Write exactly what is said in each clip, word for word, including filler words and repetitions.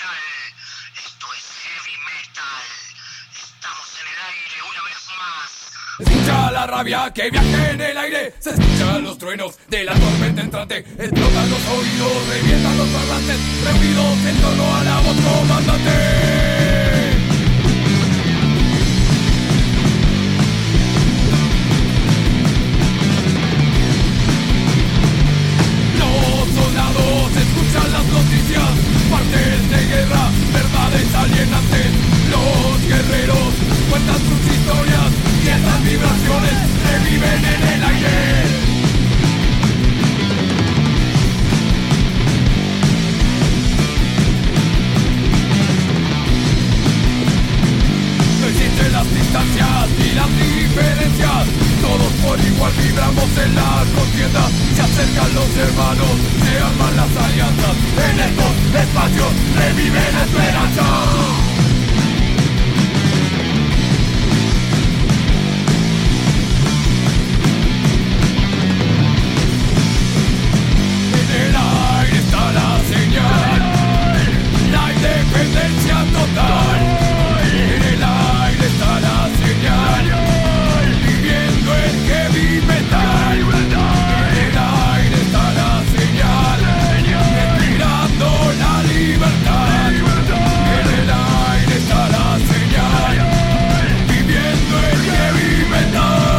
metal. Esto es heavy metal. Estamos en el aire una vez más. Escucha la rabia que viaja en el aire. Se escuchan los truenos de la tormenta entrante. Explotan los oídos, revientan los parlantes, reunidos en torno a la voz comandante. Escuchan las noticias, partes de guerra, verdades alienantes. Los guerreros cuentan sus historias y estas vibraciones reviven en el aire. No existen las distancias ni las diferencias. Todos por igual vibramos en la contienda. Se acercan los hermanos, se arman las alianzas. En estos espacios revive la esperanza. En el aire está la señal, la independencia total. En el aire está la señal, el heavy metal. En el aire está la señal, respirando la libertad. En el aire está la señal, viviendo el heavy metal.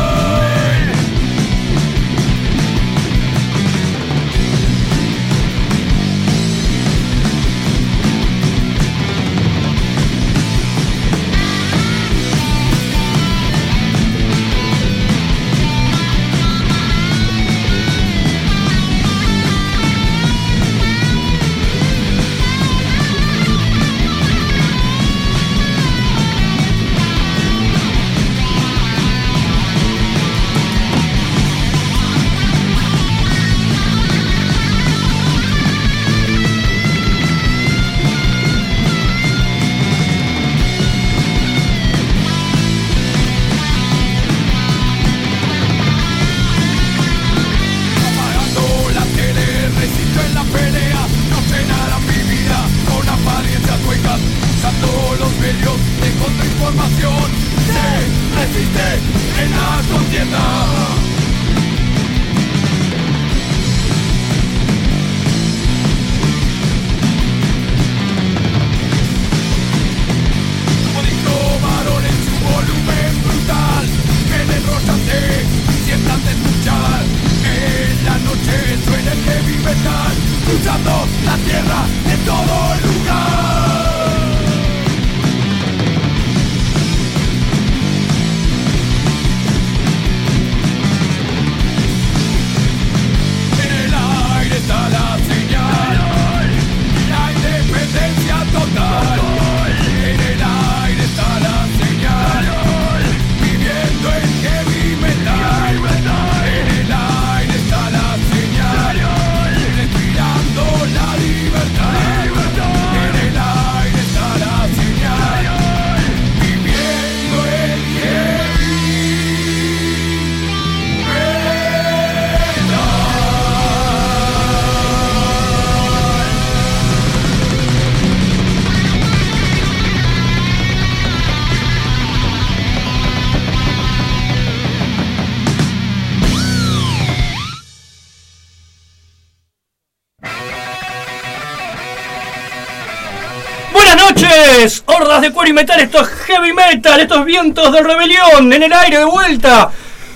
Hordas de cuero y metal, esto es heavy metal, estos vientos de rebelión en el aire de vuelta.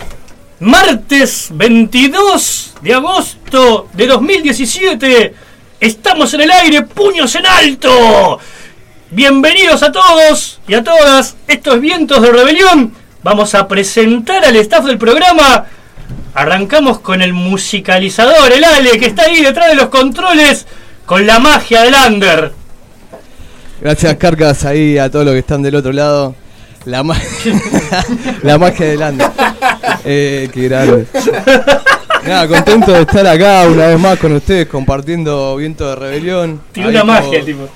Martes veintidós de agosto de dos mil diecisiete, estamos en el aire, puños en alto. Bienvenidos a todos y a todas, esto es Vientos de Rebelión. Vamos a presentar al staff del programa. Arrancamos con el musicalizador, el Ale, que está ahí detrás de los controles con la magia del under. Gracias, Carcas, ahí a todos los que están del otro lado. La, ma- la magia del Ande. Eh, qué grande. Nada, contento de estar acá una vez más con ustedes compartiendo Viento de Rebelión. Tiene una magia, tipo.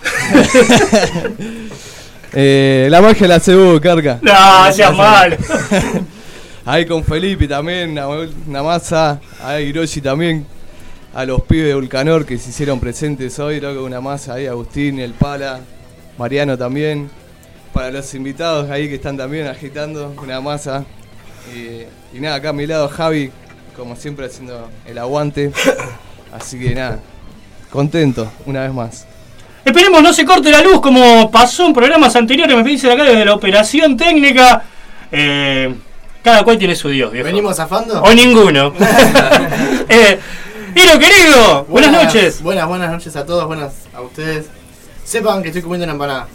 eh, la magia la hace vos, Carca. No, seas mal. Ahí con Felipe también, una, una masa. Ahí Hiroshi también. a los pibes de Vulcanor que se hicieron presentes hoy, loco, una masa ahí, Agustín, el Pala, Mariano también. Para los invitados ahí que están también agitando, una masa. Y, y nada, acá a mi lado Javi, como siempre haciendo el aguante. Así que nada, contento una vez más. Esperemos no se corte la luz como pasó en programas anteriores, me dicen acá desde la operación técnica. Eh, cada cual tiene su Dios, viejo. ¿Venimos zafando? O ninguno. eh, Hiro, querido, buenas, buenas noches. Buenas, buenas noches a todos, buenas a ustedes. Sepan que estoy comiendo una empanada.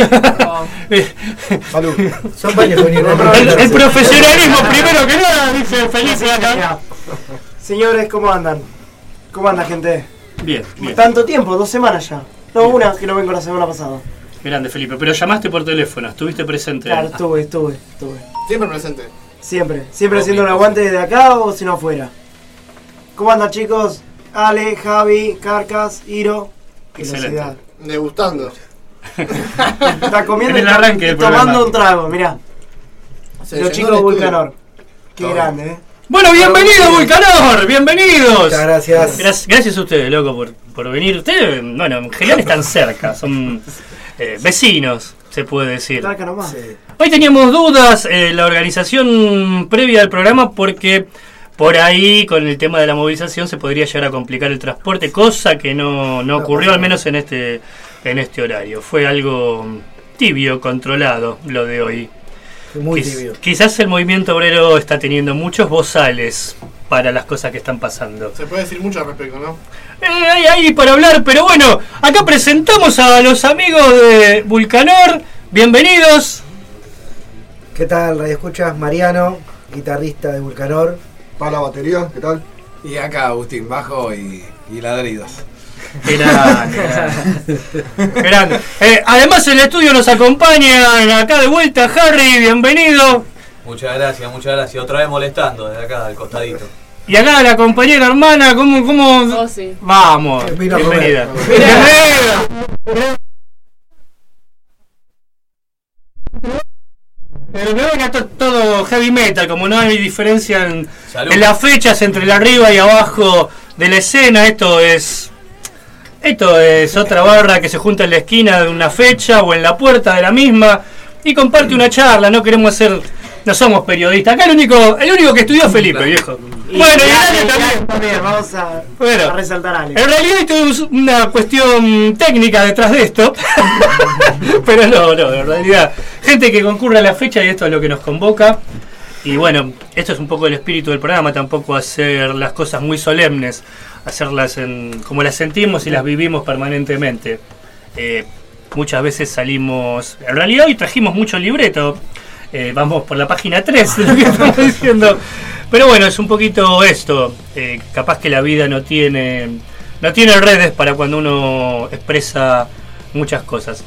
Salud. Son varios el, el profesionalismo primero que nada, dice Felipe acá. Señores, ¿cómo andan? ¿Cómo anda, gente? Bien, bien. Tanto tiempo, dos semanas ya. No, una que no vengo la semana pasada. Grande, Felipe, pero llamaste por teléfono, estuviste presente. Claro, estuve, estuve, estuve. Siempre presente. Siempre, siempre oh, haciendo un aguante desde acá o si no afuera. ¿Cómo andan, chicos? Ale, Javi, Carcas, Hiro. Excelente. Degustando. Está comiendo en el y arranque del tomando programa. un trago, mirá. Se Los chicos de Vulcanor. Qué Todo. grande, eh. Bueno, bienvenidos Vulcanor, bienvenidos. Muchas gracias. Gracias, gracias a ustedes, loco, por, por venir. Ustedes, bueno, en general están cerca, son eh, vecinos, se puede decir. Cerca nomás. Sí. Hoy teníamos dudas en eh, la organización previa al programa porque por ahí con el tema de la movilización se podría llegar a complicar el transporte, cosa que no, no ocurrió al menos en este, en este horario. Fue algo tibio, controlado lo de hoy. Muy Quiz, tibio. Quizás el movimiento obrero está teniendo muchos bozales para las cosas que están pasando. Se puede decir mucho al respecto, ¿no? Eh, hay ahí para hablar, pero bueno, acá presentamos a los amigos de Vulcanor. Bienvenidos. ¿Qué tal, Radio Escuchas? Mariano, guitarrista de Vulcanor. Para la batería, ¿qué tal? Y acá Agustín, bajo y, y ladridos. Grande, grande. grande. Eh, además en el estudio nos acompaña acá de vuelta Harry, bienvenido. Muchas gracias, muchas gracias. Otra vez molestando desde acá, al costadito. Y acá la compañera hermana, ¿cómo? cómo? Oh, sí. Vamos, Vino bienvenida. Bienvenida. Pero me ven to- todo heavy metal, como no hay diferencia en, en las fechas entre el arriba y abajo de la escena. Esto es esto es otra barra que se junta en la esquina de una fecha o en la puerta de la misma y comparte una charla. No queremos hacer, no somos periodistas. Acá el único el único que estudió es Felipe, viejo. Y bueno, y Ale, Ale también. también. Vamos a, Bueno, a resaltar a Ale. En realidad esto es una cuestión técnica detrás de esto. Pero no, no, en realidad, gente que concurre a la fecha y esto es lo que nos convoca. Y bueno, esto es un poco el espíritu del programa, tampoco hacer las cosas muy solemnes, hacerlas en, como las sentimos y las vivimos permanentemente. Eh, muchas veces salimos, en realidad hoy trajimos mucho libreto, eh, vamos por la página tres de lo que estamos diciendo. Pero bueno, es un poquito esto, eh, capaz que la vida no tiene, no tiene redes para cuando uno expresa muchas cosas.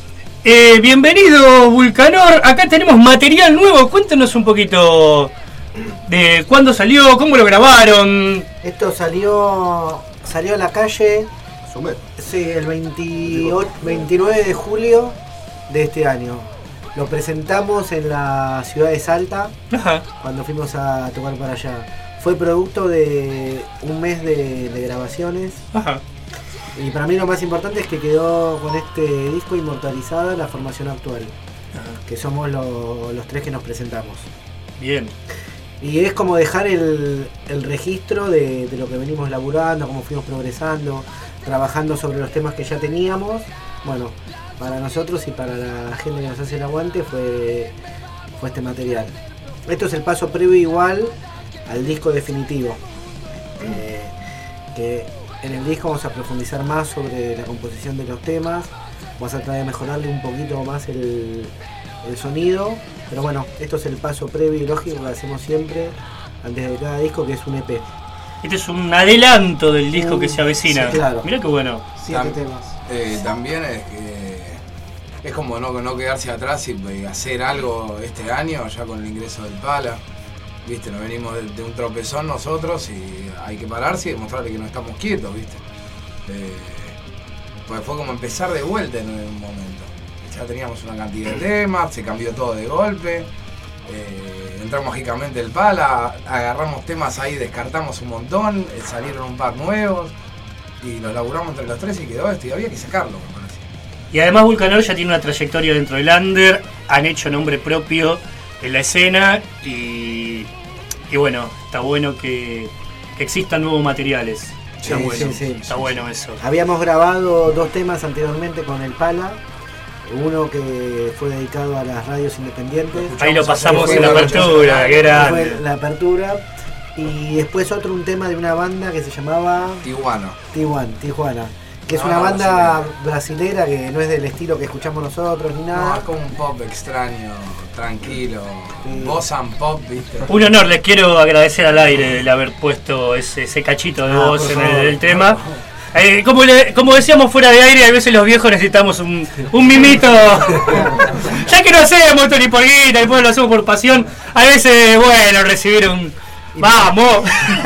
Eh, bienvenido Vulcanor, acá tenemos material nuevo, cuéntenos un poquito de cuándo salió, cómo lo grabaron. Esto salió salió a la calle Sumer. sí, el veintiocho, veintinueve de julio de este año. Lo presentamos en la ciudad de Salta. Ajá. Cuando fuimos a tocar para allá. Fue producto de un mes de, de grabaciones. Ajá. Y para mí lo más importante es que quedó con este disco inmortalizada la formación actual. Ajá. Que somos lo, los tres que nos presentamos. Bien. Y es como dejar el, el registro de, de lo que venimos laburando, cómo fuimos progresando, trabajando sobre los temas que ya teníamos. Bueno, para nosotros y para la gente que nos hace el aguante fue, fue este material. Esto es el paso previo igual al disco definitivo. Eh, que en el disco vamos a profundizar más sobre la composición de los temas, vamos a tratar de mejorarle un poquito más el, el sonido, pero bueno, esto es el paso previo y lógico que hacemos siempre antes de cada disco, que es un E P. Este es un adelanto del disco Uh, que se avecina. sí, claro. Mirá qué bueno. Siete Tam- temas. Eh, también es que es como no, no quedarse atrás y y hacer algo este año, ya con el ingreso del Pala. Viste, nos venimos de, de un tropezón nosotros y hay que pararse y demostrarle que no estamos quietos, viste. Eh, pues fue como empezar de vuelta en un momento. Ya teníamos una cantidad de temas, se cambió todo de golpe. Eh, entró mágicamente el Pala, agarramos temas ahí, descartamos un montón, eh, salieron un par nuevos y los laburamos entre los tres y quedó esto y había que sacarlo, me parece. Y además Vulcanor ya tiene una trayectoria dentro del under, han hecho nombre propio en la escena y, y bueno, está bueno que, que existan nuevos materiales. Sí, Está bueno, sí, sí. está bueno eso. Habíamos grabado dos temas anteriormente con el Pala. Uno que fue dedicado a las radios independientes. Ahí lo pasamos Fue en la apertura, que era fue la apertura. Y después otro, un tema de una banda que se llamaba Tijuana. Tijuana, Tijuana. Que es No, una no, banda brasilera que no es del estilo que escuchamos nosotros ni No, nada. es como un pop extraño, tranquilo, Sí. voz and pop, ¿viste? un honor, les quiero agradecer al aire el haber puesto ese, ese cachito de Ah, voz por en el, favor. el tema. Eh, como, le- como decíamos fuera de aire, a veces los viejos necesitamos un, un mimito. Ya que no hacemos esto ni por guita, después lo hacemos por pasión. A veces, bueno, recibir un vamos.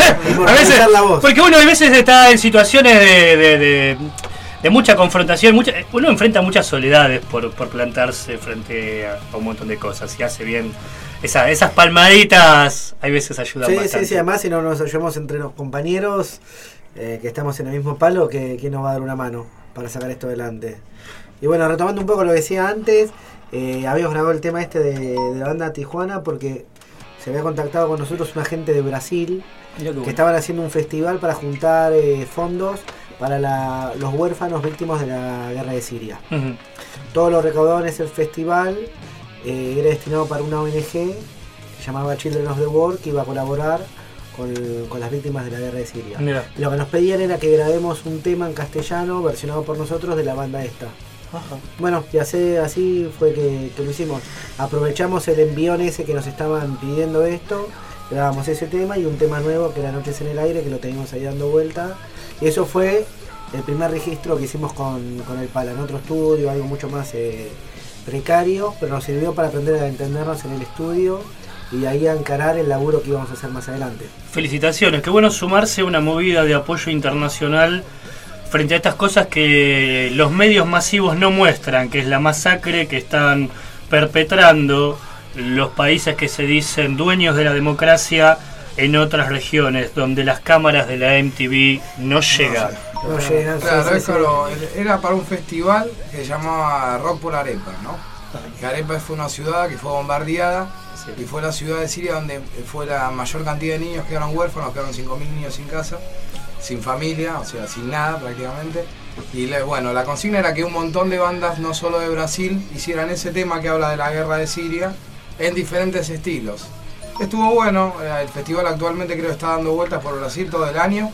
A veces, la voz. porque uno a veces está en situaciones de, de, de, de mucha confrontación. Mucha, uno enfrenta muchas soledades por, por plantarse frente a, a un montón de cosas. Y hace bien. Esa, esas palmaditas, hay veces ayudan Sí, bastante. sí, sí, además si no nos ayudamos entre los compañeros, eh, que estamos en el mismo palo, que quién nos va a dar una mano para sacar esto adelante. Y bueno, retomando un poco lo que decía antes, eh, habíamos grabado el tema este de, de la banda Tijuana porque se había contactado con nosotros una gente de Brasil que estaban haciendo un festival para juntar eh, fondos para la, los huérfanos víctimas de la guerra de Siria. Ujú. Todo lo recaudado en ese festival eh, era destinado para una O N G que se llamaba Children of the War, que iba a colaborar con, con las víctimas de la guerra de Siria. Mira. Lo que nos pedían era que grabemos un tema en castellano versionado por nosotros de la banda esta. Ajá. Bueno, y así, así fue que, que lo hicimos. Aprovechamos el envión ese que nos estaban pidiendo esto, grabamos ese tema y un tema nuevo que era Noches en el Aire, que lo teníamos ahí dando vuelta. Y eso fue el primer registro que hicimos con, con el Pala, en otro estudio, algo mucho más eh, precario, pero nos sirvió para aprender a entendernos en el estudio y ahí a encarar el laburo que íbamos a hacer más adelante. Felicitaciones, qué bueno sumarse a una movida de apoyo internacional frente a estas cosas que los medios masivos no muestran, que es la masacre que están perpetrando los países que se dicen dueños de la democracia en otras regiones, donde las cámaras de la M T V no llegan. No llegan, Claro, sí, es sí, como- era para un festival que se llamaba Rock por Arepa, ¿no? Que Arepa fue una ciudad que fue bombardeada y fue la ciudad de Siria donde fue la mayor cantidad de niños que quedaron huérfanos, quedaron cinco mil niños sin casa, sin familia, o sea, sin nada prácticamente. Y le- bueno, la consigna era que un montón de bandas, no solo de Brasil, hicieran ese tema que habla de la guerra de Siria en diferentes estilos. Estuvo bueno, eh, el festival actualmente creo que está dando vueltas por Brasil todo el año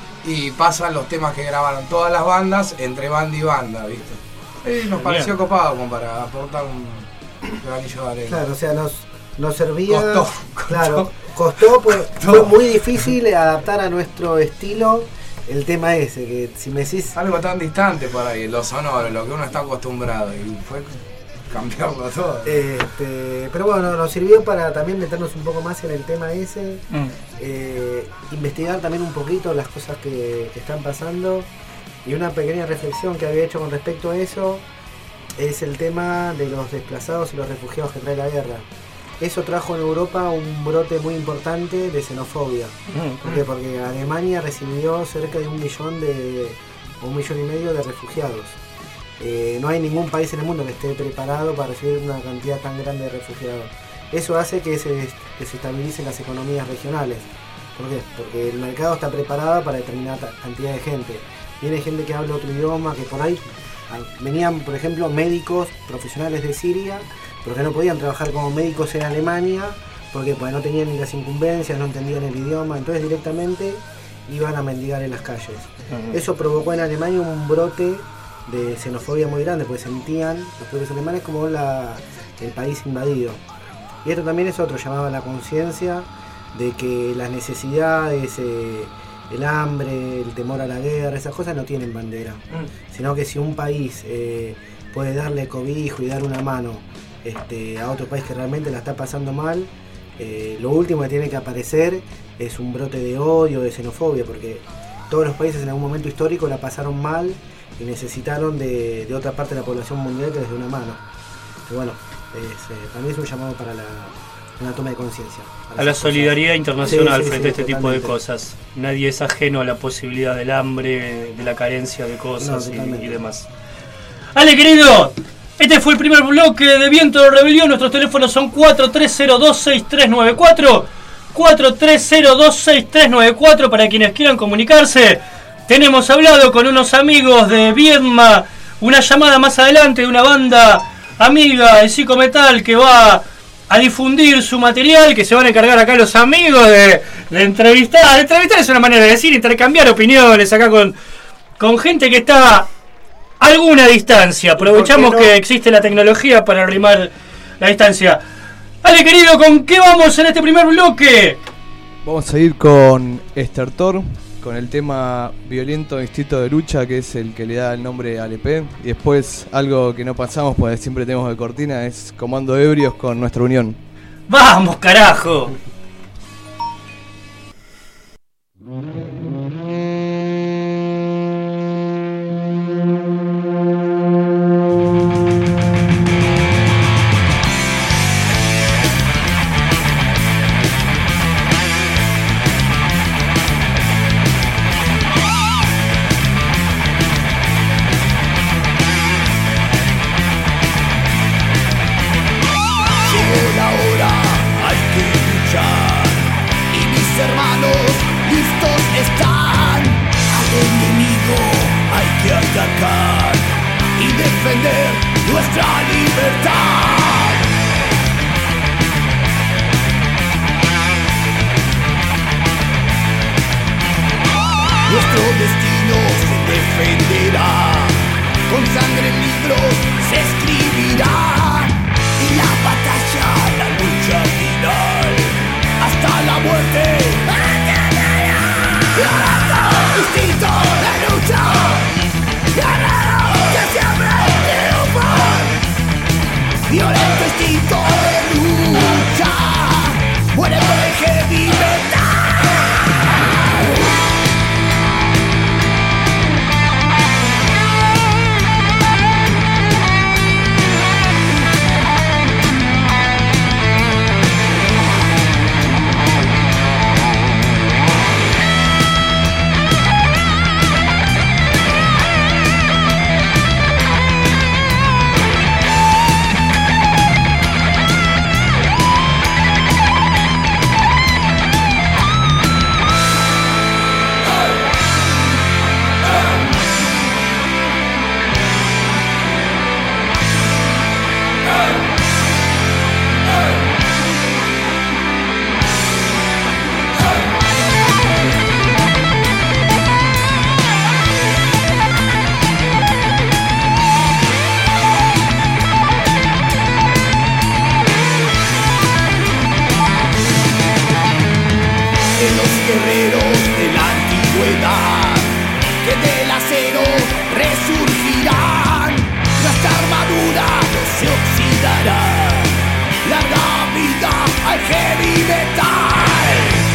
y pasan los temas que grabaron todas las bandas entre banda y banda, ¿viste? Y nos pareció Bien. copado como para aportar un granillo de arena. Claro, o sea, nos, nos servía. Costó, costó. Claro, costó, pues fue muy difícil adaptar a nuestro estilo el tema ese, que si me decís. Algo tan distante por ahí, lo sonoro, lo que uno está acostumbrado y fue cambiarlo todo. Este, pero bueno, nos sirvió para también meternos un poco más en el tema ese, Mm. eh, investigar también un poquito las cosas que, que están pasando y una pequeña reflexión que había hecho con respecto a eso es el tema de los desplazados y los refugiados que trae la guerra. Eso trajo en Europa un brote muy importante de xenofobia. ¿Por qué? Porque Alemania recibió cerca de un millón de o un millón y medio de refugiados. Eh, no hay ningún país en el mundo que esté preparado para recibir una cantidad tan grande de refugiados. Eso hace que se desestabilicen las economías regionales. ¿Por qué? Porque el mercado está preparado para determinada cantidad de gente. Viene gente que habla otro idioma, que por ahí venían, por ejemplo, médicos profesionales de Siria, pero que no podían trabajar como médicos en Alemania, porque pues, no tenían ni las incumbencias, no entendían el idioma, entonces directamente iban a mendigar en las calles. Ujú. Eso provocó en Alemania un brote de xenofobia muy grande, porque sentían los propios alemanes como la, el país invadido. Y esto también es otro, llamaba la conciencia de que las necesidades, eh, el hambre, el temor a la guerra, esas cosas no tienen bandera, sino que si un país eh, puede darle cobijo y dar una mano este, a otro país que realmente la está pasando mal, eh, lo último que tiene que aparecer es un brote de odio, de xenofobia, porque todos los países en algún momento histórico la pasaron mal y necesitaron de, de otra parte de la población mundial que les dé una mano. Pero bueno, es, eh, también es un llamado para la, una toma de conciencia. A la solidaridad internacional Sí, sí, frente sí, a este tipo de totalmente. cosas. Nadie es ajeno a la posibilidad del hambre, de la carencia de cosas No, y, totalmente. y demás. Ale, querido, este fue el primer bloque de Viento de Rebelión. Nuestros teléfonos son cuatro tres cero dos seis tres nueve cuatro, cuatro tres cero dos seis tres nueve cuatro para quienes quieran comunicarse. Tenemos hablado con unos amigos de Viedma, una llamada más adelante de una banda amiga de Psicometal que va a difundir su material, que se van a encargar acá los amigos de, de entrevistar. Entrevistar es una manera de decir, intercambiar opiniones acá con, con gente que está a alguna distancia. Aprovechamos ¿Por qué no? que existe la tecnología para arrimar la distancia. Ale, querido, ¿con qué vamos en este primer bloque? Vamos a ir con Estertor, con el tema Violento Instinto de Lucha, que es el que le da el nombre al E P. Y después algo que no pasamos, pues siempre tenemos de cortina, es Comando Ebrios con Nuestra Unión. ¡Vamos, carajo! Llegó la hora, hay que luchar. Y mis hermanos listos están. Al enemigo hay que atacar y defender nuestra libertad. Nuestro destino se defenderá. Con sangre en libros se escribirá. Y la batalla, la lucha final, hasta la muerte. Violento instinto de lucha, guerrero que siempre triunfa. Violento instinto de lucha, muere por el heavy metal. De los guerreros de la antigüedad, que del acero resurgirán. Nuestra armadura no se oxidará. Larga vida al heavy metal.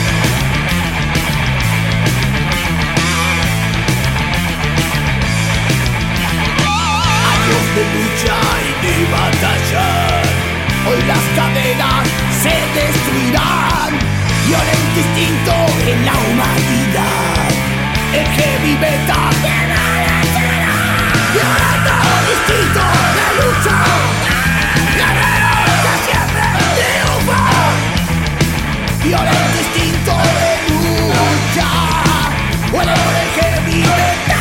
Años de lucha y de batallar. Hoy las cadenas se destruirán. Violento instinto en la humanidad. El heavy metal. Violento instinto de lucha. Guerrero que siempre triunfa. Violento instinto de lucha. Muere por el heavy metal.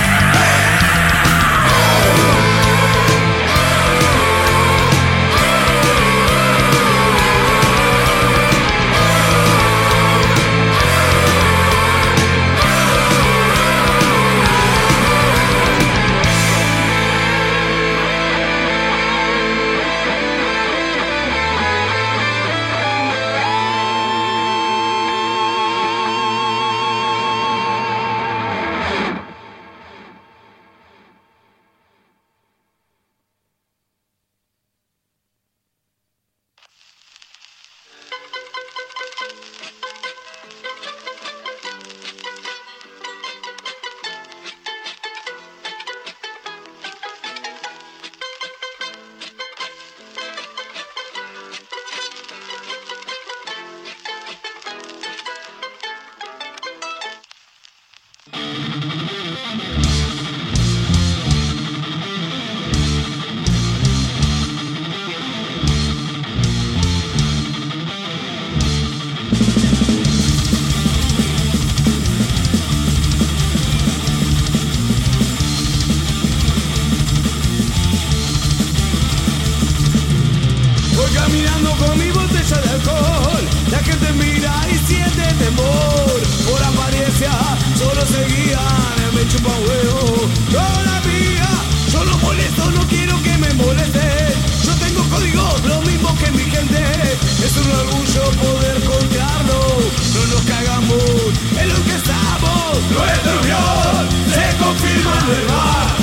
solo seguían, me chupan huevo, toda la vida. Yo no molesto, no quiero que me moleste. Yo tengo códigos, lo mismo que mi gente. Es un orgullo poder contarlo. No nos cagamos en lo que estamos. Nuestra unión se confirma en el bar.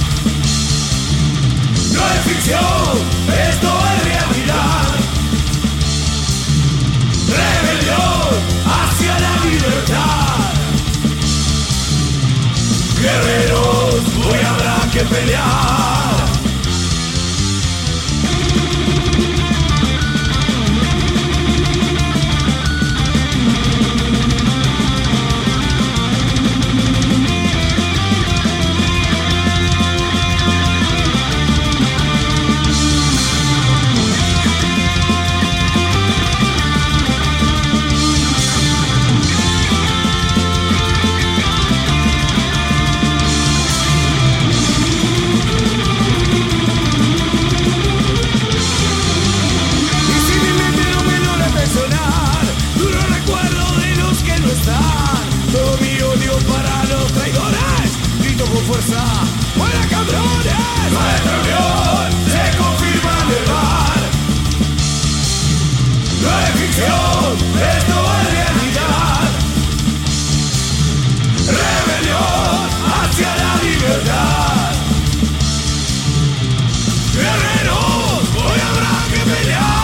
No es ficción, esto es realidad. Rebelión hacia la libertad. Guerreros, hoy habrá que pelear. Todo mi odio para los traidores. Grito con fuerza, ¡fuera cabrones! Nuestra unión se confirma en el bar. No es ficción, esto es realidad. Rebelión hacia la libertad. Guerreros, hoy habrá que pelear.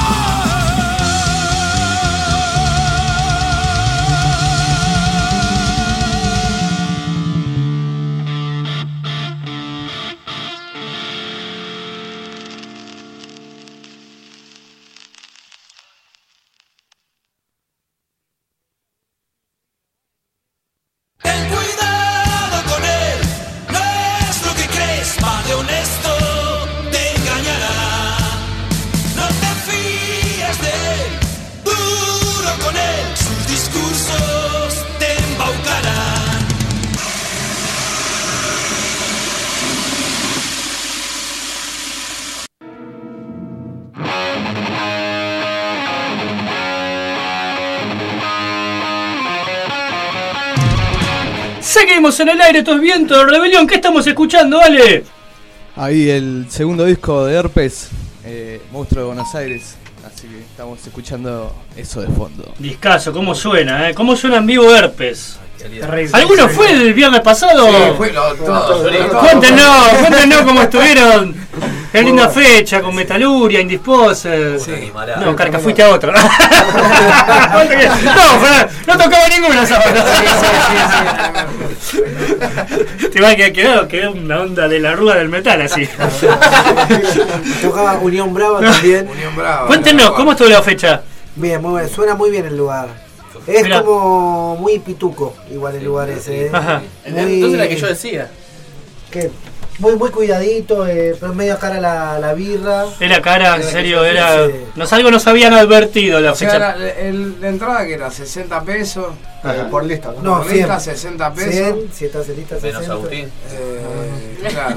Seguimos en el aire, estos vientos de rebelión. ¿Qué estamos escuchando, Ale? Ahí el segundo disco de Herpes, eh, Monstruo de Buenos Aires. Así que estamos escuchando eso de fondo. Discazo, ¿cómo suena? Eh? ¿Cómo suena en vivo Herpes? ¿Alguno fue el viernes pasado? Sí, fue lo, todo, todo. Cuéntenos, cuéntenos cómo estuvieron. Qué linda fecha, con Metaluria, Indisposed. Sí. No, Carca, fuiste a otra. No, no tocaba ninguna sábado. Te va a quedar quedado, quedó una onda de la rúa del metal así. Tocaba Unión Brava también. Unión Brava. Cuéntenos, ¿cómo estuvo la fecha? Bien, muy bien, suena muy bien el lugar. Es Mirá. como muy pituco, igual el lugar ese. ¿eh? Ajá. Muy... Entonces la que yo decía. ¿Qué? Muy muy cuidadito, eh, pero medio cara la, la birra. Era cara, en serio, era. Nos algo nos habían advertido la o sea, fecha. La, el, la entrada que era sesenta pesos. Eh, por lista, ¿no? No, por lista sesenta pesos. cien, si estás en lista sesenta. Menos Agustín. Eh, claro.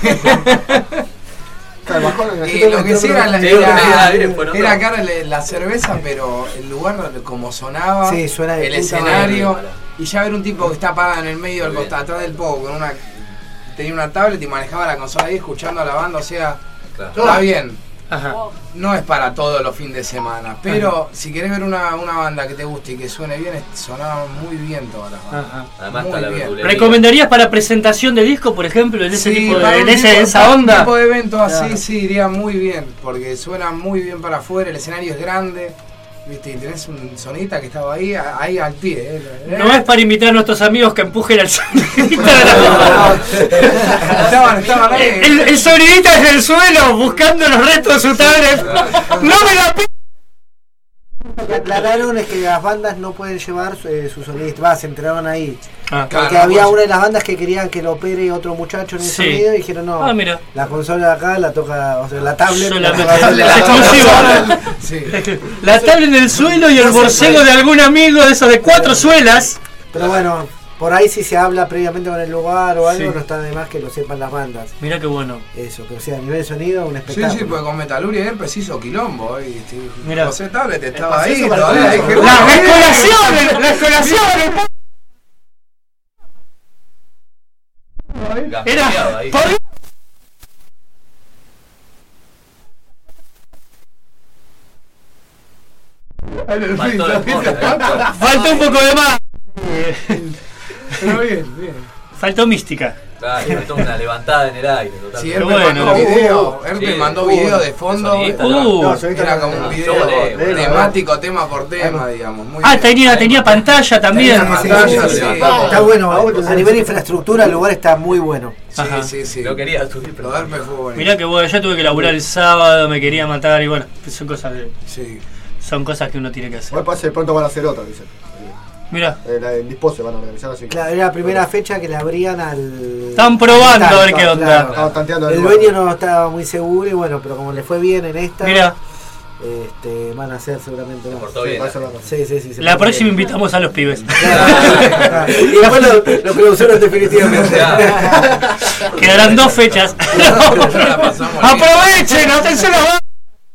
Y lo que sí era, la, era, era cara la, la cerveza, pero el lugar como sonaba, sí, suena de el escenario, madre. Y ya ver un tipo que está parado en el medio del costado, atrás del pogo, con una tenía una tablet y manejaba la consola ahí escuchando a la banda, o sea, claro. Está bien. Ajá. No es para todos los fines de semana, pero ajá. Si querés ver una, una banda que te guste y que suene bien, sonaban muy bien todas las bandas. Ajá. Además muy está la bien. ¿Recomendarías para presentación de disco, por ejemplo, en ese sí, tipo de, en un ese, tipo, esa onda? Un tipo de evento así, claro. Sí, iría muy bien, porque suena muy bien para afuera, el escenario es grande. Viste, y tenés un sonidista que estaba ahí, ahí al pie. ¿eh? No es para invitar a nuestros amigos que empujen al sonidista. estaban, estaban ahí. El, el sonidista en el suelo buscando los restos de su tablet. ¡No me la p***! Aclararon es que las bandas no pueden llevar eh, su sonidista. Va, se enteraron ahí. Ah, porque claro, había pues, una de las bandas que querían que lo opere otro muchacho en el sí. sonido y dijeron no. Ah, mira. La consola de acá la toca, o sea, la tablet. La, la, la, tablet, la, la, sí. La tablet en el suelo y el borcego de algún amigo de esos de cuatro suelas. Pero bueno, por ahí si se habla previamente con el lugar o algo, sí. No está de más que lo sepan las bandas. Mira qué bueno. Eso, pero o sea, a nivel de sonido, un espectáculo. Sí, sí, porque con Metaluria y Herpes hizo quilombo. Y, y, Mira. José Tablet estaba ahí todavía. La escolación, la escolación. Era. ahí. Por... Faltó el deporte, Faltó un poco de más. Pero bien, bien. Faltó mística. Claro, faltó una levantada en el aire. Sí, Totalmente. él me bueno, mandó lo- video, él sí, me mandó uh, video de fondo. sonidista, Uh, No, yo Era como un No, video yo volé, volé. temático, tema por tema, digamos. Muy Ah, bien. tenía, tenía pantalla también. Tenía Sí, pantalla, sí, sí. sí. Está bueno, a nivel de infraestructura el lugar está muy bueno. Sí, Ajá. sí, sí. Lo quería subir, pero Lo de Herpes fue bueno. Mirá que bueno, yo tuve que laburar el sábado, me quería matar y bueno, son cosas de, Sí. son cosas que uno tiene que hacer. Hoy pase, pronto van a hacer otra, dicen. Mirá, En la- en Dispose van a organizar así. Claro, era la primera fecha que le abrían al. Están probando a ver qué onda. Estamos tanteando El lugar. dueño no estaba muy seguro y bueno, pero como le fue bien en esta, mirá. este, van a hacer seguramente más. portó Sí, bien. va a ser la cosa. Sí, sí, sí. se La portó próxima bien. invitamos a los pibes. Claro. Y después lo, lo clausuran definitivamente. Quedarán dos fechas. La pasamos bien. Aprovechen, atención a la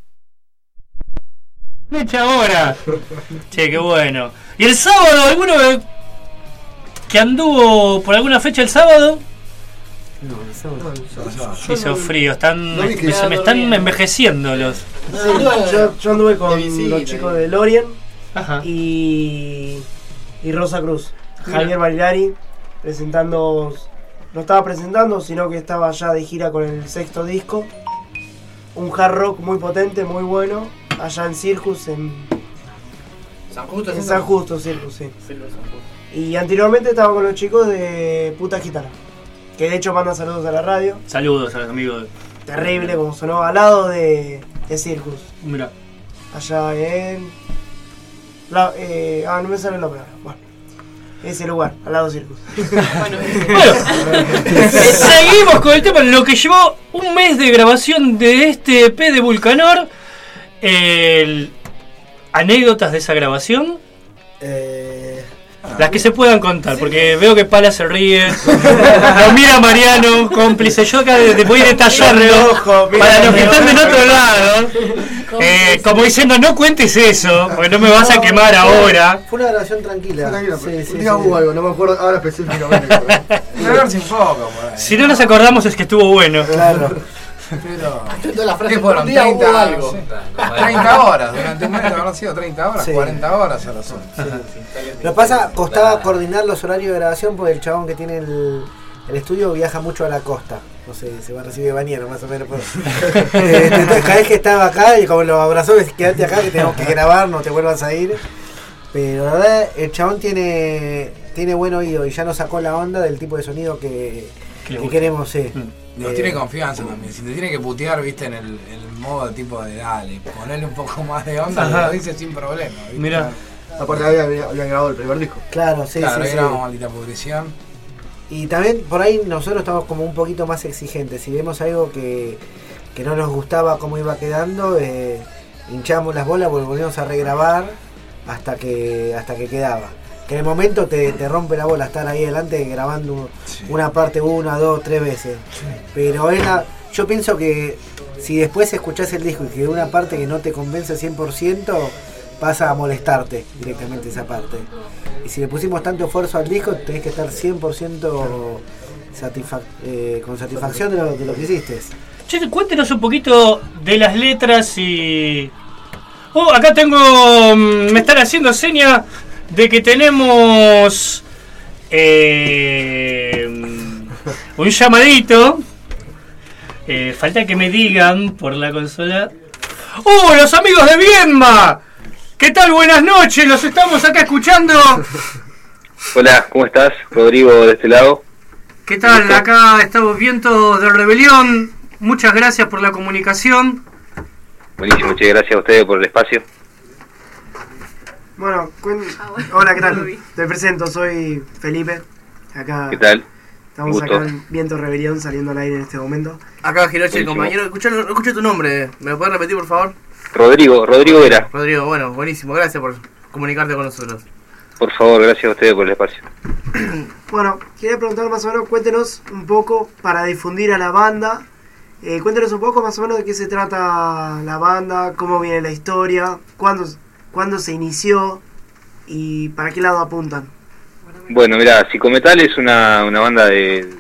fecha ahora. Che, qué bueno. ¿Y el sábado alguno que anduvo por alguna fecha el sábado? No, eso no. Hizo frío, están, no vi que me- se me están dormía. envejeciendo los. Yo, yo anduve con De visita, los chicos eh. de Lorien Ajá. y, y Rosa Cruz. Javier Bailari presentando, no estaba presentando, sino que estaba ya de gira con el sexto disco. Un hard rock muy potente, muy bueno, allá en Circus, en, San Justo, en San Justo, Circus, sí. Y anteriormente estaba con los chicos de Puta Gitana, que de hecho mandan saludos a la radio. Saludos a los amigos. Terrible como sonó al lado de, de Circus, Mira. allá en... La, eh, ah, no me sale el nombre ahora. Bueno, ese lugar, al lado de Circus. Bueno, seguimos con el tema. Lo que llevó un mes de grabación de este E P de Vulcanor. El- anécdotas de esa grabación. Eh, Las que se puedan contar, porque veo que Pala se ríe. Lo mira Mariano, cómplice. Yo acá de- de- voy detallando para los que están del otro lado. Eh, como diciendo, no cuentes eso, porque no me vas a quemar ahora. Fue una grabación tranquila. Tranquilo, Sí, sí, diga sí. hubo algo, no me acuerdo ahora específicamente. A ver si un poco por ahí. Si no nos acordamos es que estuvo bueno. Claro. Pero. Toda la frase, ¿Qué fueron? un día hubo treinta, algo. sí. treinta horas. Durante un mes habrán sido treinta horas, Sí. cuarenta horas a la zona. Lo que pasa, costaba coordinar los horarios de grabación porque el chabón que tiene el, el estudio viaja mucho a la costa. No sé, se va a recibir bañero más o menos. Pero, eh, entonces, cada vez que estaba acá y como lo abrazó, es quédate acá que tenemos que grabar, no te vuelvas a ir. Pero la verdad, el chabón tiene, tiene buen oído y ya nos sacó la onda del tipo de sonido que, Que le que gusta. queremos, sí. Nos Eh, tiene confianza también. Si te tiene que putear, viste, en el, el modo tipo de dale, ponerle un poco más de onda, Ajá. lo dice sin problema. ¿viste? Mira. Aparte había, había- habían grabado el primer disco. Claro, sí, Claro, sí, ahí sí. grabamos Maldita Pudrición. Y también por ahí nosotros estamos como un poquito más exigentes. Si vemos algo que, que no nos gustaba cómo iba quedando, eh, hinchamos las bolas, volvíamos a regrabar hasta que hasta que quedaba. Que en el momento te, te rompe la bola estar ahí adelante grabando Sí. una parte una, dos, tres veces. Pero es la, yo pienso que si después escuchás el disco y que una parte que no te convence cien por ciento, pasa a molestarte directamente esa parte. Y si le pusimos tanto esfuerzo al disco, tenés que estar cien por ciento satisfac eh, con satisfacción de lo, de lo que hiciste. Che, cuéntenos un poquito de las letras y... Oh, acá tengo... mm, me están haciendo seña de que tenemos... eh, un llamadito. Eh, falta que me digan por la consola... ¡Oh, los amigos de Viedma! ¿Qué tal? Buenas noches, los estamos acá escuchando. Hola, ¿cómo estás? Rodrigo de este lado. ¿Qué tal? Acá estamos Vientos de Rebelión. Muchas gracias por la comunicación. Buenísimo, muchas gracias a ustedes por el espacio. Bueno, cuen- hola, ¿qué tal? Te presento, soy Felipe. Acá ¿Qué tal? estamos Gusto. acá en Viento Rebelión saliendo al aire en este momento. Acá Giroche, el Buenísimo. compañero. Escuché, no escuché tu nombre. ¿Me lo puedes repetir, por favor? Rodrigo, Rodrigo Vera. Rodrigo, bueno, buenísimo. Gracias por comunicarte con nosotros. Por favor, gracias a ustedes por el espacio. Bueno, quería preguntar más o menos, cuéntenos un poco para difundir a la banda. Eh, cuéntenos un poco más o menos de qué se trata la banda, cómo viene la historia, cuándo, cuándo se inició y para qué lado apuntan. Bueno, mira, Psicometal es una, una banda de, de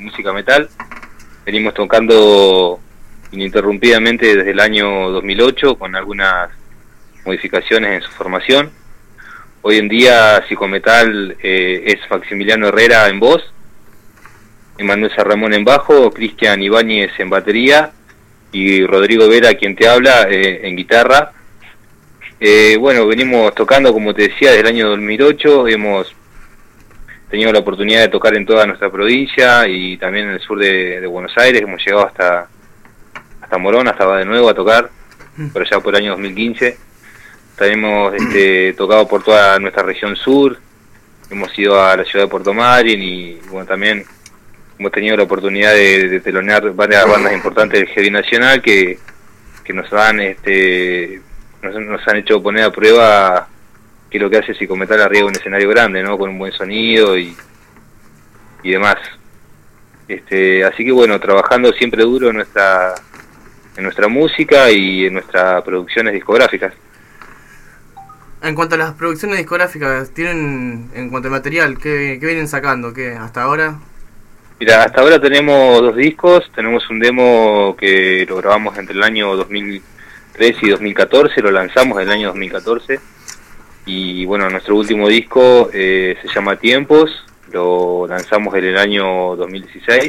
música metal. Venimos tocando ininterrumpidamente desde el año dos mil ocho con algunas modificaciones en su formación. Hoy en día Psicometal eh, es Maximiliano Herrera en voz, Emanuel Sarramón en bajo, Cristian Ibáñez en batería y Rodrigo Vera, quien te habla, eh, en guitarra. Eh, bueno, venimos tocando, como te decía, desde el año dos mil ocho. Hemos tenido la oportunidad de tocar en toda nuestra provincia y también en el sur de, de Buenos Aires. Hemos llegado hasta hasta Morón, hasta de nuevo a tocar, por allá por el año dos mil quince. También hemos este, tocado por toda nuestra región sur. Hemos ido a la ciudad de Puerto Madryn y bueno, también hemos tenido la oportunidad de, de telonear varias bandas importantes del heavy nacional que, que nos han este nos, nos han hecho poner a prueba qué es lo que hace Psicometal arriba de un escenario grande, ¿no? Con un buen sonido y, y demás. Este, así que bueno, trabajando siempre duro en nuestra en nuestra música y en nuestras producciones discográficas. En cuanto a las producciones discográficas, tienen en cuanto al material, ¿qué, qué vienen sacando? ¿Qué hasta ahora? Mira, hasta ahora tenemos dos discos. Tenemos un demo que lo grabamos entre el año dos mil trece y dos mil catorce, lo lanzamos en el año dos mil catorce. Y bueno, nuestro último disco eh, se llama Tiempos, lo lanzamos en el año dos mil dieciséis.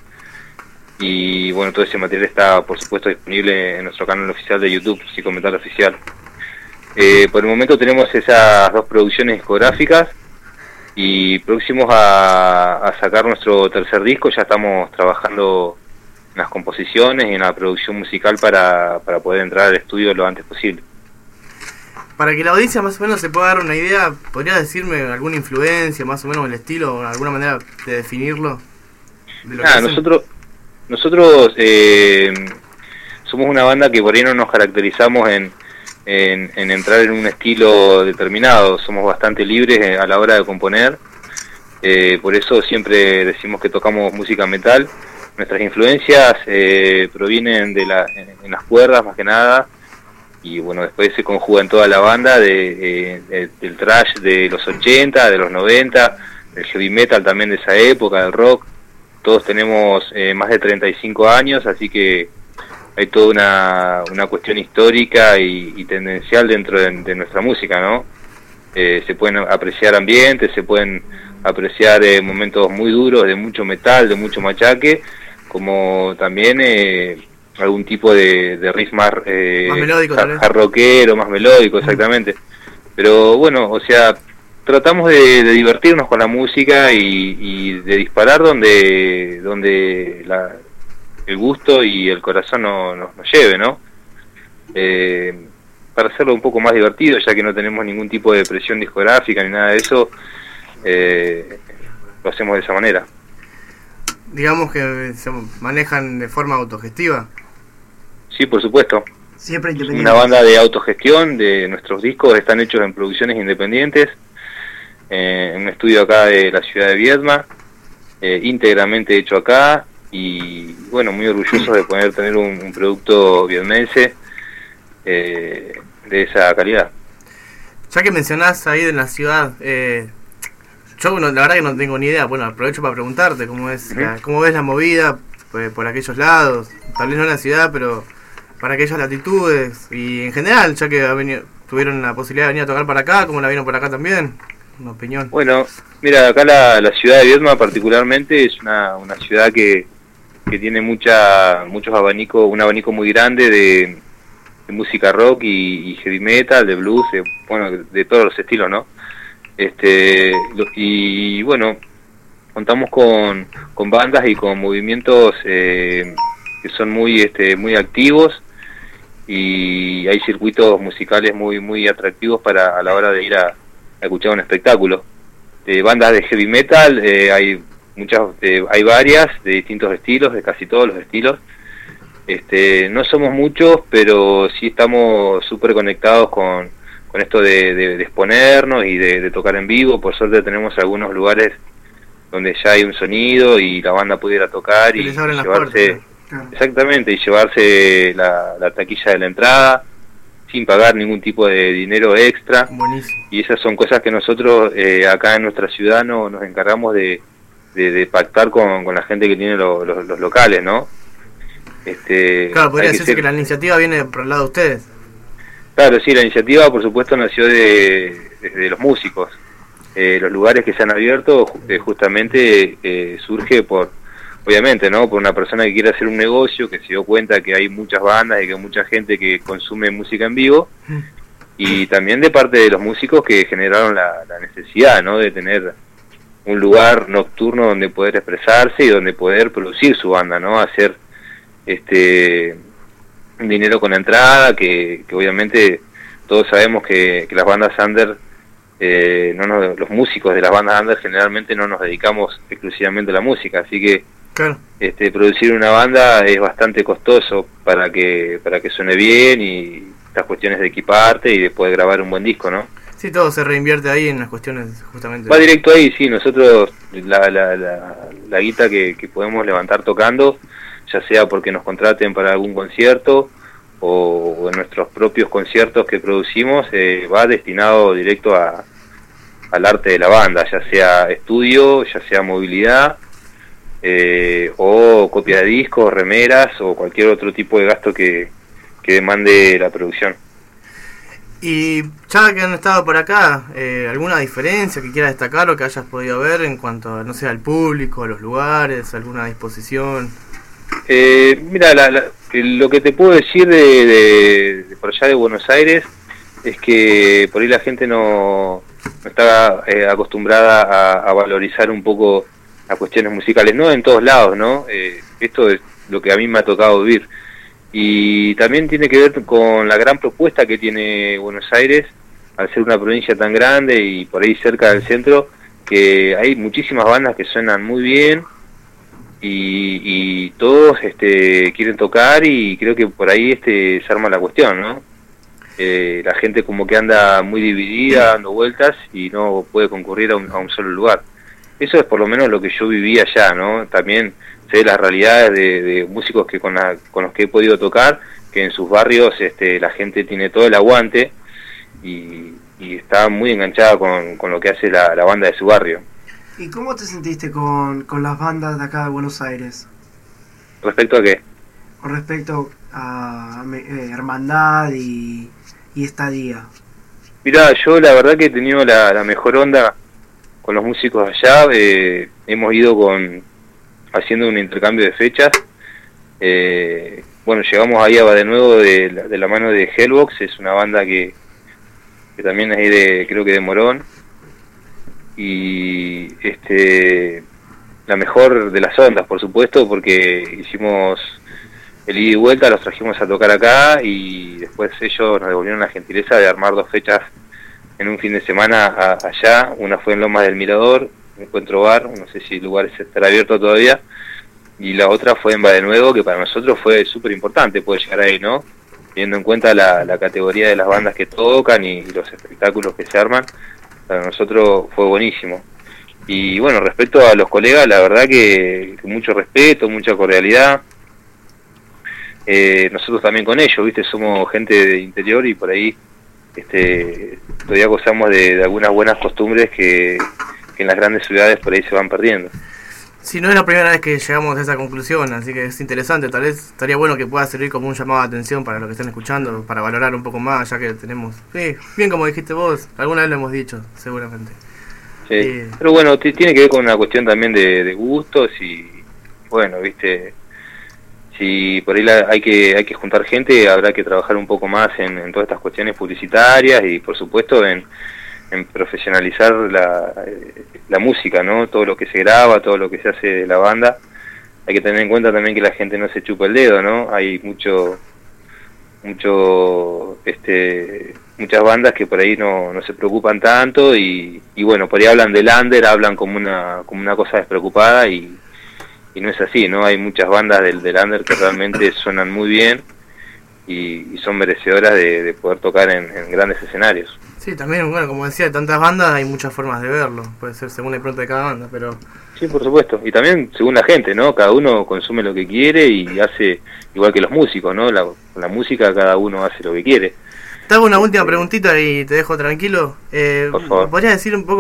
Y bueno, todo ese material está por supuesto disponible en nuestro canal oficial de YouTube, Psicometal Oficial. Eh, por el momento tenemos esas dos producciones discográficas y próximos a, a sacar nuestro tercer disco. Ya estamos trabajando en las composiciones y en la producción musical para, para poder entrar al estudio lo antes posible. Para que la audiencia más o menos se pueda dar una idea, ¿podrías decirme alguna influencia, más o menos el estilo, o alguna manera de definirlo? De lo ah, nosotros nosotros eh, somos una banda que por ahí no nos caracterizamos en En, en entrar en un estilo determinado. Somos bastante libres a la hora de componer, eh, por eso siempre decimos que tocamos música metal. Nuestras influencias eh, provienen de la, en, en las cuerdas más que nada, y bueno, después se conjuga en toda la banda de, eh, de, del thrash de los ochenta, de los noventa, del heavy metal también de esa época, del rock. Todos tenemos eh, más de treinta y cinco años, así que hay toda una, una cuestión histórica y, y tendencial dentro de, de nuestra música, ¿no? Eh, se pueden apreciar ambientes, se pueden apreciar eh, momentos muy duros, de mucho metal, de mucho machaque, como también eh, algún tipo de, de riff más, eh, más melódico, hard, hard rockero, más melódico, exactamente. Pero bueno, o sea, tratamos de, de divertirnos con la música y, y de disparar donde, donde la... el gusto y el corazón nos, nos, nos lleve, ¿no? Eh, para hacerlo un poco más divertido, ya que no tenemos ningún tipo de presión discográfica ni nada de eso, eh, lo hacemos de esa manera. Digamos que se manejan de forma autogestiva. Sí, por supuesto. Siempre independiente. Una banda de autogestión, de nuestros discos están hechos en producciones independientes, eh, en un estudio acá de la ciudad de Viedma, eh, íntegramente hecho acá. Y bueno, muy orgullosos de poder tener un, un producto vietmense eh, de esa calidad. Ya que mencionás ahí en la ciudad, eh, yo no, la verdad que no tengo ni idea. Bueno, aprovecho para preguntarte cómo es, uh-huh. la, cómo ves la movida pues, por aquellos lados, tal vez no en la ciudad, pero para aquellas latitudes y en general, ya que ha venido, tuvieron la posibilidad de venir a tocar para acá, ¿cómo la vieron por acá también? Una opinión. Bueno, mira, acá la, la ciudad de Viedma particularmente es una, una ciudad que que tiene mucha muchos abanicos, un abanico muy grande de, de música rock y, y heavy metal, de blues, de, bueno, de, de todos los estilos, ¿no? Este lo, y bueno, contamos con, con bandas y con movimientos eh, que son muy este muy activos, y hay circuitos musicales muy muy atractivos para a la hora de ir a, a escuchar un espectáculo. De bandas de heavy metal eh, hay muchas, eh, hay varias de distintos estilos, de casi todos los estilos. Este, no somos muchos, pero sí estamos súper conectados con, con esto de, de, de exponernos y de, de tocar en vivo. Por suerte tenemos algunos lugares donde ya hay un sonido y la banda pudiera tocar y llevarse, puertas, claro. Exactamente, y llevarse la, la taquilla de la entrada sin pagar ningún tipo de dinero extra. Buenísimo. Y esas son cosas que nosotros eh, acá en nuestra ciudad no, nos encargamos de de, de pactar con, con la gente que tiene lo, lo, los locales, ¿no? Este, claro, podría hay que decirse ser- que la iniciativa viene por el lado de ustedes. Claro, sí, la iniciativa por supuesto nació de, de, de los músicos. Eh, los lugares que se han abierto ju- eh, justamente eh, surge por, obviamente, ¿no? Por una persona que quiere hacer un negocio, que se dio cuenta que hay muchas bandas y que hay mucha gente que consume música en vivo, y también de parte de los músicos que generaron la, la necesidad, ¿no? De tener un lugar nocturno donde poder expresarse y donde poder producir su banda, ¿no? Hacer este dinero con la entrada, que, que obviamente todos sabemos que, que las bandas under, eh, no nos, los músicos de las bandas under generalmente no nos dedicamos exclusivamente a la música, así que Claro. este producir una banda es bastante costoso para que para que suene bien, y las cuestiones de equiparte y de poder grabar un buen disco, ¿no? Sí, todo se reinvierte ahí en las cuestiones justamente. Va directo ahí, sí, nosotros la, la, la, la guita que, que podemos levantar tocando, ya sea porque nos contraten para algún concierto o, o en nuestros propios conciertos que producimos, eh, va destinado directo a, al arte de la banda, ya sea estudio, ya sea movilidad, eh, o copia de discos, remeras o cualquier otro tipo de gasto que, que demande la producción. Y ya que han estado por acá, eh, ¿alguna diferencia que quieras destacar o que hayas podido ver en cuanto, no sé, al público, a los lugares, alguna disposición? Eh, mira, la, la- lo que te puedo decir de, de- de por allá de Buenos Aires es que por ahí la gente no, no está eh, acostumbrada a, a valorizar un poco las cuestiones musicales, no en todos lados, ¿no? Eh, esto es lo que a mí me ha tocado vivir. Y también tiene que ver con la gran propuesta que tiene Buenos Aires, al ser una provincia tan grande y por ahí cerca del centro, que hay muchísimas bandas que suenan muy bien, y, y todos este, quieren tocar, y creo que por ahí este se arma la cuestión, ¿no? Eh, la gente como que anda muy dividida, dando vueltas, y no puede concurrir a un, a un solo lugar. Eso es por lo menos lo que yo viví allá, ¿no? También sé las realidades de, de músicos que con, la, con los que he podido tocar, que en sus barrios este, la gente tiene todo el aguante y, y está muy enganchada con, con lo que hace la, la banda de su barrio. ¿Y cómo te sentiste con, con las bandas de acá de Buenos Aires? ¿Respecto a qué? Con respecto a eh, Hermandad y, y Estadía. Mirá, yo la verdad que he tenido la, la mejor onda con los músicos allá. Eh, hemos ido con haciendo un intercambio de fechas. Eh, bueno, llegamos ahí a de nuevo de, la- de la mano de Hellbox, es una banda que, que también es ahí de, creo que de Morón. Y este la mejor de las ondas, por supuesto, porque hicimos el ida y vuelta, los trajimos a tocar acá y después ellos nos devolvieron la gentileza de armar dos fechas en un fin de semana a- allá. Una fue en Lomas del Mirador, Encuentro Bar, no sé si el lugar estará abierto todavía, y la otra fue en Badenuevo, que para nosotros fue súper importante poder llegar ahí, ¿no? Teniendo en cuenta la, la categoría de las bandas que tocan y, y los espectáculos que se arman, para nosotros fue buenísimo. Y bueno, respecto a los colegas, la verdad que, que mucho respeto, mucha cordialidad. Eh, nosotros también con ellos, ¿viste? Somos gente de interior y por ahí este, todavía gozamos de, de algunas buenas costumbres que, que en las grandes ciudades por ahí se van perdiendo. Si no es la primera vez que llegamos a esa conclusión, así que es interesante, tal vez estaría bueno que pueda servir como un llamado de atención para los que están escuchando, para valorar un poco más, ya que tenemos, sí, bien como dijiste vos, alguna vez lo hemos dicho, seguramente. Sí. Eh, Pero bueno, t- tiene que ver con una cuestión también de, de gustos y bueno, viste, si por ahí la- hay que hay que juntar gente, habrá que trabajar un poco más en, en todas estas cuestiones publicitarias y por supuesto en, en profesionalizar la, eh, la música, ¿no? Todo lo que se graba, todo lo que se hace de la banda. Hay que tener en cuenta también que la gente no se chupa el dedo, ¿no? Hay mucho mucho este muchas bandas que por ahí no, no se preocupan tanto y, y bueno, por ahí hablan del under, hablan como una como una cosa despreocupada y, y no es así, ¿no? Hay muchas bandas del, del under que realmente suenan muy bien y, y son merecedoras de, de poder tocar en, en grandes escenarios. sí, también, bueno, como decía, de tantas bandas hay muchas formas de verlo, puede ser según la impronta de cada banda, pero... Sí, por supuesto. Y también según la gente, ¿no? Cada uno consume lo que quiere y hace igual que los músicos, ¿no? La, la música cada uno hace lo que quiere. Te hago una última preguntita y te dejo tranquilo. Eh, Por favor. ¿Podrías decir un poco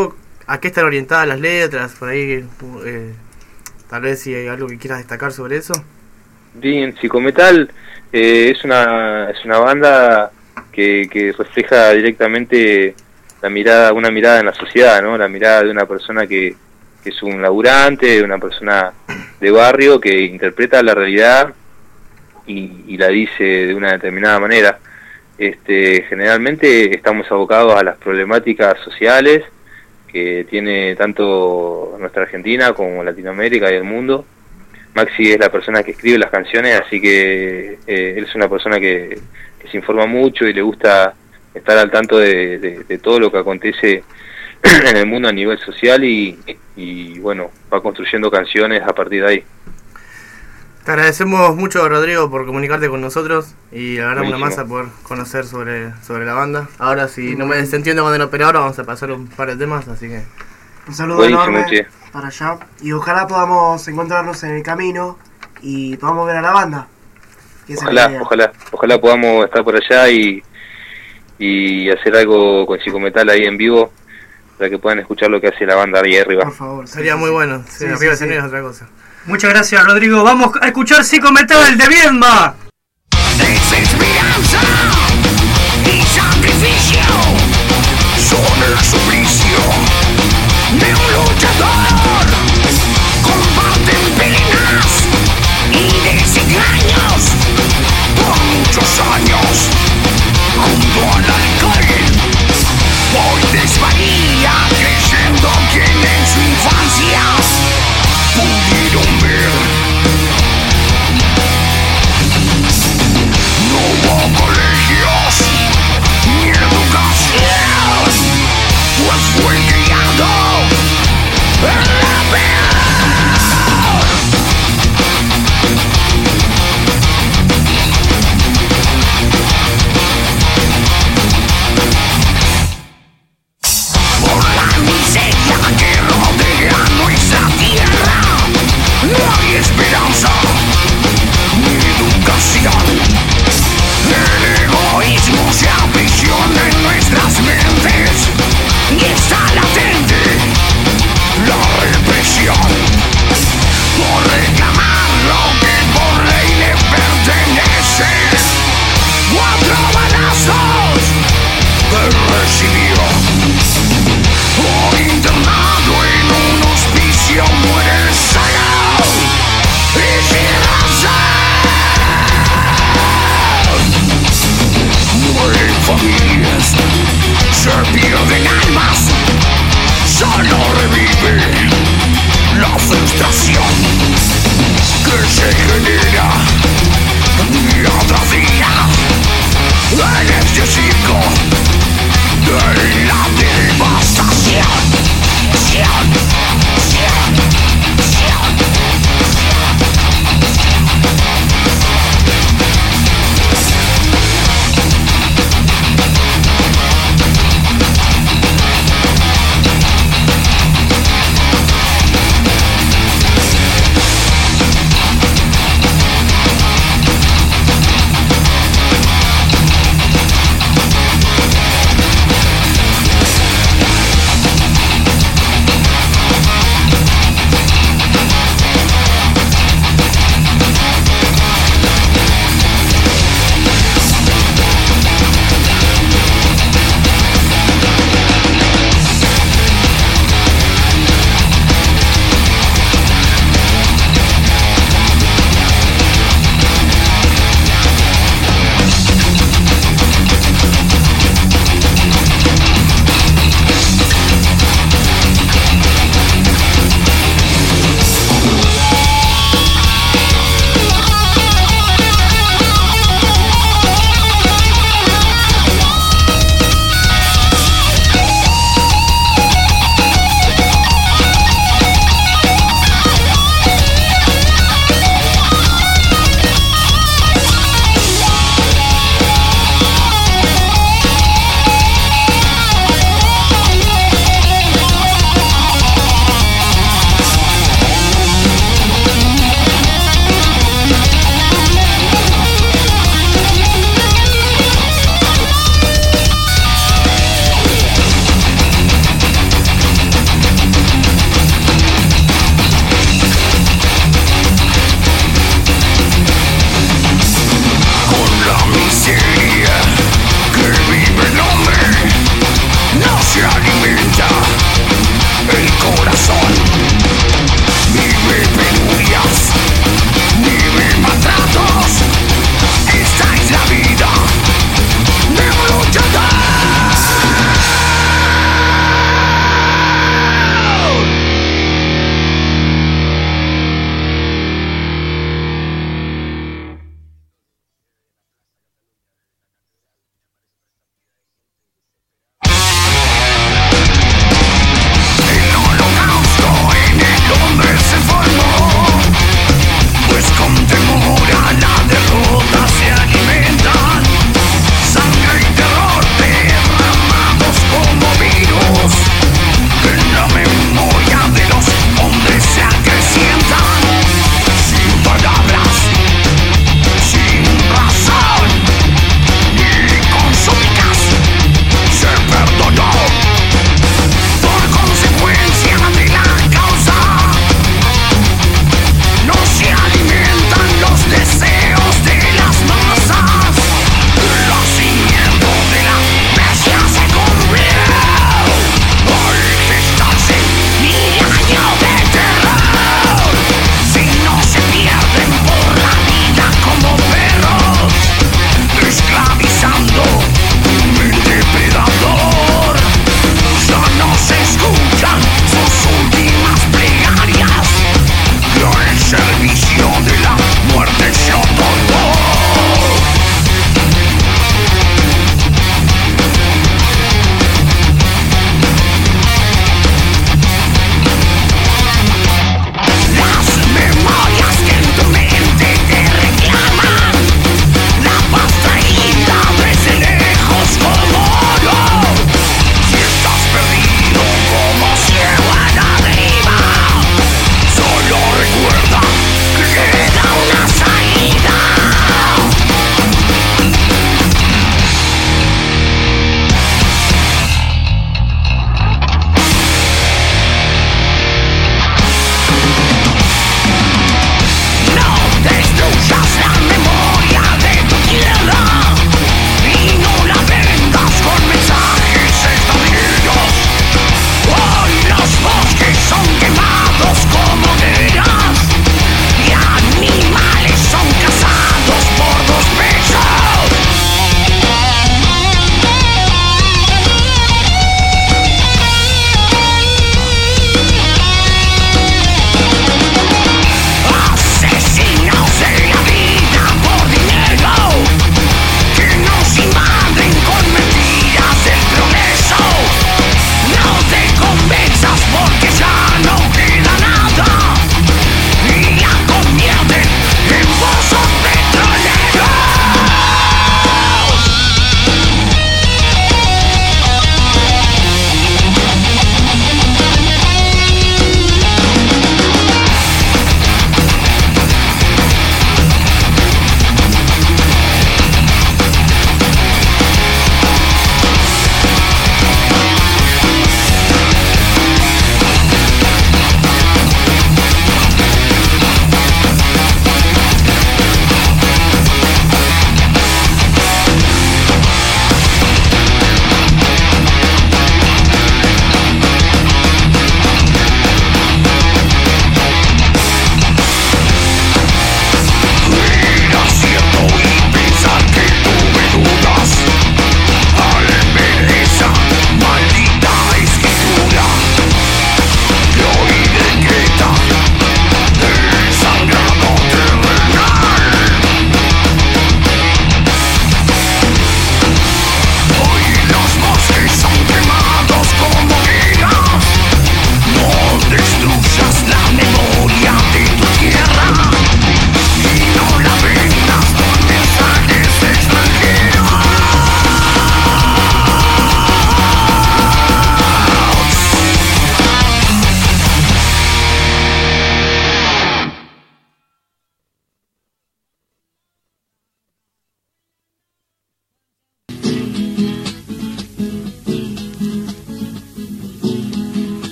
a qué están orientadas las letras, por ahí, eh, tal vez si hay algo que quieras destacar sobre eso. Bien, Psicometal eh, es una es una banda que, que refleja directamente la mirada, una mirada en la sociedad, ¿no? La mirada de una persona que, que es un laburante, una persona de barrio que interpreta la realidad y, y la dice de una determinada manera. Este, generalmente estamos abocados a las problemáticas sociales que tiene tanto nuestra Argentina como Latinoamérica y el mundo. Maxi es la persona que escribe las canciones, así que eh, él es una persona que, que se informa mucho y le gusta estar al tanto de, de, de todo lo que acontece en el mundo a nivel social y, y bueno, va construyendo canciones a partir de ahí. Te agradecemos mucho, Rodrigo, por comunicarte con nosotros y la verdad Buenísimo. una masa poder conocer sobre, sobre la banda. Ahora, si no me desentiendo con el operador, vamos a pasar un par de temas, así que... Un saludo Buenísimo, enorme che. para allá. Y ojalá podamos encontrarnos en el camino y podamos ver a la banda. Que esa es la Ojalá, idea. ojalá, ojalá podamos estar por allá y, y hacer algo con Psicometal ahí en vivo para que puedan escuchar lo que hace la banda ahí arriba. Por favor. sí, Sería sí, muy sí. bueno. Sí, Sí, arriba sí, del sí. escenario es otra cosa. Muchas gracias, Rodrigo. Vamos a escuchar Psicometal de Viedma. Desesperanza y sacrificio son el suplicio de un luchador. Combaten penas y desengaños por muchos años junto al alcohol. Hoy desvaría creyendo que en su infancia pudieron ver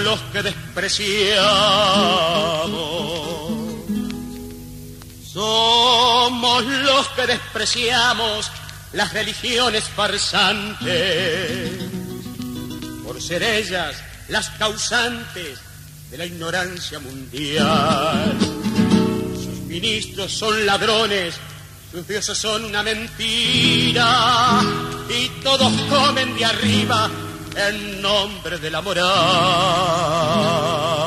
los que despreciamos. Somos los que despreciamos las religiones farsantes, por ser ellas las causantes de la ignorancia mundial. Sus ministros son ladrones, sus dioses son una mentira, y todos comen de arriba en nombre de la moral.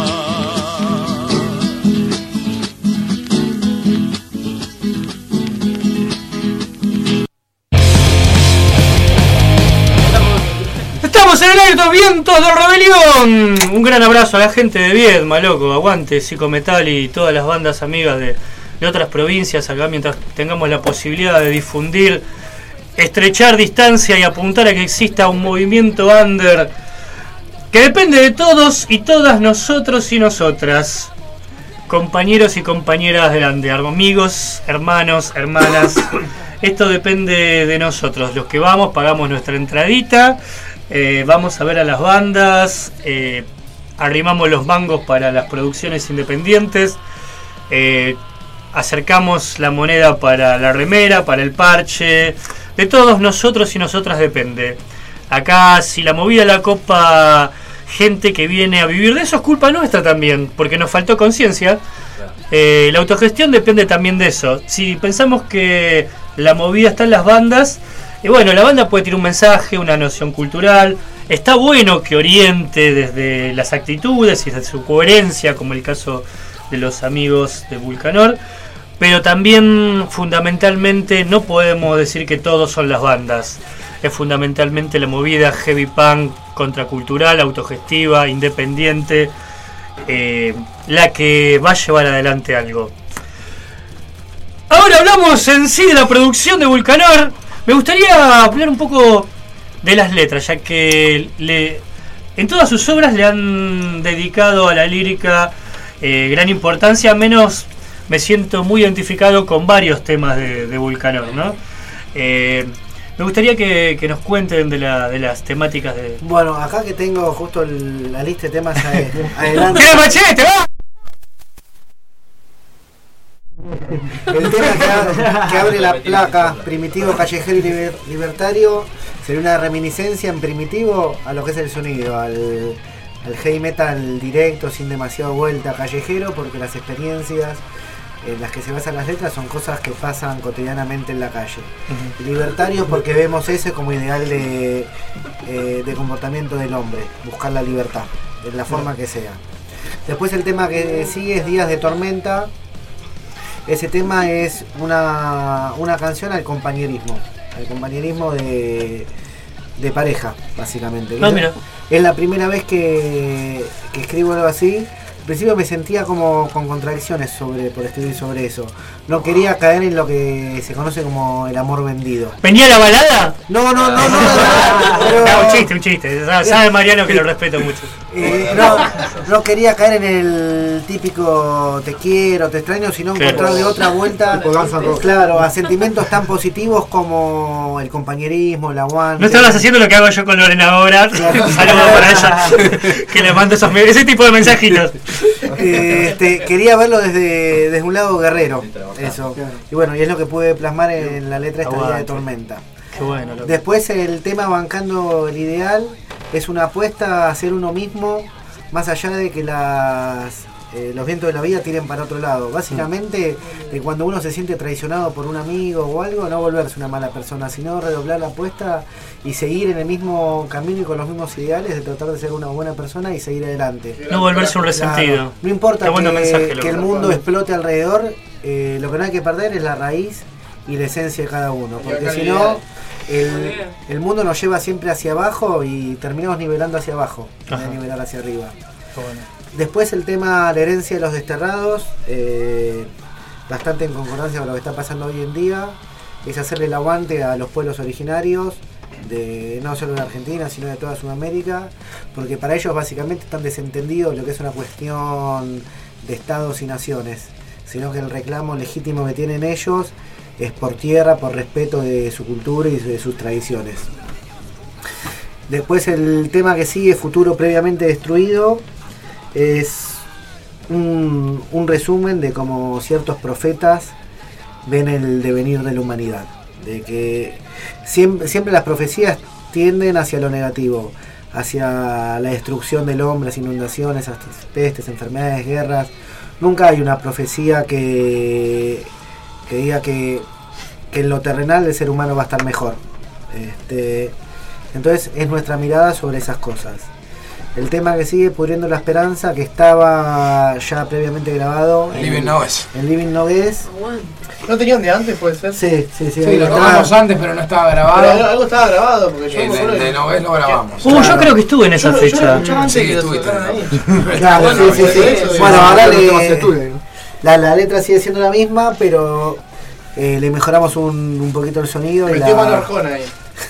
Estamos en el aire, los vientos de rebelión. Un gran abrazo a la gente de Viedma, loco. Aguante Psicometal y todas las bandas amigas de, de otras provincias acá, mientras tengamos la posibilidad de difundir, estrechar distancia y apuntar a que exista un movimiento under que depende de todos y todas nosotros y nosotras, compañeros y compañeras del under, amigos, hermanos, hermanas. Esto depende de nosotros, los que vamos, pagamos nuestra entradita, eh, vamos a ver a las bandas, eh, arrimamos los mangos para las producciones independientes, eh, acercamos la moneda para la remera, para el parche. De todos nosotros y nosotras depende. Acá, si la movida la copa gente que viene a vivir de eso, es culpa nuestra también, porque nos faltó conciencia. Eh, la autogestión depende también de eso. Si pensamos que la movida está en las bandas, y bueno, la banda puede tener un mensaje, una noción cultural. Está bueno que oriente desde las actitudes y desde su coherencia, como el caso de los amigos de Vulcanor. Pero también, fundamentalmente, no podemos decir que todos son las bandas. Es fundamentalmente la movida heavy punk, contracultural, autogestiva, independiente, eh, la que va a llevar adelante algo. Ahora hablamos en sí de la producción de Vulcanor. Me gustaría hablar un poco de las letras, ya que le, en todas sus obras le han dedicado a la lírica eh, gran importancia, menos... Me siento muy identificado con varios temas de, de Vulcanor, ¿no? Eh, me gustaría que, que nos cuenten de, la, de las temáticas de... Bueno, acá que tengo justo el, la lista de temas adelante. ¡Qué machete, va! El tema que abre, que abre la placa Primitivo, Callejero y liber, Libertario sería una reminiscencia en Primitivo a lo que es el sonido, al, al heavy metal directo, sin demasiada vuelta, callejero, porque las experiencias en las que se basan las letras son cosas que pasan cotidianamente en la calle. Uh-huh. Libertarios porque vemos ese como ideal de, eh, de comportamiento del hombre, buscar la libertad, de la forma que sea. Después el tema que sigue es Días de Tormenta. Ese tema es una, una canción al compañerismo, al compañerismo de, de pareja, básicamente. No, mira. Es la primera vez que, que escribo algo así. Al principio me sentía como con contradicciones sobre por escribir sobre eso. No quería caer en lo que se conoce como el amor vendido. ¿Venía la balada? No, no, no, no. no, no, pero... no un chiste, un chiste. Sabe Mariano que lo respeto mucho. Eh, no, no quería caer en el típico te quiero, te extraño, sino claro. Encontrar de otra vuelta, claro, a sentimientos tan positivos como el compañerismo, el aguante. No estabas haciendo lo que hago yo con Lorena ahora. Claro. Un saludo para ella, que le mando esos, ese tipo de mensajitos. Eh, este, quería verlo desde, desde un lado guerrero, eso. Y bueno, y es lo que pude plasmar en la letra esta Día de Tormenta. Qué bueno, loco. Después el tema Bancando el Ideal es una apuesta a ser uno mismo, más allá de que las eh, los vientos de la vida tiren para otro lado. Básicamente, de cuando uno se siente traicionado por un amigo o algo, no volverse una mala persona, sino redoblar la apuesta y seguir en el mismo camino y con los mismos ideales de tratar de ser una buena persona y seguir adelante. No volverse un resentido. Claro. No importa que, mensaje, que el mundo explote alrededor, eh, lo que no hay que perder es la raíz y la esencia de cada uno, porque si no... El, el mundo nos lleva siempre hacia abajo y terminamos nivelando hacia abajo, no nivelar hacia arriba. Bueno. Después el tema La herencia de los desterrados, eh, bastante en concordancia con lo que está pasando hoy en día, es hacerle el aguante a los pueblos originarios, de no solo de Argentina, sino de toda Sudamérica, porque para ellos básicamente están desentendidos lo que es una cuestión de estados y naciones, sino que el reclamo legítimo que tienen ellos es por tierra, por respeto de su cultura y de sus tradiciones. Después el tema que sigue, Futuro previamente destruido, es un, un resumen de cómo ciertos profetas ven el devenir de la humanidad. De que siempre, siempre las profecías tienden hacia lo negativo, hacia la destrucción del hombre, las inundaciones, las pestes, enfermedades, guerras. Nunca hay una profecía que, que diga que, que en lo terrenal el ser humano va a estar mejor. Este, entonces es nuestra mirada sobre esas cosas. El tema que sigue, Pudriendo la Esperanza, que estaba ya previamente grabado en Living Nogues. En Living Nogues. ¿No tenían de antes, puede ser? Sí, sí, sí. Sí, lo grabamos antes, pero no estaba grabado. Pero algo estaba grabado, porque yo El me de, acuerdo de que- Nogues lo grabamos. Uh, yo Claro. creo que estuve en esa Yo lo- yo lo fecha. escuchaba antes Sí, que lo estuviste. sacaran ahí. Claro, Bueno, sí, sí, sí. eso, Bueno, eso, ahora eso, le- eso más estudio. la, la letra sigue siendo la misma, pero eh, le mejoramos un, un poquito el sonido. Y Metió la, mano Arjona ahí.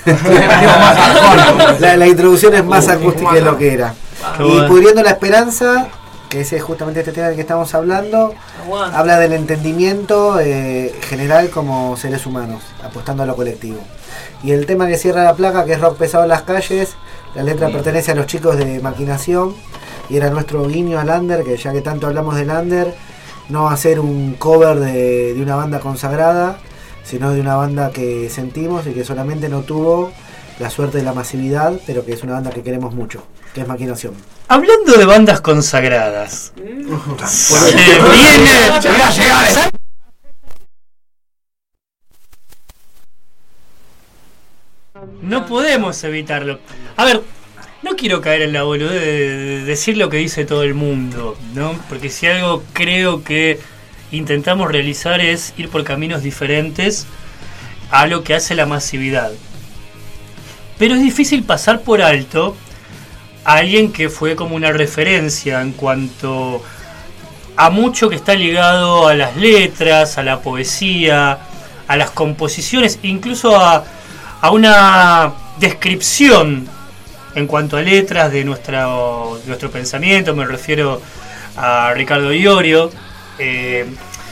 la, la introducción es más Uh, acústica de lo que era. Qué Y bueno. Pudriendo la Esperanza, que ese es justamente este tema del que estamos hablando, habla del entendimiento eh, general como seres humanos, apostando a lo colectivo. Y el tema que cierra la placa, que es Rock Pesado en las Calles, la letra pertenece a los chicos de Maquinación y era nuestro guiño al under, que ya que tanto hablamos del under, no hacer un cover de, de una banda consagrada, sino de una banda que sentimos y que solamente no tuvo la suerte de la masividad, pero que es una banda que queremos mucho, que es Maquinación. Hablando de bandas consagradas, se viene. No podemos evitarlo. A ver, no quiero caer en la boludez de decir lo que dice todo el mundo, ¿no? Porque si algo creo que intentamos realizar es ir por caminos diferentes a lo que hace la masividad. Pero es difícil pasar por alto a alguien que fue como una referencia en cuanto a mucho que está ligado a las letras, a la poesía, a las composiciones, incluso a, a una descripción en cuanto a letras de nuestro, de nuestro pensamiento. Me refiero a Ricardo Iorio. Eh,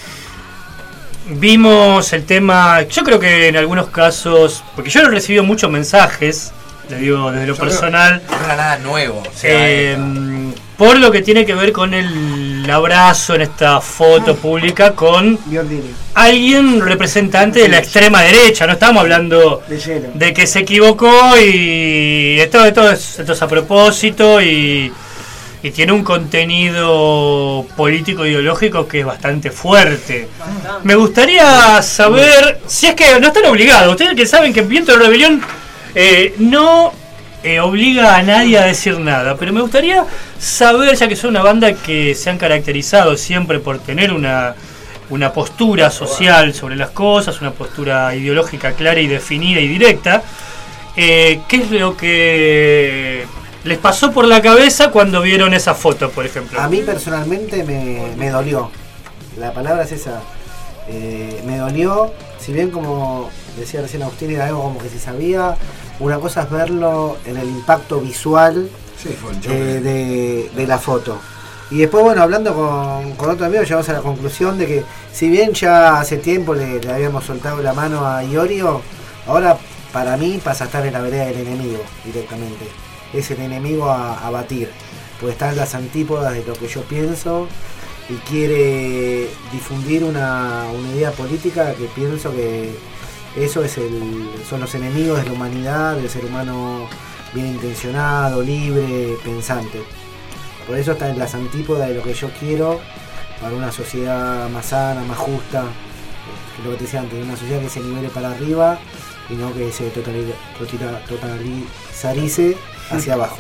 vimos el tema, yo creo que en algunos casos, porque yo he recibido muchos mensajes, le digo desde lo Yo creo personal, que no era nada nuevo. O sea, eh, por lo que tiene que ver con el abrazo en esta foto pública con alguien representante de la extrema derecha. No estamos hablando de que se equivocó y esto, esto, es, esto es a propósito y, y tiene un contenido político ideológico que es bastante fuerte. Me gustaría saber, si es que no están obligados, ustedes que saben que Viento de Rebelión eh, no eh, obliga a nadie a decir nada, pero me gustaría saber, ya que son una banda que se han caracterizado siempre por tener una, una postura social sobre las cosas, una postura ideológica clara y definida y directa, eh, ¿qué es lo que les pasó por la cabeza cuando vieron esa foto, por ejemplo? A mí personalmente me, me dolió. La palabra es esa. Eh, me dolió, si bien como decía recién Agustín, era algo como que se sabía, una cosa es verlo en el impacto visual Sí, fue el choque. eh, de, de la foto. Y después, bueno, hablando con, con otro amigo, llegamos a la conclusión de que si bien ya hace tiempo le, le habíamos soltado la mano a Iorio, ahora para mí pasa a estar en la vereda del enemigo directamente. Es el enemigo a, a batir, porque está en las antípodas de lo que yo pienso y quiere difundir una, una idea política que pienso que eso es el, son los enemigos de la humanidad, del ser humano bien intencionado, libre, pensante. Por eso está en las antípodas de lo que yo quiero para una sociedad más sana, más justa, que lo que te decía antes, una sociedad que se nivele para arriba y no que se totali- totali- totalizarice hacia abajo.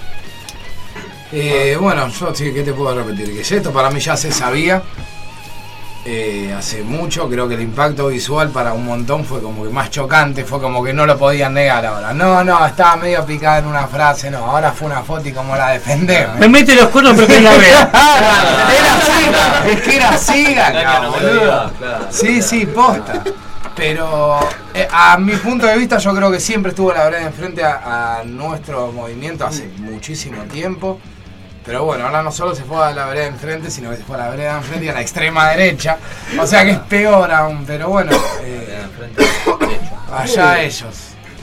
Eh, bueno, yo sí, ¿qué te puedo repetir? Que esto para mí ya se sabía eh, hace mucho. Creo que el impacto visual para un montón fue como que más chocante, fue como que no lo podían negar ahora. No, no, estaba medio picada en una frase, no, ahora fue una foto y como la defendemos. Me mete los cuernos pero que la vea. Era así, es que era así, acá, boludo. Sí, sí, posta. Pero eh, a mi punto de vista yo creo que siempre estuvo la vereda enfrente a, a nuestro movimiento hace muchísimo tiempo. Pero bueno, ahora no solo se fue a la vereda enfrente, sino que se fue a la vereda enfrente y a la extrema derecha. O sea que es peor aún, pero bueno, eh, allá ellos.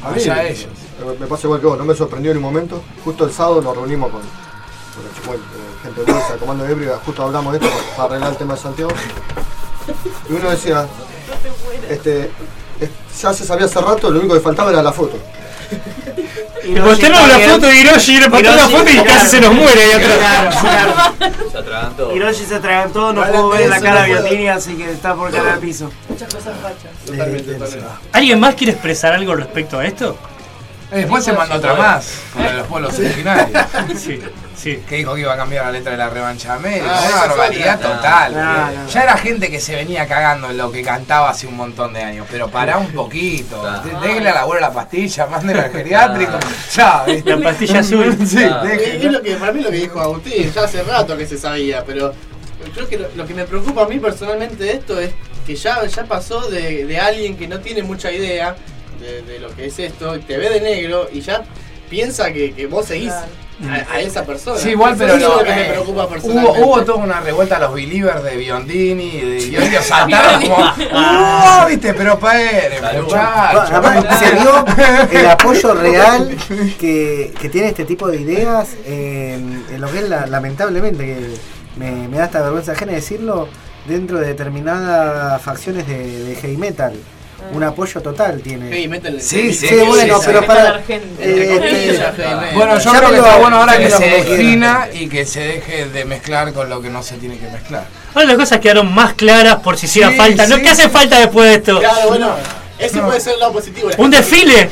A mí, allá ellos. Me, me pasa igual que vos, no me sorprendió en un momento. Justo el sábado nos reunimos con, con los chicos, eh, gente de bolsa, comando de ebrio, justo hablamos de esto para, para arreglar el tema de Santiago. Y uno decía, este, es, ya se sabía hace rato, lo único que faltaba era la foto. Y mostraron la foto de Hiroshi, le pasó la foto y casi se nos muere ahí atrás. Claro, claro. Se atragantó. Hiroshi se atragantó, no pudo ver la cara de Biotini, así que está por caer al piso. Muchas cosas fachas. Totalmente, totalmente. ¿Alguien más quiere expresar algo respecto a esto? Eh, Después se mandó otra más, con los pueblos originarios. Sí, sí. Que dijo que iba a cambiar la letra de la revancha de América. Ah, Una esa barbaridad fue otra. total. No, no, no. Ya era gente que se venía cagando en lo que cantaba hace un montón de años. Pero pará un poquito. Déjenle a la abuela la pastilla, mándenle al geriátrico. Ya, ¿viste? La pastilla azul. Sí, Es, es lo que, para mí lo que dijo Agustín, ya hace rato que se sabía, pero creo que lo, lo que me preocupa a mí personalmente de esto es que ya, ya pasó de, de alguien que no tiene mucha idea de, de lo que es esto, te ve de negro y ya piensa que, que vos seguís a, a esa persona. Sí, igual, pero eso no, es lo que me eh, preocupa hubo, personalmente. hubo toda una revuelta a los believers de Biondini y de y ellos saltaron como ¡oh! ¿Viste? Pero paren, muchachos. Además, se vio el apoyo real que, que tiene este tipo de ideas en, en lo que es la, lamentablemente, que me, me da hasta vergüenza ajena decirlo, dentro de determinadas facciones de, de heavy metal. Un apoyo total tiene. Heavy metal. Sí, sí, sí, bueno, sí, pero sí. para. Entre eh, comillas, heavy metal. Bueno, yo Ya creo que me lo- está bueno ahora que llámelo se como quieran. defina y que se deje de mezclar con lo que no se tiene que mezclar. Ahora las cosas quedaron más claras por si hiciera Sí, falta. ¿No? sí. ¿Qué hace falta después de esto? Claro, bueno, ese puede ser el lado positivo. ¿Un desfile?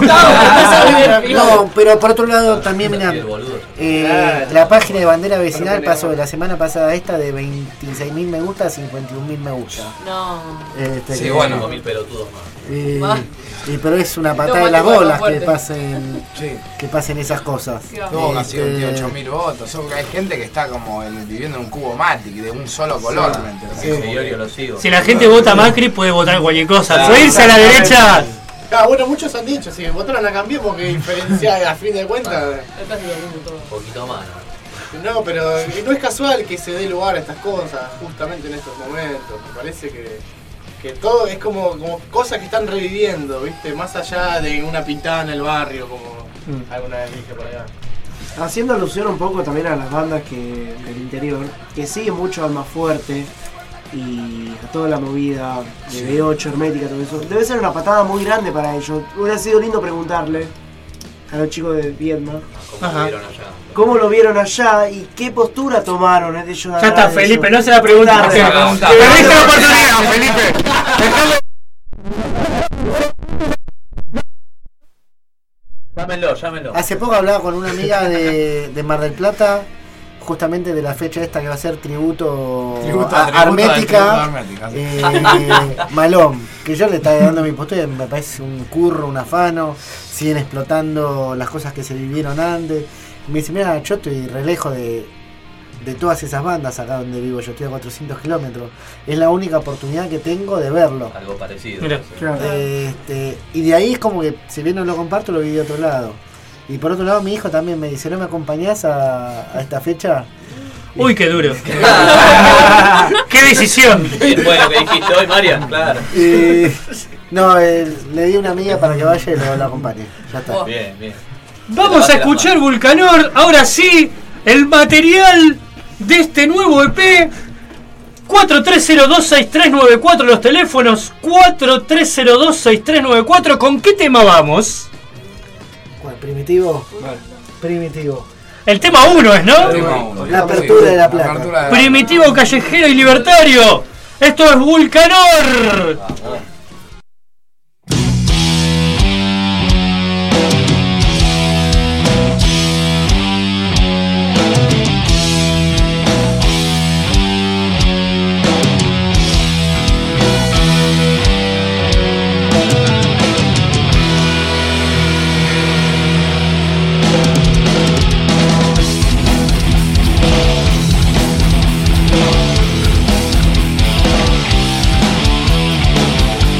No, pero por otro lado también, mirá, eh, la página de bandera vecinal pasó de la semana pasada a esta de veintiséis mil me gusta a cincuenta y un mil me gusta. No. Este, Sí, que- bueno. Cinco mil pelotudos más. eh, Más. y pero es una patada Toma, de las toma, bolas fuerte. que pasen Sí. que pasen esas cosas. Tuvo casi Este, veintiocho mil votos. Son- hay gente que está como en- viviendo en un cubo Matic de un solo color. ¿me entendés? Sí, yo, yo lo sigo. Si la gente vota Macri, puede votar cualquier cosa. Puede irse a la derecha. Ah, bueno, muchos han dicho, si votaron a Cambiemos, que diferencia a fin de cuentas. Estás viendo todo. Un poquito más, ¿no? No, pero no es casual que se dé lugar a estas cosas justamente en estos momentos. Me parece que, que todo es como, como cosas que están reviviendo, ¿viste? Más allá de una pintada en el barrio, como alguna vez dije por allá. Haciendo alusión un poco también a las bandas que del interior, que siguen mucho Alma Fuerte y a toda la movida de B ocho, Hermética, todo eso. Debe ser una patada muy grande para ellos. Hubiera sido lindo preguntarle a los chicos de Vietnam ¿Cómo lo vieron allá? cómo lo vieron allá y qué postura tomaron eh, de ellos. Ya está, Felipe, no se la pregunta. Tarde. Te perdiste la oportunidad, Felipe. Llámenlo, llámenlo. Hace poco hablaba con una amiga de, de Mar del Plata, justamente de la fecha esta que va a ser tributo, Tributo- a tributo Hermética, al tributo a Hermética, sí. eh, Malón, que yo le estaba dando mi postura y me parece un curro, un afano, siguen explotando las cosas que se vivieron antes. Y me dice, mira, yo estoy re lejos de, de todas esas bandas acá donde vivo, yo estoy a cuatrocientos kilómetros, es la única oportunidad que tengo de verlo. Algo parecido. Mira. Sí. Este, y de ahí es como que, si bien no lo comparto, lo vi de otro lado. Y por otro lado, mi hijo también me dice, ¿no me acompañás a, a esta fecha? Uy, qué duro. Qué decisión. Bien, bueno, que dijiste hoy, Marian, claro. Y, no, eh, le di una amiga para que vaya y lo, lo acompañe. Ya está. Bien, bien. Vamos a escuchar Vulcanor. Ahora sí, el material de este nuevo E P. cuatro tres cero dos seis tres nueve cuatro los teléfonos. cuatro tres cero dos seis tres nueve cuatro. ¿Con qué tema vamos? ¿Cuál? ¿Primitivo? Primitivo. El tema uno es, ¿no? Tema uno. La apertura de la La plata. apertura de la- Primitivo, callejero y libertario. Esto es Vulcanor. Vamos. Thank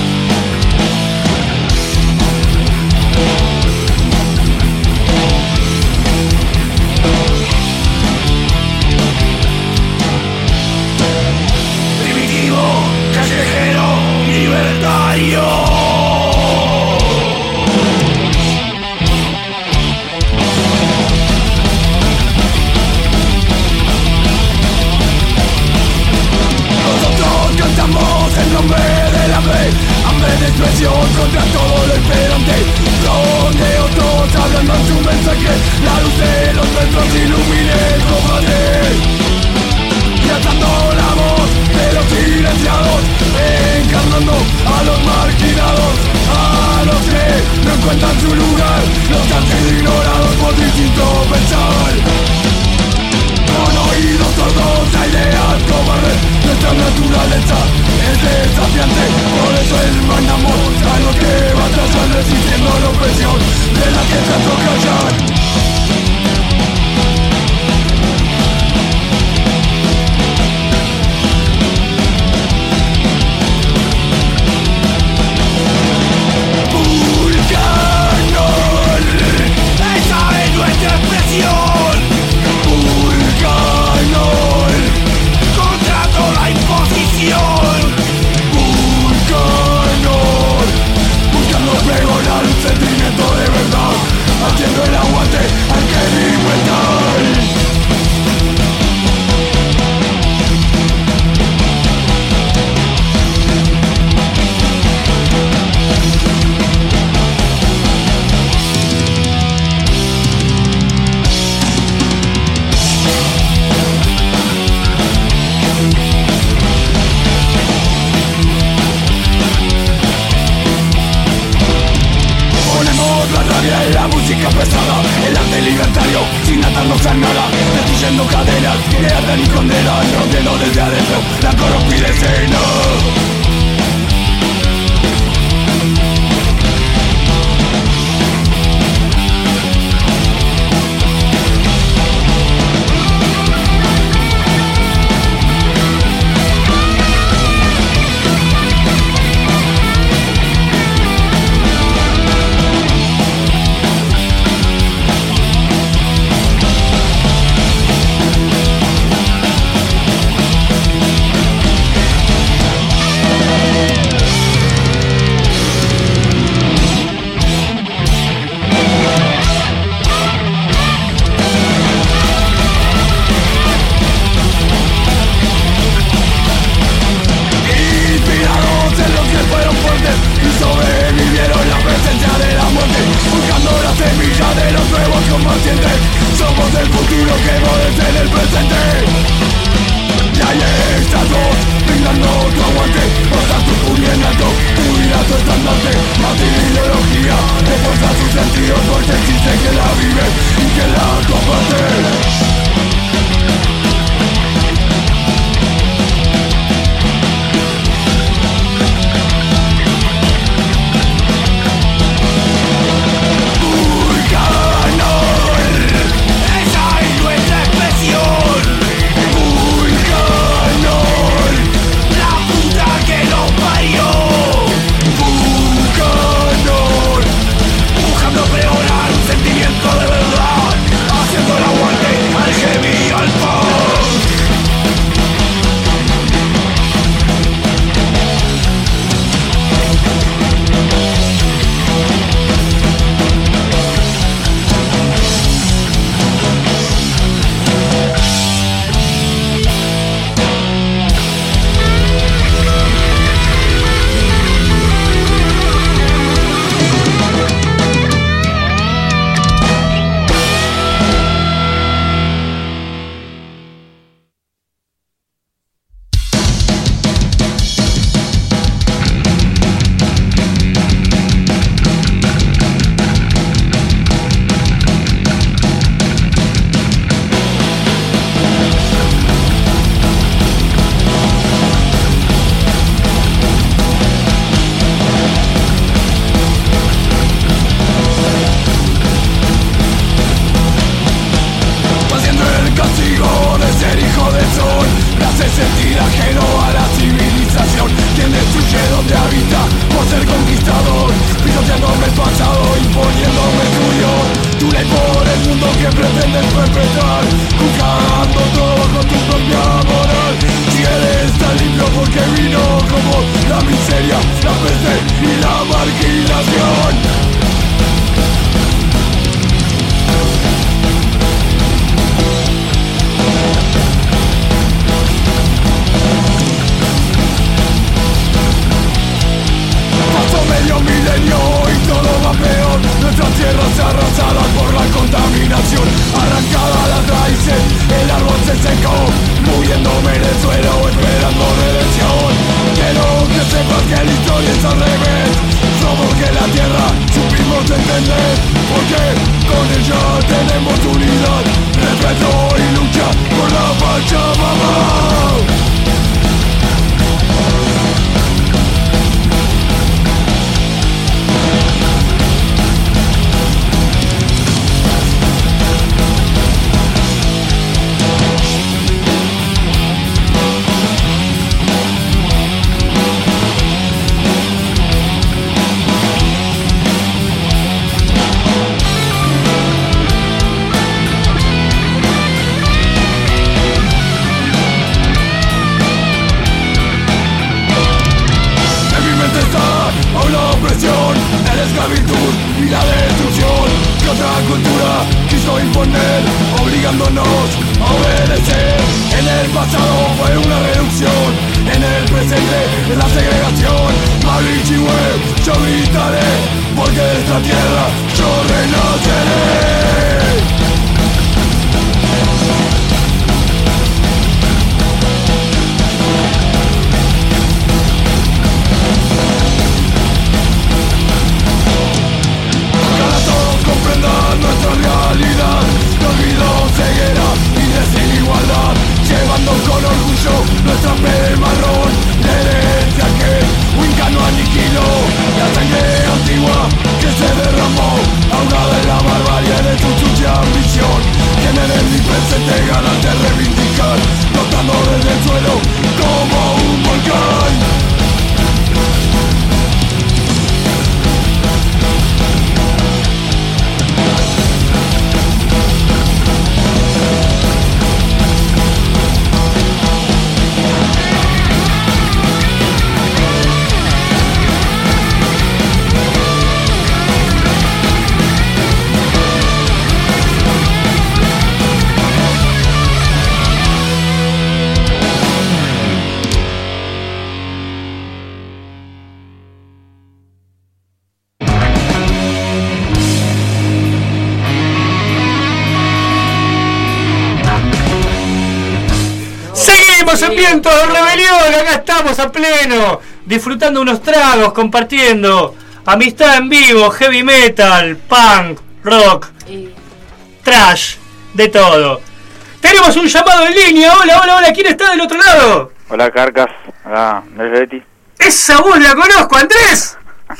expresión contra todo lo esperante, donde otros hablan más su mensaje. La luz de los nuestros ilumine el combate, y alzando la voz de los silenciados, encarnando a los marginados, a los que no encuentran su lugar, los que han sido ignorados por distinto pensar. Con oídos sordos a ideas cobardes, nuestra naturaleza es desafiante. Por eso hermanamos a los que batallan resistiendo la opresión de la que tanto callan. porque la historia es al revés. Somos que la tierra supimos entender, porque con ella tenemos unidad, respeto y lucha por la Pachamama. La esclavitud y la destrucción que otra cultura quiso imponer, obligándonos a obedecer. En el pasado fue una reducción, en el presente es la segregación. Marichihue, yo gritaré, porque de esta tierra yo renaceré. Nuestra realidad, no olvido ceguera y desigualdad, llevando con orgullo nuestra piel marrón, la herencia que Huincano aniquiló, la sangre antigua que se derramó, ahogada en la barbarie de su sucia ambición, tienen en mi presente ganas de reivindicar, brotando desde el suelo como un volcán. En Vientos de Rebelión, acá estamos a pleno, disfrutando unos tragos, compartiendo amistad en vivo, heavy metal, punk, rock, trash, de todo. Tenemos un llamado en línea. Hola, hola, hola, ¿quién está del otro lado? Hola, Carcas, hola, Andrés Loretti. Esa voz la conozco, Andrés.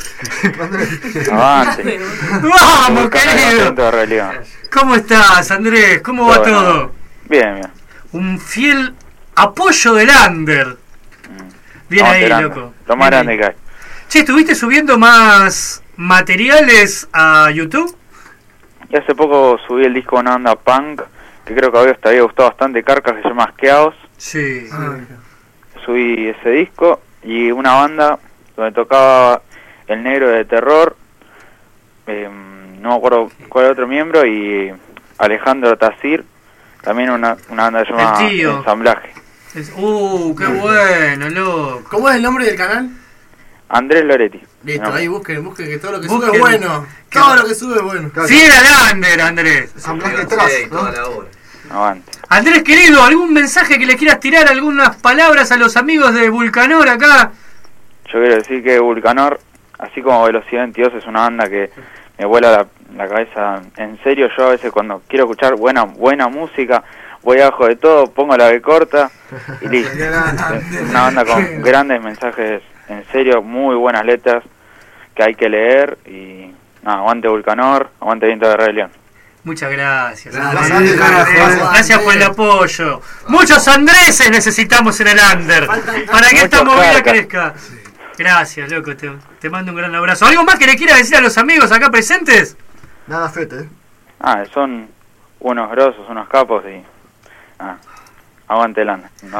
Avante. Vamos, querido. ¿Cómo estás, Andrés? ¿Cómo va todo? todo? Bien, bien. Un fiel apoyo del under. Bien ahí, loco. Lo más grande que hay. Che, ¿estuviste subiendo más materiales a YouTube? Y hace poco subí el disco de una banda punk, que creo que a vos te había gustado bastante, Carcas, que se llama Asqueados. Sí. Ah. Subí ese disco y una banda donde tocaba El Negro de Terror, eh, no me acuerdo cuál otro miembro, y Alejandro Tazir, también una, una banda que se llama Ensamblaje. Es, uh, qué bueno, loco. ¿Cómo es el nombre del canal? Andrés Loretti. Listo, no. Ahí busquen, busquen que todo lo que Busquen. sube es bueno. Todo lo que sube es bueno. Sigue al under, Andrés. Ensamblaje atrás, ¿no? Avante. Andrés, querido, ¿algún mensaje que le quieras tirar, algunas palabras a los amigos de Vulcanor acá? Yo quiero decir que Vulcanor, así como Velocidad veintidós, es una banda que me vuela la, la cabeza. En serio, yo a veces cuando quiero escuchar buena buena música, voy abajo de todo, pongo la B corta y listo. Es una banda con grandes mensajes, en serio, muy buenas letras que hay que leer. Y nada, aguante Vulcanor, aguante Viento de Rebelión. Muchas gracias. Gracias, Andrés. Gracias, gracias por el apoyo. Muchos Andreses necesitamos en el under para que esta movida crezca. Gracias, loco. Te, te mando un gran abrazo. ¿Algo más que le quieras decir a los amigos acá presentes? Nada, fete. Ah, son unos grosos, unos capos y... Ah, aguante el under, ¿no?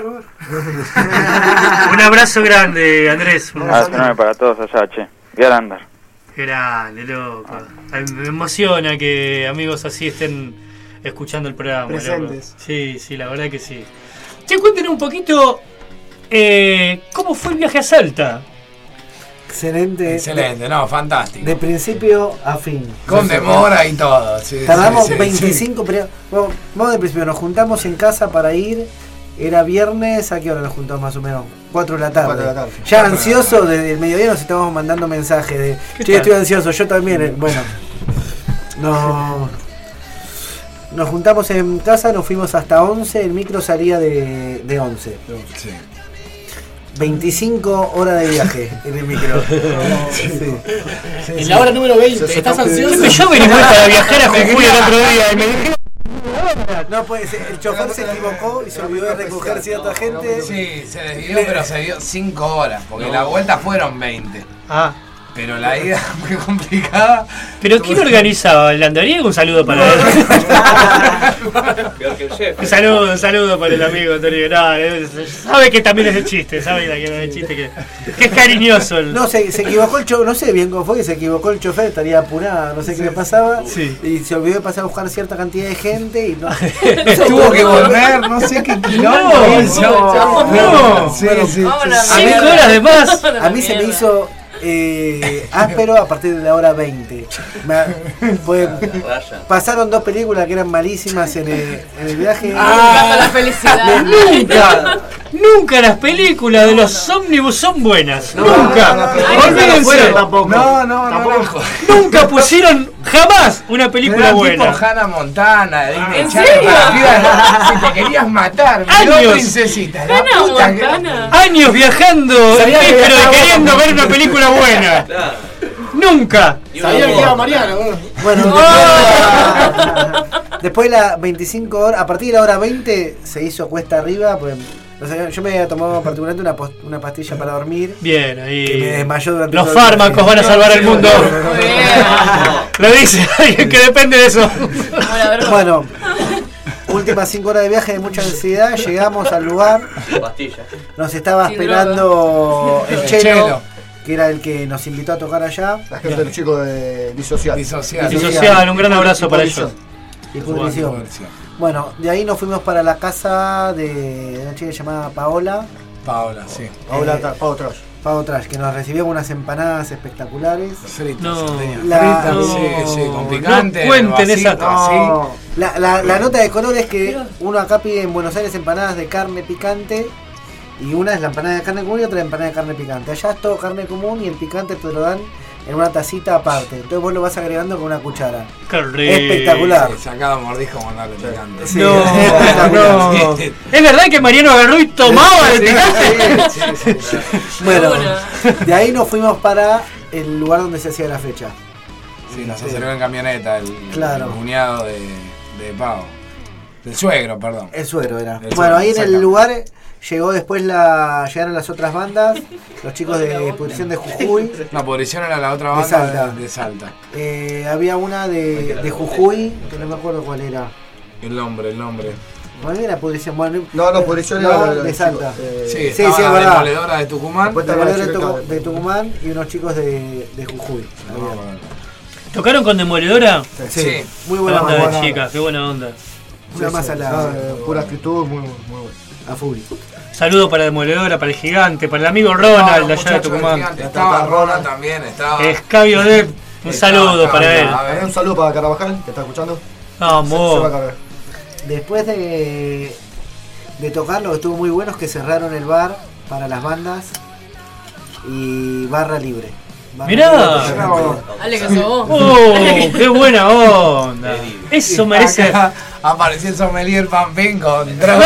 Un abrazo grande, Andrés. Un abrazo enorme para todos allá, che. Voy al under. Grande, loco. Ay, me emociona que amigos así estén escuchando el programa. Presentes. Loco. Sí, sí, la verdad que sí. Che, cuéntenos un poquito eh, cómo fue el viaje a Salta. Excelente. Excelente, no, fantástico. De principio a fin. Con demora y todo. Sí, Tardamos sí, sí, veinticinco, sí. pero bueno, vamos de principio, nos juntamos en casa para ir Era viernes, ¿a qué hora nos juntamos más o menos? cuatro de la tarde. cuatro de la tarde. Ya ansioso, desde el mediodía nos estábamos mandando mensajes de, che, estoy ansioso, yo también. eh, Bueno, no, nos juntamos en casa, nos fuimos hasta once, el micro salía de, de once. Sí. veinticinco horas de viaje en el micro. Sí. Sí, en la hora número veinte, ¿estás ansioso? Yo me animé para viajar a Jujuy el otro día y me dije... No, pues el chofer se equivocó y se olvidó de recoger cierta gente. Sí, se desvió, pero se dio cinco horas, porque no. La vuelta fueron veinte. Ah. Pero la ida muy complicada. ¿Pero quién organizaba? ¿El Andariego? Un saludo para él. Peor que el chef. Un saludo, un saludo para el amigo Antonio. No, sabe que también es de chiste, sabe que es de chiste, que, que es cariñoso. El... No, se, se equivocó el chofer, no sé bien cómo fue, que se equivocó el chofer, estaría apurado, no sé sí, qué le pasaba. Sí. Y se olvidó de pasar a buscar cierta cantidad de gente y no. no tuvo que volver, no sé qué quilombo. No, no, no. Sí, sí. Cinco horas de más. A mí se me hizo eh, áspero a partir de la hora veinte. Me, fue, pasaron dos películas que eran malísimas en el, en el viaje. Ah, la felicidad. Nunca, nunca las películas de los ómnibus son buenas. No, nunca. No, olvídense. No, no, no, tampoco. Nunca pusieron jamás una película Era buena. Tipo Hannah Montana, de Disney ¿En Channel, serio? para si te querías matar, años. Princesita. La Hannah puta Montana. Que... Años viajando en micro y queriendo ver una película buena. Claro. Nunca. Sabía que iba Mariano. Bueno, después, después de las veinticinco horas, a partir de la hora veinte se hizo cuesta arriba. Pues, o sea, yo me había tomado particularmente una, post, una pastilla para dormir. Bien, ahí. Que me desmayó durante los todo el fármacos viaje. van a salvar el mundo. Lo dice alguien que depende de eso. Bueno, últimas cinco horas de viaje de mucha ansiedad. Llegamos al lugar. Pastilla. Nos estaba Sin esperando el El Chelo, Chelo. que era el que nos invitó a tocar allá. La gente del chico de Disocial. Disocial. Disocial, un gran abrazo para ellos. Y pudrición. Bueno, de ahí nos fuimos para la casa de una chica llamada Paola. Paola, sí. Paola, Eh, Pao Trash. Pao Trash, que nos recibió con unas empanadas espectaculares. Fritas, No. La- fritas, no. sí, sí, con picante. No cuenten vasito, esa- No. La, la, la nota de color es que uno acá pide en Buenos Aires empanadas de carne picante. Y una es la empanada de carne común y otra la empanada de carne picante. Allá es todo carne común y el picante te lo dan en una tacita aparte. Entonces vos lo vas agregando con una cuchara. Qué rico. Espectacular. Sí, sacaba mordisco con darle picante. Sí, No, espectacular. no. ¿Es verdad que Mariano agarró y tomaba el picante? Sí, sí, sí. Bueno, de ahí nos fuimos para el lugar donde se hacía la fecha. Sí, nos acercó en camioneta el, Claro. el cuñado de, de Pau. Del suegro, perdón. El suero era. El bueno, suero, ahí en el exactamente. lugar llegó después la llegaron las otras bandas, los chicos de Pudrición de Jujuy. No, Pudrición era la otra De banda Salta. de, de Salta. Eh, había una de, de Jujuy, que no me acuerdo cuál era. El nombre, el nombre. ¿Cuál era Pudrición? Bueno, No, no, Pudrición no, era la- de los Salta. chicos, eh, Sí, sí, estaba sí, es la verdad. demoledora de Tucumán. Después De, estaba la de, chica Tucu- de- de Tucumán y unos chicos de, de Jujuy. No, Había. bueno. ¿Tocaron con Demoledora? Sí, Sí. muy La buena banda banda. de chicas, qué buena onda. Una Sí, más sí, a la ah, eh, pura actitud, muy, muy bueno. a full. Saludo para Demoledora, para el gigante, para el amigo Ronald de allá de Tucumán. Estaba Ronald también, estaba. Escabio de un Estaba saludo acá, para él. a ver. Un saludo para Carabajal, que está escuchando. Se va a Vamos. cargar. Después de, de tocar, lo que estuvo muy bueno es que cerraron el bar para las bandas y barra libre. Barra Mirá. libre. Ale, que sos vos. ¡Oh, qué buena onda! Eso merece. Acá apareció el sommelier Pampín con droga.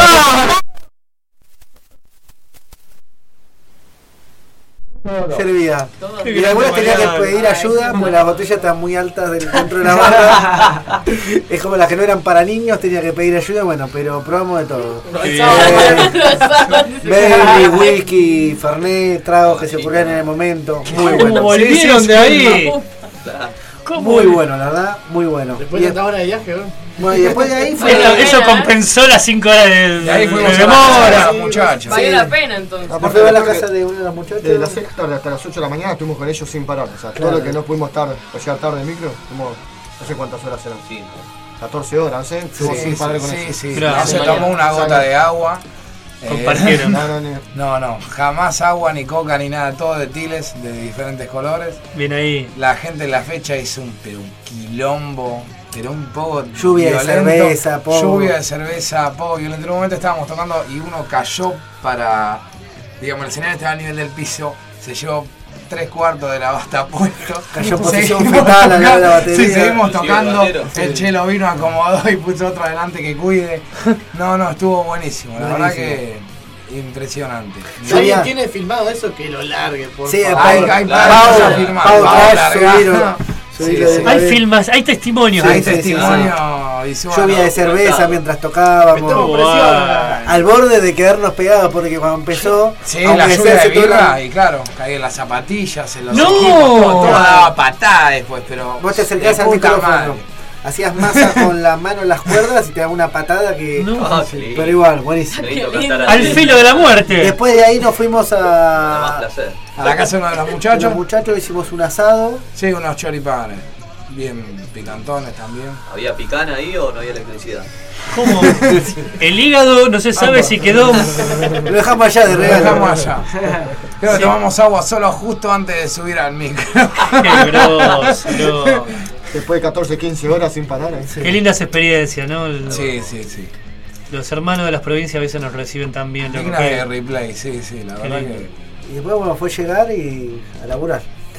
Servía. Qué Y algunas grande tenían que Mariano. pedir ayuda porque las botellas estaban muy altas del dentro de la barra. Es como las que no eran para niños, tenía que pedir ayuda, bueno, pero probamos de todo. Qué Eh, Bailey, whisky, fernet, tragos que se ocurrían en el momento. Muy ¿Cómo bueno. volvieron Sí, sí, de sí. ahí? ¿Cómo Muy volvieron? bueno, la verdad, muy bueno. Después Y, de tanta hora de viaje, ¿no? bueno, y después de ahí fue. Eso, eso compensó las cinco horas de, Y ahí de fuimos a la demora. casa de los muchachos. Valió Sí. la pena entonces. Aparte de la casa de uno de los muchachos. De las seis tarde hasta las ocho de la mañana estuvimos con ellos sin parar. O sea, Claro. todo lo que no pudimos estar, o llegar tarde de micro, estuvimos, no sé cuántas horas eran. catorce horas, no sé. Estuvimos Sí, sin parar sí, con sí, ellos. sí. Gracias, No se Mariano. tomó una gota de agua. Eh, Compartieron. No, no, ni- No, no, jamás agua, ni coca, ni nada, todo de tiles de diferentes colores. Bien ahí. La gente en la fecha hizo un, pero un quilombo pero un poco lluvia violento, de cerveza, poco. lluvia de cerveza, poco violento. En un momento estábamos tocando y uno cayó para, digamos, el escenario estaba a nivel del piso, se llevó tres cuartos de la basta puesto. Cayó en posición fetal al lado de la batería. Sí, seguimos tocando, Sí, el el chelo vino, acomodó y puso otro adelante que cuide. No, no, estuvo buenísimo, la verdad que impresionante. Si alguien tiene filmado eso, que lo largue, por Sí, favor. hay, hay Pau, cosas a filmar, Pau, vamos a Pau, largar. subilo, Sí, subilo sí. de- Hay filmas, hay testimonios. Hay Sí, sí, testimonio sí. visual. Lluvia de cerveza mientras tocábamos. Metemos presión. Al borde de quedarnos pegados porque cuando empezó. Sí, aunque la sea, lluvia de se toca- birra y claro, caí en las zapatillas, en los ¡No! equipos, todo, todo daba patada después, pero Vos te acercás de al puta micrófono. madre. Hacías masa con la mano en las cuerdas y te daba una patada que. No. Ah, qué lindo. Pero igual, buenísimo. Qué lindo cantar Al así. filo de la muerte. Después de ahí nos fuimos Nada más a. placer. A la casa de uno de los Los muchachos, muchachos hicimos un asado. sí, unos choripanes, bien picantones también. ¿Había picana ahí o no había electricidad? ¿Cómo? El hígado no se sabe si quedó. Lo dejamos allá de Lo regalo. dejamos allá. Creo que tomamos agua solo justo antes de subir al micro. Qué grosso, no. Después de catorce, quince horas sin parar. ¿eh? Qué lindas experiencias, ¿no? Los, Sí, sí, sí. los hermanos de las provincias a veces nos reciben tan bien. loco, Digna que- de replay, sí, sí, la Qué verdad lindo. que. Y después, bueno, fue llegar y a laburar.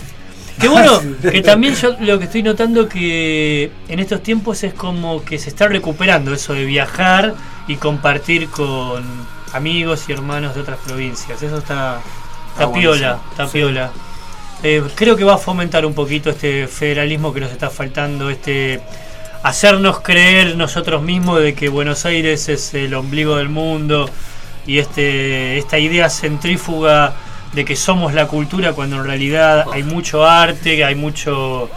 Qué bueno, que también yo lo que estoy notando que en estos tiempos es como que se está recuperando eso de viajar y compartir con amigos y hermanos de otras provincias. Eso está, está Está piola, buenísimo. está Sí. piola. Eh, creo que va a fomentar un poquito este federalismo que nos está faltando, este hacernos creer nosotros mismos de que Buenos Aires es el ombligo del mundo y este esta idea centrífuga de que somos la cultura cuando en realidad hay mucho arte, hay mucho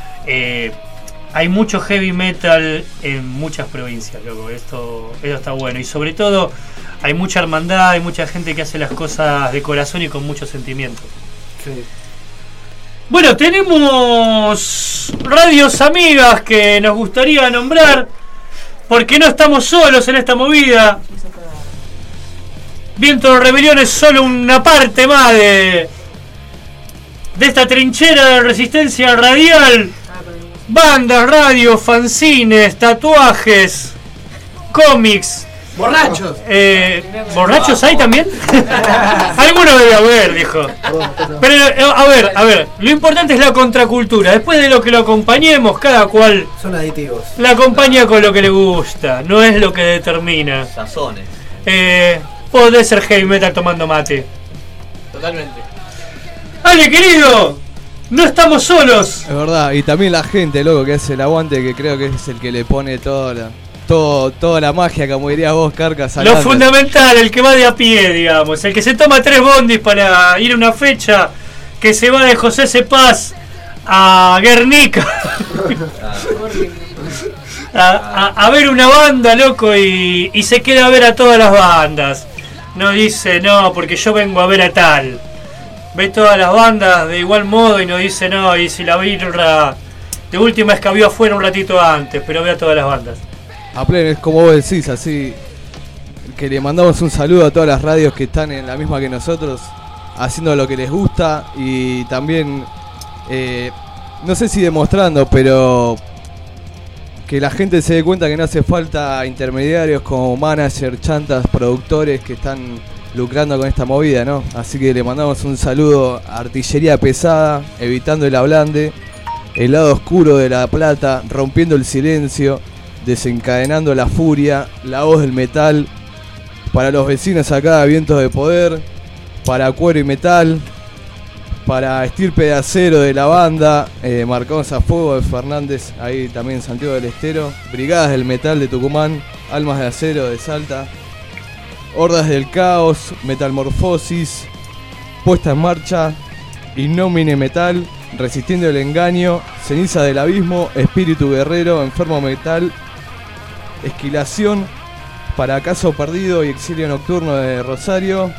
eh, hay mucho heavy metal en muchas provincias, loco. Esto, esto está bueno y sobre todo hay mucha hermandad, hay mucha gente que hace las cosas de corazón y con mucho sentimiento. Sí. Bueno, tenemos radios amigas que nos gustaría nombrar porque no estamos solos en esta movida. Viento de Rebelión es solo una parte más de, de esta trinchera de resistencia radial. Bandas, radios, fanzines, tatuajes, cómics. Borrachos. Eh, ¿Borrachos hay también? Alguno debe haber, dijo. Pero, eh, a ver, a ver, lo importante es la contracultura. Después de lo que lo acompañemos, cada cual Son aditivos. la acompaña con lo que le gusta. No es lo que determina. Sazones. Eh, puede ser heavy metal tomando mate. Totalmente. Ale, querido, no estamos solos. Es verdad, y también la gente, loco, que hace el aguante, que creo que es el que le pone toda la, todo, toda la magia, como dirías vos, Carcas. Lo adelante. fundamental, el que va de a pie, digamos. El que se toma tres bondis para ir a una fecha, que se va de José Cepaz a Guernica. A, a- a ver una banda, loco, y, y se queda a ver a todas las bandas. No dice, no, porque yo vengo a ver a tal. Ve todas las bandas de igual modo y no dice, no, y si la birra de última escabió afuera un ratito antes, pero ve a todas las bandas. A pleno, es como vos decís, así que le mandamos un saludo a todas las radios que están en la misma que nosotros, haciendo lo que les gusta y también, eh, no sé si demostrando, pero que la gente se dé cuenta que no hace falta intermediarios como manager, chantas, productores que están lucrando con esta movida, ¿no? Así que le mandamos un saludo a Artillería Pesada, evitando el ablande, el lado oscuro de la plata, rompiendo el silencio, desencadenando la furia, la voz del metal, para los vecinos acá, Vientos de Poder, para Cuero y Metal, para Estirpe de Acero de la banda, eh, Marcados a Fuego de Fernández, ahí también Santiago del Estero, Brigadas del Metal de Tucumán, Almas de Acero de Salta, Hordas del Caos, Metalmorfosis, Puesta en Marcha, Innomine Metal, Resistiendo el Engaño, Ceniza del Abismo, Espíritu Guerrero, Enfermo Metal, Esquilación, para Caso Perdido y Exilio Nocturno de Rosario,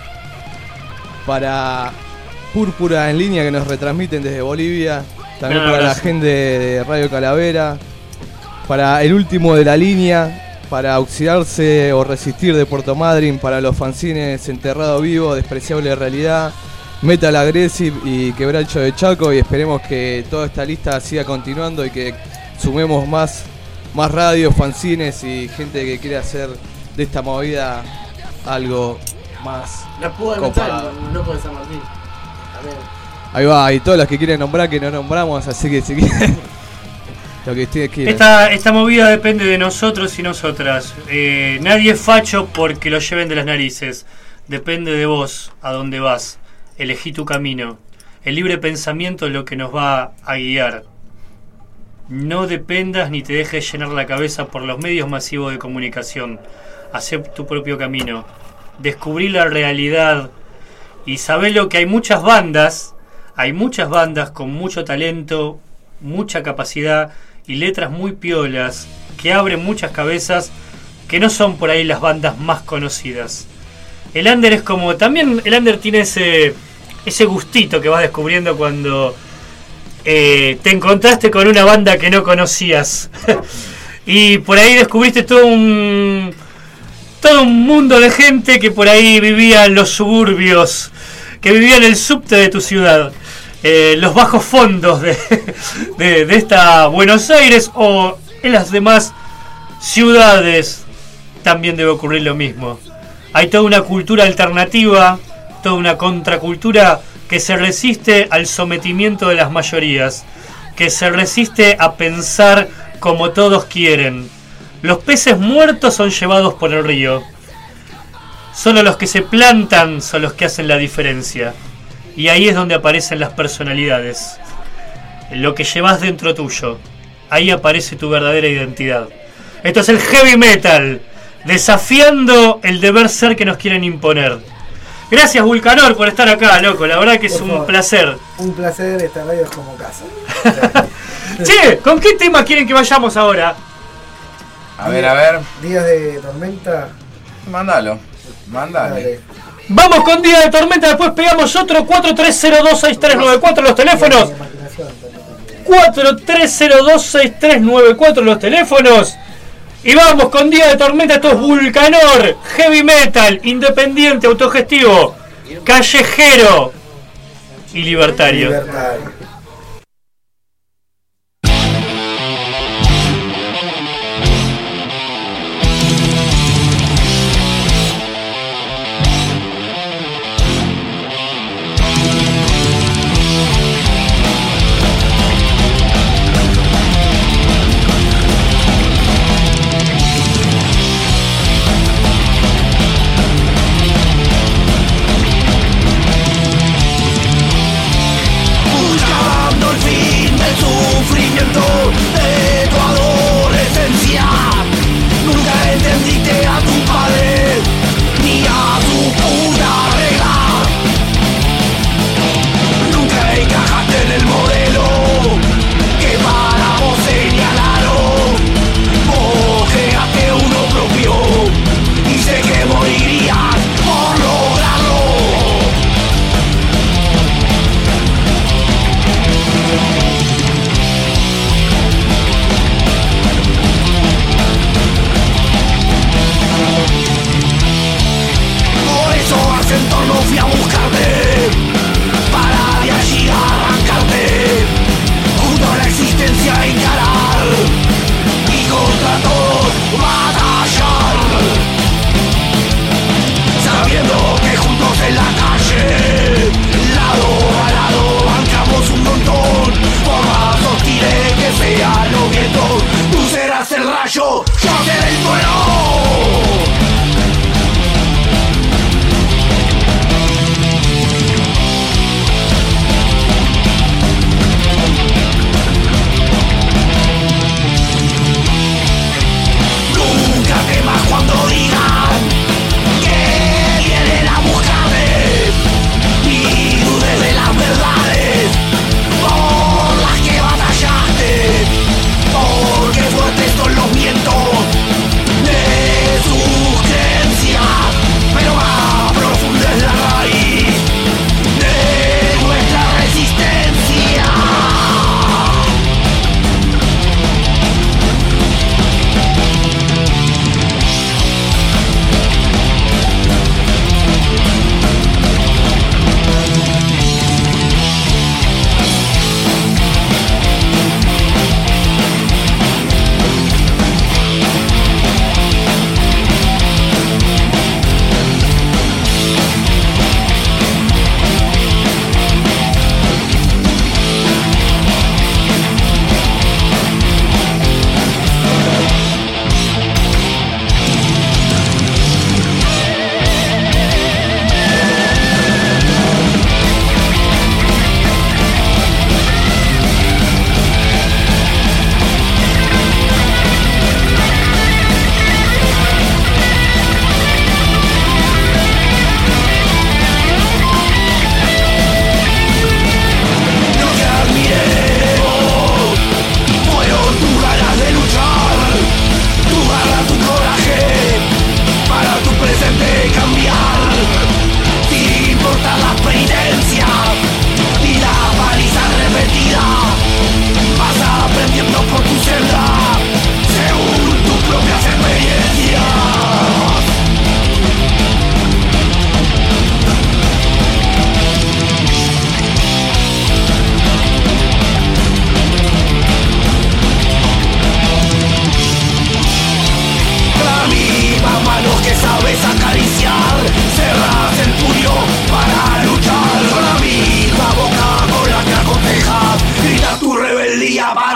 para Púrpura en Línea que nos retransmiten desde Bolivia, también Un para la abrazo. gente de Radio Calavera, para El Último de la Línea, para Oxidarse o Resistir de Puerto Madryn, para los fanzines Enterrado Vivo, Despreciable Realidad, Metal Aggressive y Quebracho de Chaco, y esperemos que toda esta lista siga continuando y que sumemos más, más radios, fanzines y gente que quiere hacer de esta movida algo más La puedo copado. meter, no puede San Martín. También. Ahí va, y todos los que quieren nombrar que no nombramos, así que si quieren, lo que ustedes quieran. Esta, esta movida depende de nosotros y nosotras. Eh, nadie es facho porque lo lleven de las narices. Depende de vos, a dónde vas. Elegí tu camino. El libre pensamiento es lo que nos va a guiar. No dependas ni te dejes llenar la cabeza por los medios masivos de comunicación. Hacé tu propio camino. Descubrí la realidad y sabelo que hay muchas bandas, hay muchas bandas con mucho talento, mucha capacidad y letras muy piolas que abren muchas cabezas que no son por ahí las bandas más conocidas. El under es como, también el under tiene ese, ese gustito que vas descubriendo cuando eh, te encontraste con una banda que no conocías y por ahí descubriste todo un... todo un mundo de gente que por ahí vivía en los suburbios, que vivía en el subte de tu ciudad, eh, los bajos fondos de, de, de esta Buenos Aires o en las demás ciudades también debe ocurrir lo mismo. Hay toda una cultura alternativa, toda una contracultura que se resiste al sometimiento de las mayorías, que se resiste a pensar como todos quieren. Los peces muertos son llevados por el río. Solo los que se plantan son los que hacen la diferencia. Y ahí es donde aparecen las personalidades. Lo que llevas dentro tuyo. Ahí aparece tu verdadera identidad. Esto es el heavy metal, desafiando el deber ser que nos quieren imponer. Gracias Vulcanor por estar acá, loco. La verdad que es Por un favor. placer. Un placer, esta radio es como casa. Che, ¿con qué tema quieren que vayamos ahora? A ver, a ver. Días de tormenta. Mándalo. Mándale. Vamos con Día de Tormenta, después pegamos otro. Cuatro tres cero dos seis tres nueve cuatro los teléfonos. Cuatro tres cero dos seis tres nueve cuatro los teléfonos. Y vamos con Día de Tormenta. Esto es Vulcanor, heavy metal, independiente, autogestivo, callejero y libertario. Libertario. Buscando el fin del sufrimiento de tu adolescencia. Nunca entendiste a tu padre ni a tu puta regla. Nunca encajaste en el modelo que para vos señalaron. Vos creaste uno propio y sé que morirías por lograrlo.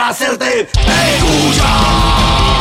hacerte escuchar.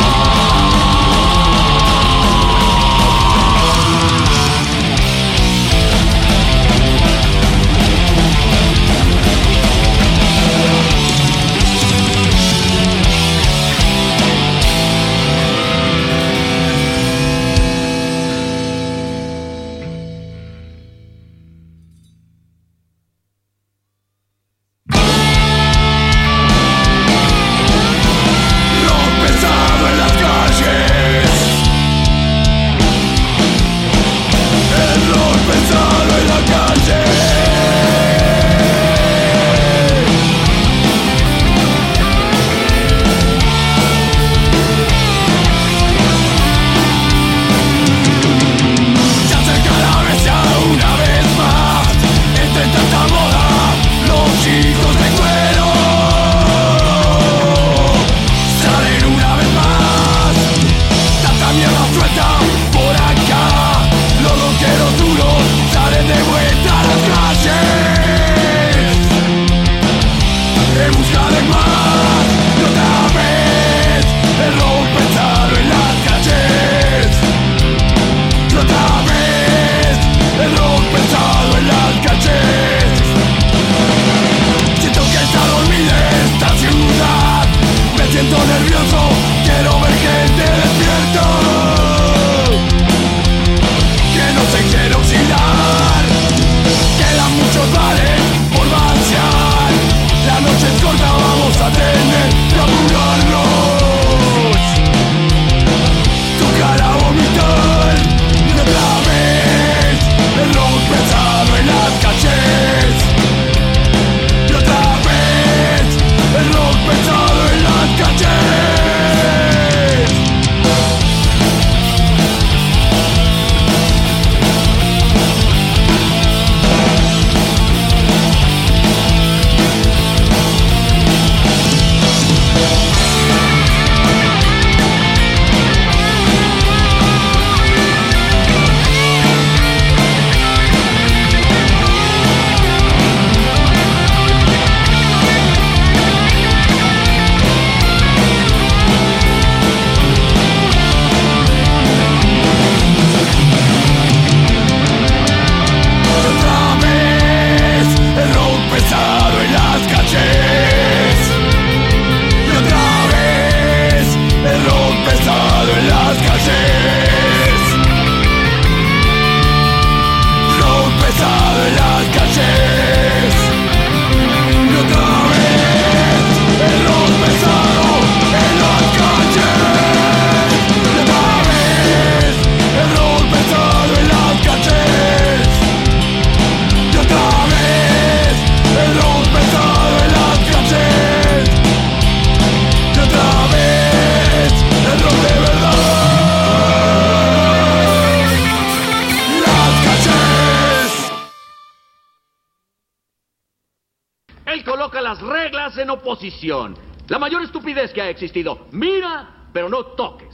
En oposición. La mayor estupidez que ha existido. Mira, pero no toques.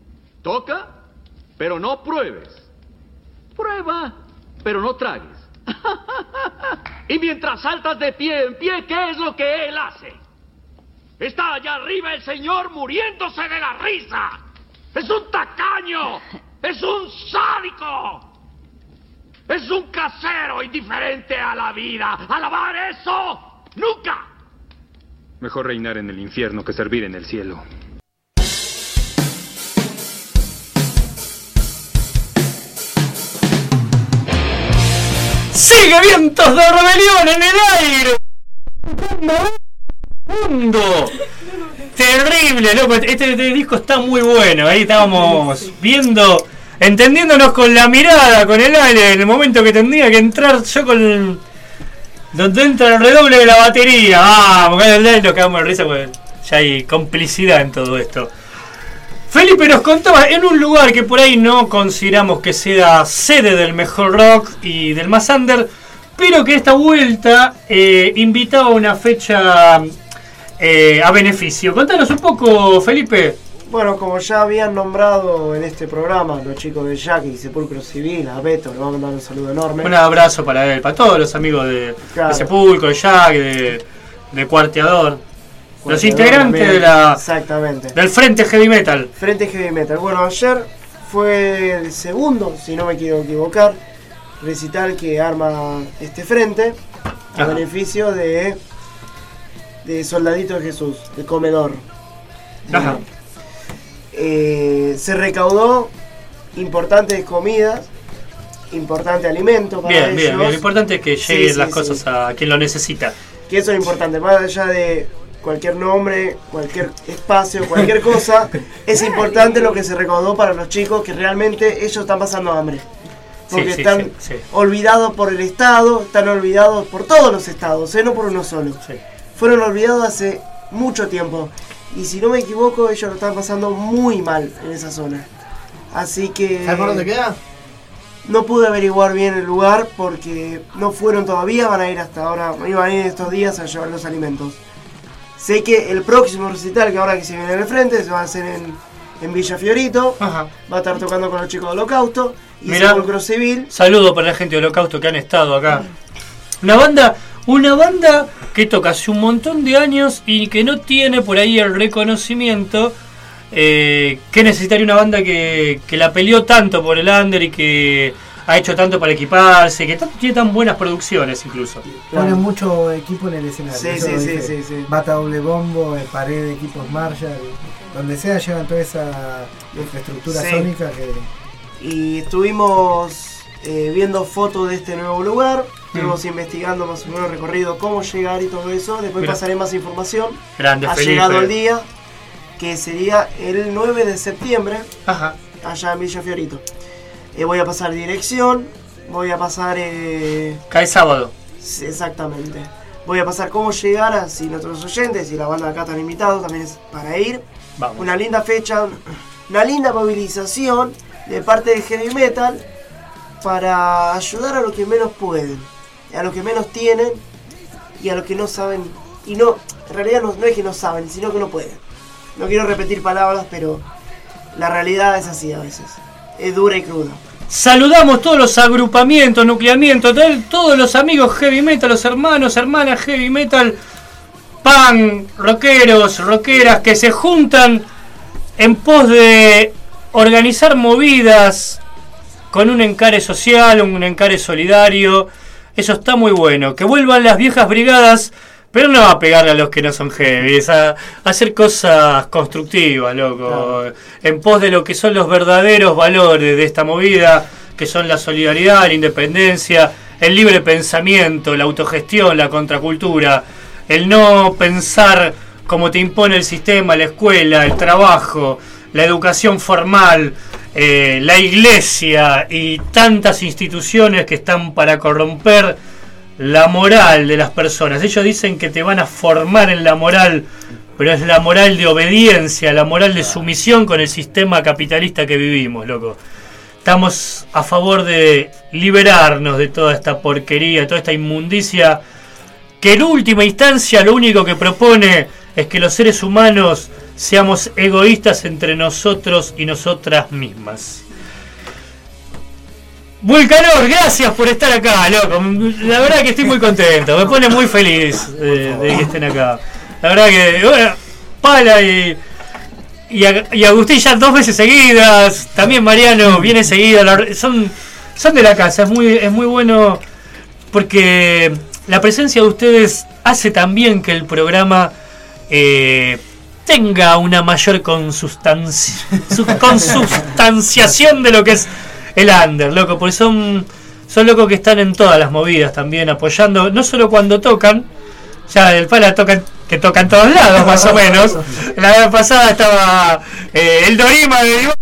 Toca, pero no pruebes. Prueba, pero no tragues. Y mientras saltas de pie en pie, ¿qué es lo que él hace? Está allá arriba el señor muriéndose de la risa. Es un tacaño. Es un sádico. Es un casero indiferente a la vida. ¡Alabar eso! ¡Nunca! Mejor reinar en el infierno que servir en el cielo. ¡Sigue Vientos de Rebelión en el aire! ¡Mundo! Terrible, loco. Este, este disco está muy bueno. Ahí estábamos viendo, entendiéndonos con la mirada, con el aire, en el momento que tendría que entrar yo con el... donde entra el redoble de la batería. Ah, porque el nos quedamos de risa porque ya hay complicidad en todo esto. Felipe nos contaba en un lugar que por ahí no consideramos que sea sede del mejor rock y del más under, pero que esta vuelta eh, invitaba a una fecha eh, a beneficio. Contanos un poco, Felipe. Bueno, como ya habían nombrado en este programa los chicos de Jack y Sepulcro Civil, a Beto le vamos a mandar un saludo enorme. Un abrazo para él, para todos los amigos de, claro. de Sepulcro, de Jack, de, de Cuarteador. Los integrantes de la, exactamente. del Frente Heavy Metal. Frente Heavy Metal. Bueno, ayer fue el segundo, si no me quiero equivocar, recital que arma este frente a Ajá. beneficio de, de Soldadito de Jesús, de Comedor. Ajá. Eh, se recaudó importantes comidas, importante alimento para Bien, ellos. bien, bien. Lo importante es que Sí, lleguen sí, las sí. cosas a quien lo necesita. Que eso es importante, más allá de cualquier nombre, cualquier espacio, cualquier cosa, es importante lo que se recaudó para los chicos que realmente ellos están pasando hambre. Porque Sí, sí, están sí, sí. olvidados por el Estado, están olvidados por todos los estados, ¿eh? No por uno solo. Sí. Fueron olvidados hace mucho tiempo. Y si no me equivoco, ellos lo están pasando muy mal en esa zona. Así que... ¿Sabes por dónde queda? No pude averiguar bien el lugar porque no fueron todavía, van a ir hasta ahora, iban a ir estos días a llevar los alimentos. Sé que el próximo recital, que ahora que se viene en el frente, se va a hacer en, en Villa Fiorito. Ajá. Va a estar tocando con los chicos de Holocausto y Mirá. Sepulcro Civil. Saludo para la gente de Holocausto que han estado acá. Una banda, una banda que toca hace un montón de años y que no tiene por ahí el reconocimiento eh, que necesitaría una banda que, que la peleó tanto por el under y que ha hecho tanto para equiparse, que tanto, tiene tan buenas producciones incluso. Ponen mucho equipo en el escenario. Sí, eso sí, lo sí, dice. sí, sí. Bata doble bombo, eh, pared de equipos Marshall, donde sea llevan toda esa infraestructura Sí. sónica que... Y estuvimos eh, viendo fotos de este nuevo lugar. Estuvimos investigando más o menos el recorrido, cómo llegar y todo eso. Después Mirá. pasaré más información. Grande, ha Felipe. llegado el día, que sería el nueve de septiembre, Ajá. allá en Villa Fiorito. Eh, voy a pasar dirección, voy a pasar... Eh, Cae sábado. sí, exactamente. Voy a pasar cómo llegar, a, si nuestros oyentes y la banda de acá están invitados, también es para ir. Vamos. Una linda fecha, una linda movilización de parte de Heavy Metal para ayudar a los que menos pueden, a los que menos tienen y a los que no saben. Y no, en realidad no, no es que no saben, sino que no pueden. No quiero repetir palabras, pero la realidad es así a veces. Es dura y cruda. Saludamos todos los agrupamientos, nucleamientos, todo- todos los amigos heavy metal, los hermanos, hermanas heavy metal, pan, rockeros, rockeras que se juntan en pos de organizar movidas con un encare social, un encare solidario. Eso está muy bueno. Que vuelvan las viejas brigadas, pero no a pegarle a los que no son heavy, es a, a hacer cosas constructivas, loco. Claro. En pos de lo que son los verdaderos valores de esta movida, que son la solidaridad, la independencia, el libre pensamiento, la autogestión, la contracultura, el no pensar como te impone el sistema, la escuela, el trabajo, la educación formal, eh, la iglesia y tantas instituciones que están para corromper la moral de las personas. Ellos dicen que te van a formar en la moral, pero es la moral de obediencia, la moral de sumisión con el sistema capitalista que vivimos, loco. Estamos a favor de liberarnos de toda esta porquería, toda esta inmundicia, que en última instancia lo único que propone es que los seres humanos seamos egoístas entre nosotros y nosotras mismas. Vulcanor, gracias por estar acá, loco. La verdad que estoy muy contento, me pone muy feliz de, de que estén acá. La verdad que, bueno, Pala y, y, y Agustín ya dos veces seguidas, también Mariano viene seguido, la- son, son de la casa, es muy, es muy bueno porque la presencia de ustedes hace también que el programa eh, tenga una mayor consustancia, su- consustanciación de lo que es el under, loco, porque son, son locos que están en todas las movidas también, apoyando, no solo cuando tocan, ya el Pala toca, que toca en todos lados más o menos. La vez pasada estaba eh, el Dorima de Divo-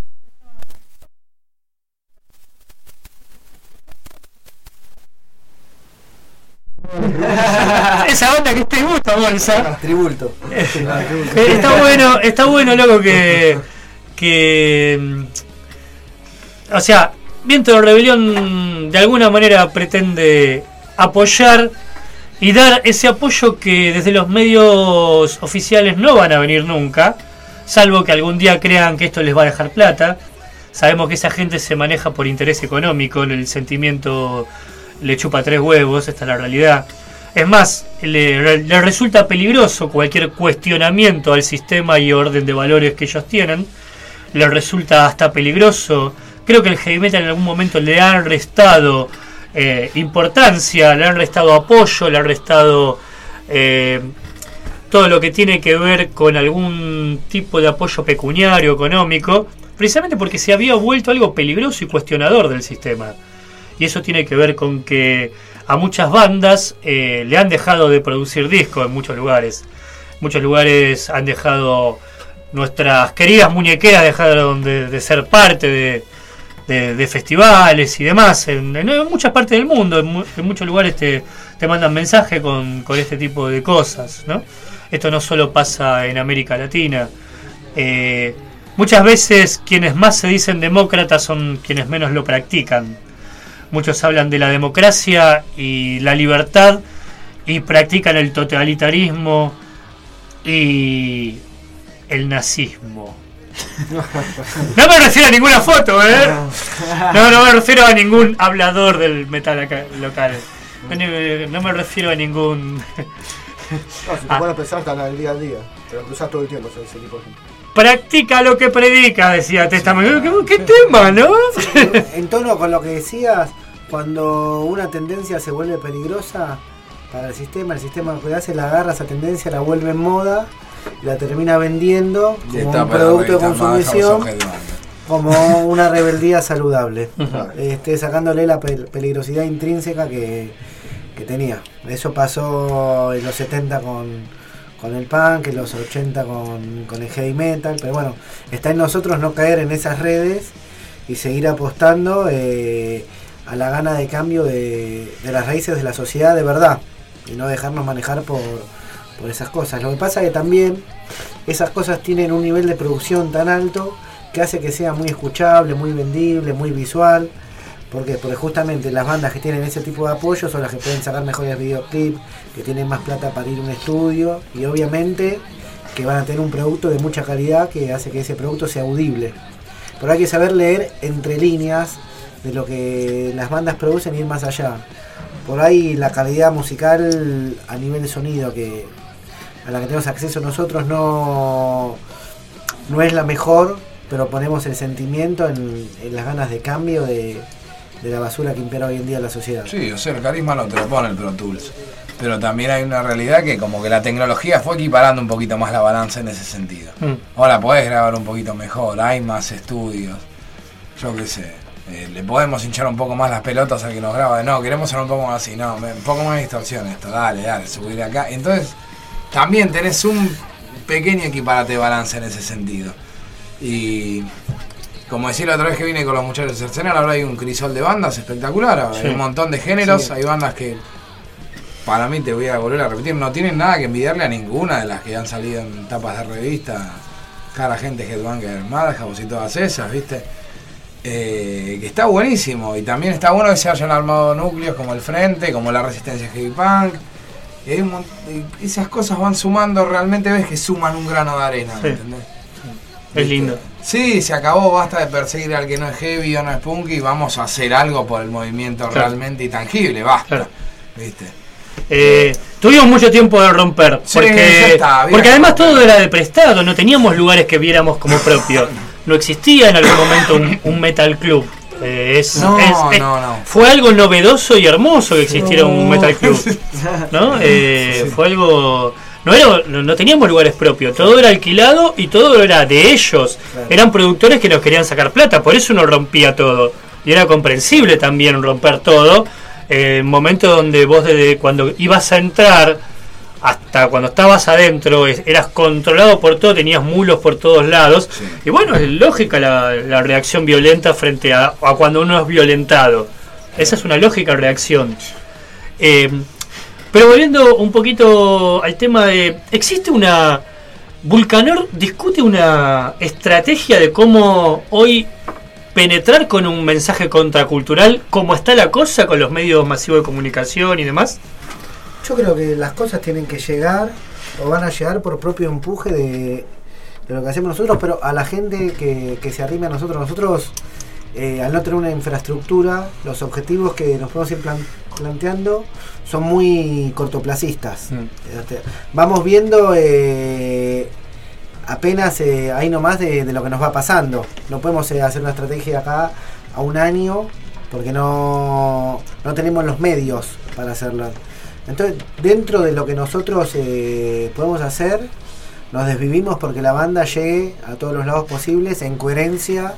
esa onda que es tributo, bolsa. Tributo. Eh, está bueno, está bueno, loco, que que mm, o sea, Viento de Rebelión de alguna manera pretende apoyar y dar ese apoyo que desde los medios oficiales no van a venir nunca, salvo que algún día crean que esto les va a dejar plata. Sabemos que esa gente se maneja por interés económico, el sentimiento le chupa tres huevos, esta es la realidad. Es más, le, le resulta peligroso cualquier cuestionamiento al sistema y orden de valores que ellos tienen. Le resulta hasta peligroso. Creo que el heavy metal en algún momento le han restado eh, importancia, le han restado apoyo, le han restado eh, todo lo que tiene que ver con algún tipo de apoyo pecuniario, económico, precisamente porque se había vuelto algo peligroso y cuestionador del sistema. Y eso tiene que ver con que a muchas bandas eh, le han dejado de producir discos en muchos lugares. Muchos lugares han dejado, nuestras queridas muñequeras dejaron de, de ser parte de, de, de festivales y demás. En, en, en muchas partes del mundo, en, mu en muchos lugares te, te mandan mensajes con, con este tipo de cosas, ¿no? Esto no solo pasa en América Latina. Eh, muchas veces quienes más se dicen demócratas son quienes menos lo practican. Muchos hablan de la democracia y la libertad y practican el totalitarismo y el nazismo. No me refiero a ninguna foto, ¿eh? No, no me refiero a ningún hablador del metal acá, local. No, no me refiero a ningún... No, si te pones a pensar, están al día a día. Pero cruzás todo el tiempo ese tipo de gente. Practica lo que predica, decía Testamento. ¿Qué, qué tema, no? En, en tono con lo que decías, cuando una tendencia se vuelve peligrosa para el sistema, el sistema lo que hace, la agarra esa tendencia, la vuelve en moda, la termina vendiendo como un producto de consumición, como una rebeldía saludable, este, sacándole la pe peligrosidad intrínseca que, que tenía. Eso pasó en los setenta con, con el punk, en los ochenta con, con el heavy metal, pero bueno, está en nosotros no caer en esas redes y seguir apostando eh, a la gana de cambio de, de las raíces de la sociedad de verdad y no dejarnos manejar por, por esas cosas. Lo que pasa es que también esas cosas tienen un nivel de producción tan alto que hace que sea muy escuchable, muy vendible, muy visual. ¿Por qué? Porque justamente las bandas que tienen ese tipo de apoyo son las que pueden sacar mejores videoclips, que tienen más plata para ir a un estudio y obviamente que van a tener un producto de mucha calidad que hace que ese producto sea audible. Pero hay que saber leer entre líneas de lo que las bandas producen y ir más allá. Por ahí la calidad musical a nivel de sonido que a la que tenemos acceso nosotros no, no es la mejor, pero ponemos el sentimiento en, en las ganas de cambio de, de la basura que impera hoy en día en la sociedad. Sí, o sea, el carisma no te lo pone el Pro Tools. Pero también hay una realidad que como que la tecnología fue equiparando un poquito más la balanza en ese sentido. Mm. Ahora podés grabar un poquito mejor, hay más estudios, yo qué sé. Eh, le podemos hinchar un poco más las pelotas al que nos graba. No, queremos ser un poco más así, no, un poco más de distorsión esto, dale, dale, subir acá. Entonces, también tenés un pequeño equiparate de balanza en ese sentido. Y como decía la otra vez que vine con los muchachos de Cercenal, ahora hay un crisol de bandas espectacular, ahora sí. Hay un montón de géneros, sí. Hay bandas que, para mí, te voy a volver a repetir, no tienen nada que envidiarle a ninguna de las que han salido en tapas de revista, Cara Gente, Headbanger, Madhouse y todas esas, ¿viste? Eh, que está buenísimo, y también está bueno que se hayan armado núcleos como el Frente, como la Resistencia Heavy Punk. Y hay un montón, y esas cosas van sumando, realmente ves que suman un grano de arena, sí. ¿entendés? Es lindo. Sí, se acabó, basta de perseguir al que no es heavy o no es punk y vamos a hacer algo por el movimiento claro. realmente intangible, basta. Claro. ¿Viste? Eh, tuvimos mucho tiempo de romper, sí, porque, está, porque además todo era de prestado, no teníamos lugares que viéramos como propio. No existía en algún momento un, un metal club. Eh, es, no, es, es, no, no. Fue algo novedoso y hermoso que existiera no. un metal club, ¿no? Eh, sí. Fue algo... No, era, no, no teníamos lugares propios, todo era alquilado y todo era de ellos. Claro. Eran productores que nos querían sacar plata, por eso uno rompía todo. Y era comprensible también romper todo. Eh, el momento donde vos desde cuando ibas a entrar hasta cuando estabas adentro eras controlado por todo, tenías mulos por todos lados. Sí. Y bueno, es lógica la, la reacción violenta frente a, a cuando uno es violentado. Esa es una lógica reacción. Eh, Pero volviendo un poquito al tema de... ¿Existe una... Vulcanor discute una estrategia de cómo hoy penetrar con un mensaje contracultural, cómo está la cosa con los medios masivos de comunicación y demás? Yo creo que las cosas tienen que llegar, o van a llegar por propio empuje de, de lo que hacemos nosotros, pero a la gente que, que se arrime a nosotros. Nosotros, eh, al no tener una infraestructura, los objetivos que nos podemos ir plan, planteando son muy cortoplacistas. Mm. Este, vamos viendo eh, apenas eh, ahí nomás de, de lo que nos va pasando. No podemos eh, hacer una estrategia acá a un año porque no, no tenemos los medios para hacerlo. Entonces, dentro de lo que nosotros eh, podemos hacer, nos desvivimos porque la banda llegue a todos los lados posibles en coherencia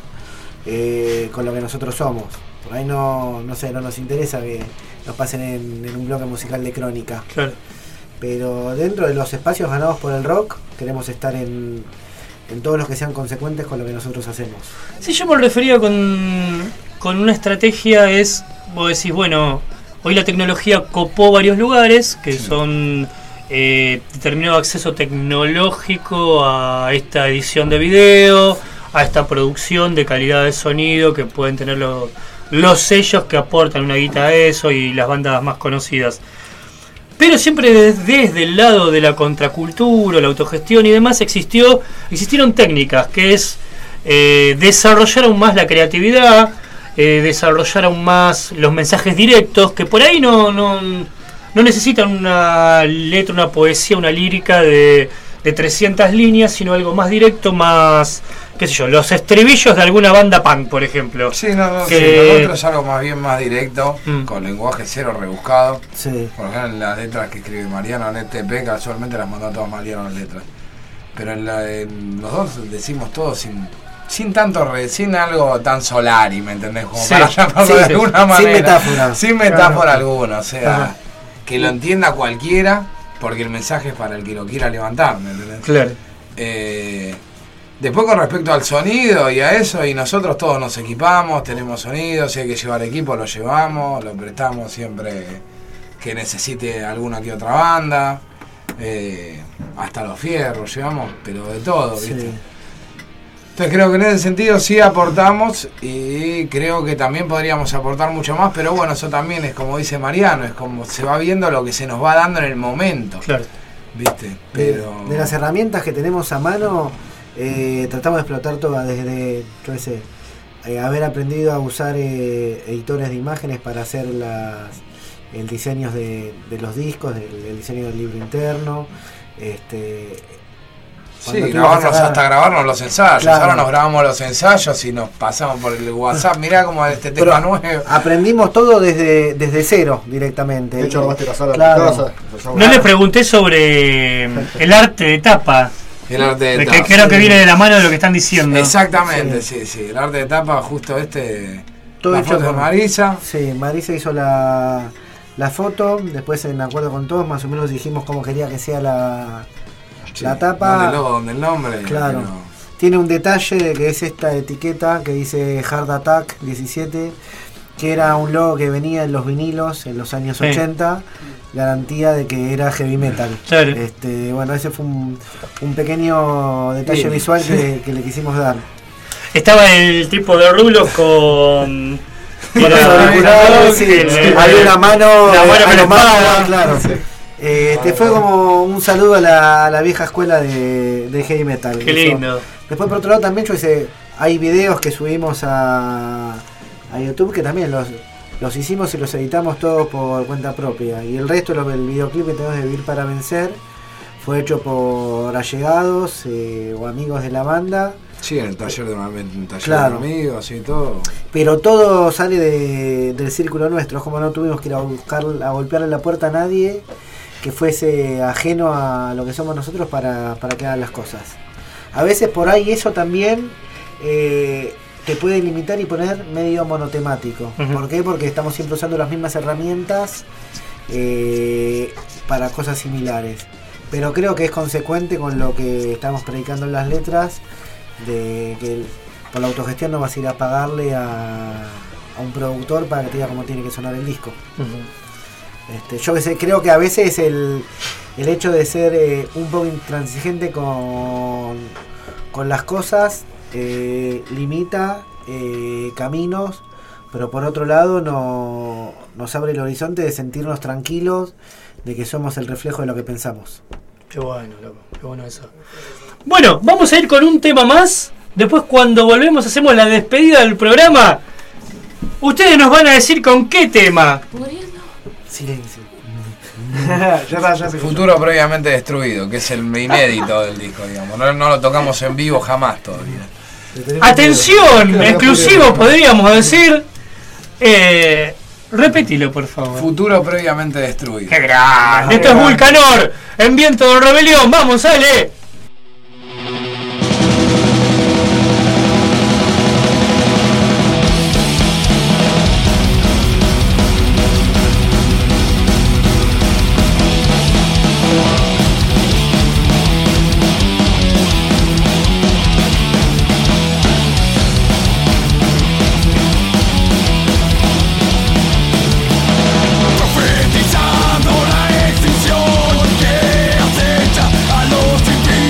eh, con lo que nosotros somos. Por ahí no, no sé, no nos interesa que nos pasen en, en un bloque musical de crónica. Claro. Pero dentro de los espacios ganados por el rock, queremos estar en, en todos los que sean consecuentes con lo que nosotros hacemos. Sí, yo me refería con, con una estrategia es, vos decís, bueno, hoy la tecnología copó varios lugares que son eh, determinado acceso tecnológico a esta edición de video, a esta producción de calidad de sonido que pueden tener los, los sellos que aportan una guita a eso y las bandas más conocidas. Pero siempre desde, desde el lado de la contracultura, la autogestión y demás existió, existieron técnicas que es eh, desarrollar aún más la creatividad, eh, desarrollar aún más los mensajes directos, que por ahí no, no, no necesitan una letra, una poesía, una lírica de, de trescientas líneas, sino algo más directo, más, qué sé yo, los estribillos de alguna banda punk, por ejemplo. Sí, no, no, que... sí, lo otro es algo más bien más directo, mm. con lenguaje cero rebuscado. Sí. Por ejemplo, las letras que escribe Mariano en este E P, casualmente las mandó todas Mariano las letras. Pero en, la, en los dos decimos todo sin, sin tanto, re, sin algo tan solari, ¿me entendés? Como sí, para llamarlo sí, de alguna sí, manera. Sin metáfora. Sin metáfora claro. alguna, o sea, ajá. que lo entienda cualquiera, porque el mensaje es para el que lo quiera levantar, ¿me entendés? Claro. Eh, Después con respecto al sonido y a eso, y nosotros todos nos equipamos, tenemos sonido, si hay que llevar equipo lo llevamos, lo prestamos siempre que necesite alguna que otra banda, eh, hasta los fierros llevamos, pero de todo, ¿viste? Sí. Entonces creo que en ese sentido sí aportamos y creo que también podríamos aportar mucho más, pero bueno, eso también es como dice Mariano, es como se va viendo lo que se nos va dando en el momento, claro. ¿viste? Pero... De, de las herramientas que tenemos a mano... Eh, tratamos de explotar todas desde, yo qué sé, eh, haber aprendido a usar eh, editores de imágenes para hacer las el diseño de, de los discos, del, el diseño del libro interno, este, sí, grabarnos sacar, hasta grabarnos los ensayos. Claro. Ahora nos grabamos los ensayos y nos pasamos por el WhatsApp. Mirá como este tema Pero nuevo. Aprendimos todo desde desde cero directamente. De hecho, no vas a pasar a claro. tu casa. No le pregunté sobre el arte de tapa. El arte de que tapa. Creo que viene de la mano de lo que están diciendo. Exactamente, sí, sí. sí. El arte de tapa, justo este. Todo la hecho foto con de Marisa. Sí, Marisa hizo la, la foto. Después, en acuerdo con todos, más o menos dijimos cómo quería que sea la, sí. la tapa. Donde el logo, donde el nombre. Claro. Pero... Tiene un detalle de que es esta etiqueta que dice Hard Attack diecisiete, que era un logo que venía en los vinilos en los años sí. ochenta. Garantía de que era heavy metal. Claro. Este, bueno, ese fue un, un pequeño detalle sí, visual sí. Que, que le quisimos dar. Estaba el tipo de rulos con... Con los auriculares, sí, había una mano, la mano aromada, claro. Sí. Eh, este fue como un saludo a la, a la vieja escuela de, de heavy metal. Qué lindo. Después por otro lado también yo hice, hay videos que subimos a, a YouTube que también los... Los hicimos y los editamos todos por cuenta propia. Y el resto, el videoclip que tenemos de Vivir para Vencer, fue hecho por allegados eh, o amigos de la banda. Sí, en el taller de, una, un taller claro. de amigos y todo. Pero todo sale de, del círculo nuestro. Es como no tuvimos que ir a buscar, a golpearle la puerta a nadie que fuese ajeno a lo que somos nosotros para, para que hagan las cosas. A veces por ahí eso también... Eh, te puede limitar y poner medio monotemático. Uh-huh. ¿Por qué? Porque estamos siempre usando las mismas herramientas eh, para cosas similares. Pero creo que es consecuente con lo que estamos predicando en las letras, de que el, por la autogestión no vas a ir a pagarle a, a un productor para que te diga cómo tiene que sonar el disco. Uh-huh. Este, yo que sé, creo que a veces el, el hecho de ser eh, un poco intransigente con, con las cosas Eh, limita eh, caminos, pero por otro lado no, nos abre el horizonte de sentirnos tranquilos de que somos el reflejo de lo que pensamos. Qué bueno, loco, qué bueno eso. Bueno, vamos a ir con un tema más. Después cuando volvemos hacemos la despedida del programa. Ustedes nos van a decir con qué tema. Silencio. ya está, ya se Futuro previamente destruido, que es el inédito del disco, digamos. No, no lo tocamos en vivo jamás todavía. Atención, exclusivo podríamos decir. Eh, repetilo, por favor. Futuro previamente destruido. ¡Qué grande! Esto es Vulcanor, en Viento de Rebelión. ¡Vamos, sale! Profetizando la extinción que acecha a los infiernos.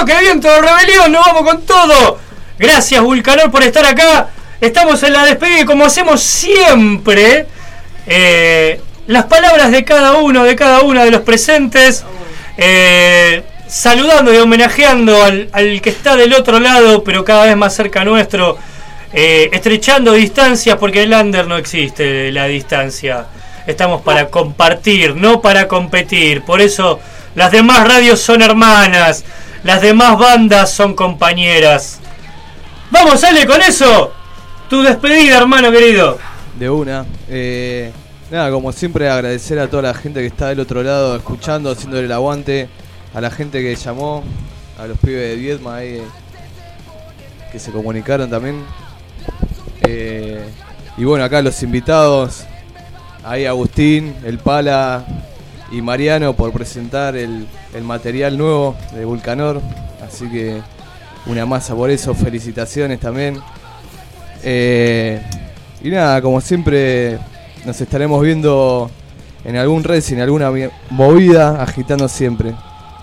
que Viento de Rebelión, nos vamos con todo. Gracias Vulcanor por estar acá. Estamos en la despedida y como hacemos siempre, eh, las palabras de cada uno, de cada una de los presentes, eh, saludando y homenajeando al, al que está del otro lado, pero cada vez más cerca nuestro, eh, estrechando distancias, porque el under no existe la distancia. Estamos para compartir, no para competir. Por eso las demás radios son hermanas, las demás bandas son compañeras. Vamos, sale con eso. Tu despedida, hermano querido. De una. Eh, nada, como siempre agradecer a toda la gente que está del otro lado escuchando, haciéndole el aguante. A la gente que llamó, a los pibes de Viedma ahí que se comunicaron también. Eh, y bueno, acá los invitados, ahí Agustín, el Pala y Mariano por presentar el, el material nuevo de Vulcanor. Así que una masa por eso, felicitaciones también. Eh, y nada, como siempre nos estaremos viendo en algún racing, en alguna movida, agitando siempre.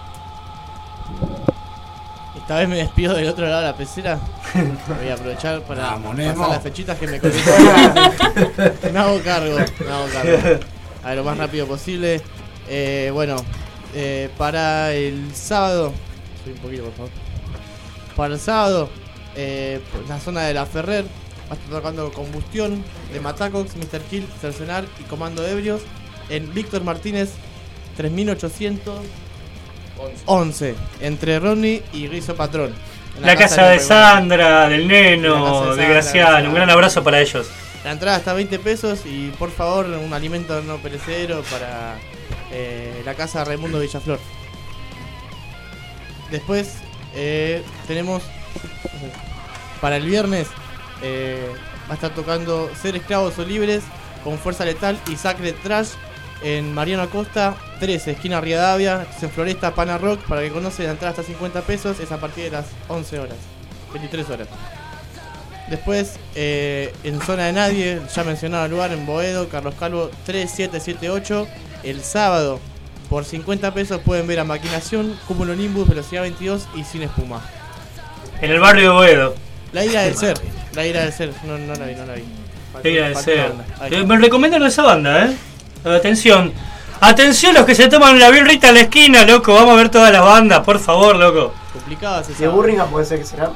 Esta vez me despido del otro lado de la pecera. Voy a aprovechar para Vamos, pasar Nemo. las fechitas que me conecto. Me hago cargo, me hago cargo. A ver, lo más rápido posible. Eh, bueno, eh, para el sábado. Subí un poquito, por favor. Para el sábado, eh, pues la zona de la Ferrer va a estar tocando Combustión de Matacox, mister Kill, Cercenar y Comando Ebrios en Víctor Martínez tres mil ochocientos once, entre Ronnie y Rizo Patrón. En La, la casa, casa de, de Sandra, del Neno, de, de Graciano. Un gran abrazo para ellos. La entrada está a veinte pesos y por favor un alimento no perecedero para eh, la casa Raimundo Villaflor. Después eh, tenemos para el viernes eh, va a estar tocando Ser Esclavos o Libres con Fuerza Letal y Sacred Trash en Mariano Acosta trece, esquina Rivadavia, en Floresta, Pana Rock. Para que conocen, la entrada está a cincuenta pesos, es a partir de las once horas, veintitrés horas. Después, eh, en Zona de Nadie, ya mencionado el lugar, en Boedo, Carlos Calvo tres siete siete ocho. El sábado, por cincuenta pesos, pueden ver a Maquinación, Cúmulo Nimbus, Velocidad veintidós y Sin Espuma. En el barrio de Boedo. La ira del ser, la ira del ser, no, no la vi, no la vi. La ira del ser. Eh, me recomiendan esa banda, eh. Atención, atención los que se toman la birrita en la esquina, loco. Vamos a ver todas las bandas, por favor, loco. Complicadas esas. De Burlingame puede ser que será.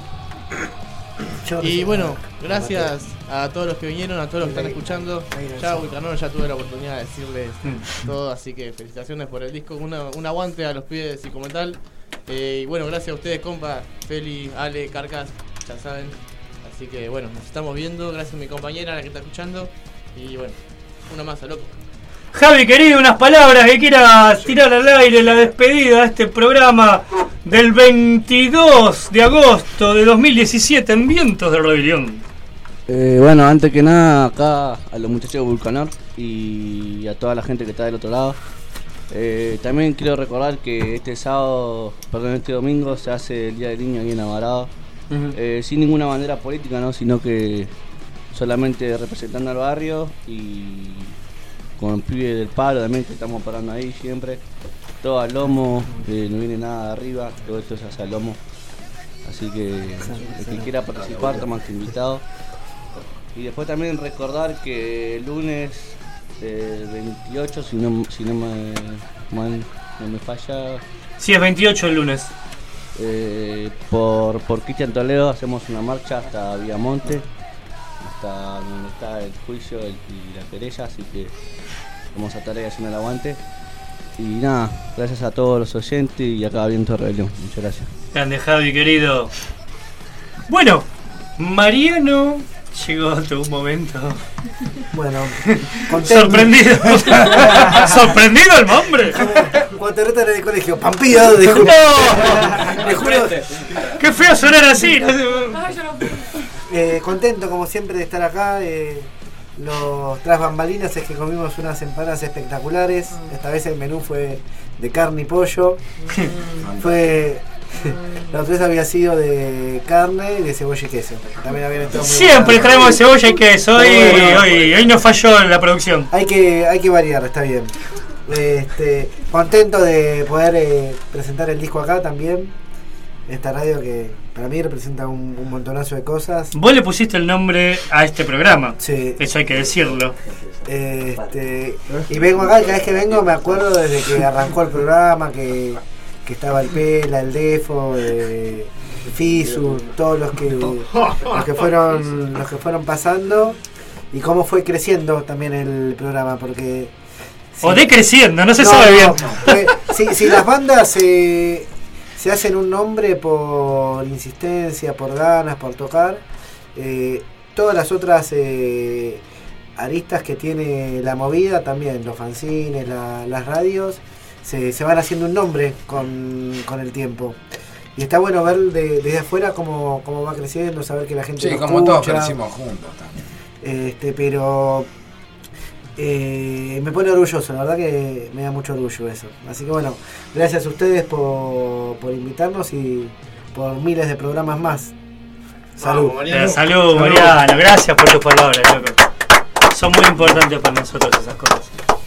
Y bueno, gracias a todos los que vinieron, a todos los que están escuchando. Ya Vulcanor ya tuve la oportunidad de decirles todo, así que felicitaciones por el disco. Una, un aguante a los pibes de Psicometal. Eh, y bueno, gracias a ustedes, compa, Feli, Ale, Carcas, ya saben. Así que bueno, nos estamos viendo. Gracias a mi compañera, la que está escuchando. Y bueno, una más, loco. Javi, querido, unas palabras que quieras tirar al aire, la despedida de este programa del veintidós de agosto de dos mil diecisiete en Vientos de Rebelión. Eh, bueno, antes que nada, acá a los muchachos de Vulcanor y a toda la gente que está del otro lado. Eh, también quiero recordar que este sábado, perdón, este domingo se hace el Día del Niño aquí en Alvarado. Uh-huh. eh, sin ninguna bandera política, ¿no? Sino que solamente representando al barrio y con el pibe del palo también que estamos parando ahí siempre. Todo al lomo, eh, no viene nada de arriba, todo esto se hace al lomo. Así que el que quiera participar está más que invitado. Y después también recordar que el lunes eh, veintiocho, si no, si no, me, man, no me falla... Sí, es veintiocho el lunes. Eh, por, por Cristian Toledo hacemos una marcha hasta Viamonte, hasta donde está el juicio el, y la querella, así que vamos a estar ahí haciendo el aguante. Y nada, gracias a todos los oyentes y acá Viento de Rebelión. Muchas gracias. Grande Javi, querido. Bueno, Mariano, llegó tu momento. Bueno, contento. Sorprendido. Sorprendido el hombre. Cuando te retan en el colegio, Pampillo, dijo. No, me juro. Qué feo sonar así. Eh, contento como siempre de estar acá. Eh, los tras bambalinas es que comimos unas empanadas espectaculares. Esta vez el menú fue de carne y pollo. Fue la otra vez había sido de carne y de cebolla y queso. También habían entrado muy siempre buenas. Traemos cebolla y queso. Hoy, bueno, hoy, hoy nos falló en la producción. Hay que, hay que variar, está bien. Este, contento de poder eh, presentar el disco acá también. esta radio que para mí representa un, un montonazo de cosas. Vos le pusiste el nombre a este programa. Sí. Eso hay que decirlo. Este, y vengo acá y cada vez que vengo me acuerdo desde que arrancó el programa, que, que estaba el Pela, el Defo, eh, Fisur, todos los que los que fueron los que fueron pasando y cómo fue creciendo también el programa, porque si, o decreciendo, no se no, sabe no, bien. Pues, si, si las bandas se, se hacen un nombre por insistencia, por ganas, por tocar, eh, todas las otras eh, aristas que tiene la movida también, los fanzines, la, las radios, se, se van haciendo un nombre con, con el tiempo. Y está bueno ver de, desde afuera cómo, cómo va creciendo, saber que la gente sí, lo como escucha. todos crecimos juntos también. Este, pero eh, me pone orgulloso, la verdad que me da mucho orgullo eso. Así que bueno, gracias a ustedes por, por invitarnos y por miles de programas más. Salud. Vamos, Mariano. Eh, salud, Mariano. Gracias por tus palabras, loco. Son muy importantes para nosotros esas cosas.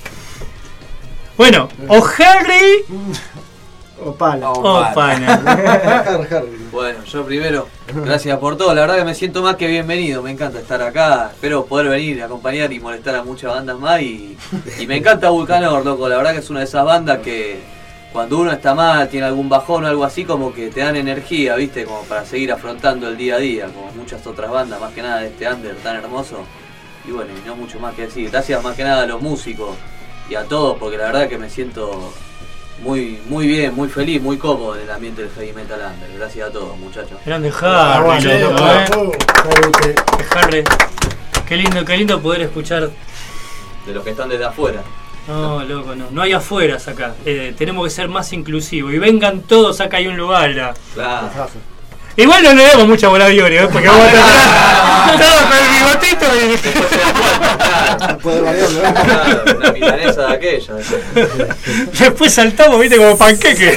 Bueno, o Harry o Pana. O Pana. Bueno, yo primero, gracias por todo. La verdad que me siento más que bienvenido. Me encanta estar acá. Espero poder venir, acompañar y molestar a muchas bandas más. Y, y me encanta Vulcanor, loco. La verdad que es una de esas bandas que cuando uno está mal, tiene algún bajón o algo así, como que te dan energía, ¿viste? Como para seguir afrontando el día a día, como muchas otras bandas, más que nada de este under tan hermoso. Y bueno, y no mucho más que decir. Gracias más que nada a los músicos y a todos, porque la verdad que me siento muy muy bien, muy feliz, muy cómodo en el ambiente del heavy metal under. Gracias a todos, muchachos. Grande Harry, ah, loco, ¿eh? Harry, qué lindo, qué lindo poder escuchar de los que están desde afuera. No, loco, no. No hay afueras acá. Eh, tenemos que ser más inclusivos. Y vengan todos, acá hay un lugar. ¿La? Claro. Igual no le damos mucha bola a Diorio, ¿eh? Porque vamos a estar todo con el bigotito y... Puede variar, ¿no? Una milanesa de aquella. Después saltamos, viste, como panqueque.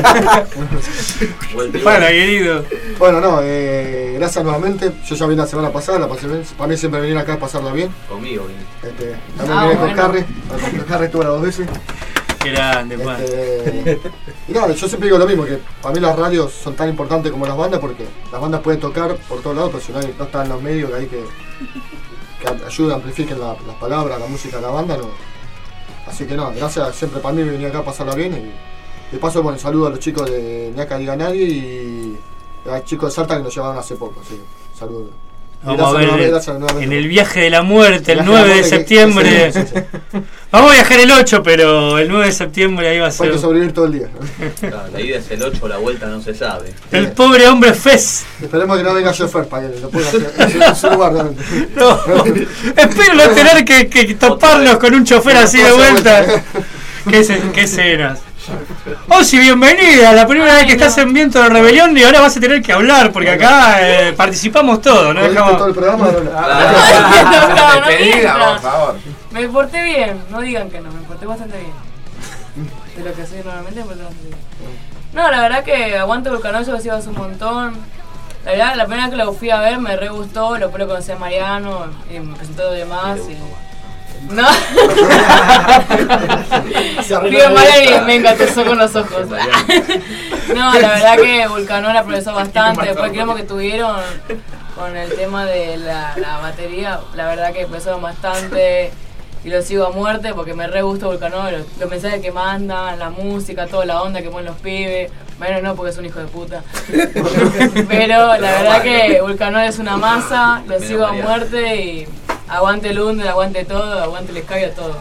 Para, querido. Bueno, no, eh, gracias nuevamente. Yo ya vine la semana pasada, la pasé bien. Para mí siempre venir acá a pasarla bien. Conmigo, bien. Este, también ah, vine bueno. con Carrie. Con Carrie estuve las dos veces. Qué grande, este, y nada, yo siempre digo lo mismo, que para mí las radios son tan importantes como las bandas, porque las bandas pueden tocar por todos lados, pero si no, hay, no están en los medios que hay que, que ayuden, amplifiquen la, las palabras, la música de la banda, no. Así que no, gracias siempre para mí venir acá a pasarla bien. Y de paso, bueno, saludo a los chicos de Ñaca Diga Nadie y a los chicos de Salta que nos llevaron hace poco, así saludos. Vamos a ver nuevamente, nuevamente. En el viaje de la muerte, el, el nueve de, de septiembre. Que, sí, sí, sí. Vamos a viajar el ocho, pero el nueve de septiembre ahí va a ser. Hay que sobrevivir todo el día. Claro, la ida es el ocho, la vuelta no se sabe. El sí. Pobre hombre Fez. Esperemos que no venga Jeffer para que lo pueda hacer en su lugar realmente. No, espero no tener que, que toparnos con un chofer así de vuelta. ¿Qué, qué escenas? Osi, bienvenida, la primera Ay, vez que no. estás en Viento de Rebelión y ahora vas a tener que hablar porque acá eh, participamos todos, ¿no? Dejamos... todo el programa, no, no. Ah, no, no, Despedida, por favor. Me porté bien, no digan que no, me porté bastante bien. De lo que soy normalmente me porté bastante bien. No, la verdad que aguante Vulcanor, yo lo sigo hace un montón. La verdad, la primera vez que lo fui a ver me re gustó, lo pude conocer a Mariano y me presentó lo demás. Y... No. Digo, Mariano me encantó con los ojos. No, la verdad que Vulcanor aprovechó bastante. Después el quilombo que tuvieron con el tema de la, la batería, la verdad que empezaron bastante. Y lo sigo a muerte porque me re gusta Vulcanor, los, los mensajes que mandan, la música, toda la onda que ponen los pibes. Bueno, no porque es un hijo de puta. Pero la verdad que Vulcanor es una masa, lo sigo a muerte y aguante el Under, aguante todo, aguante el escabio, todo.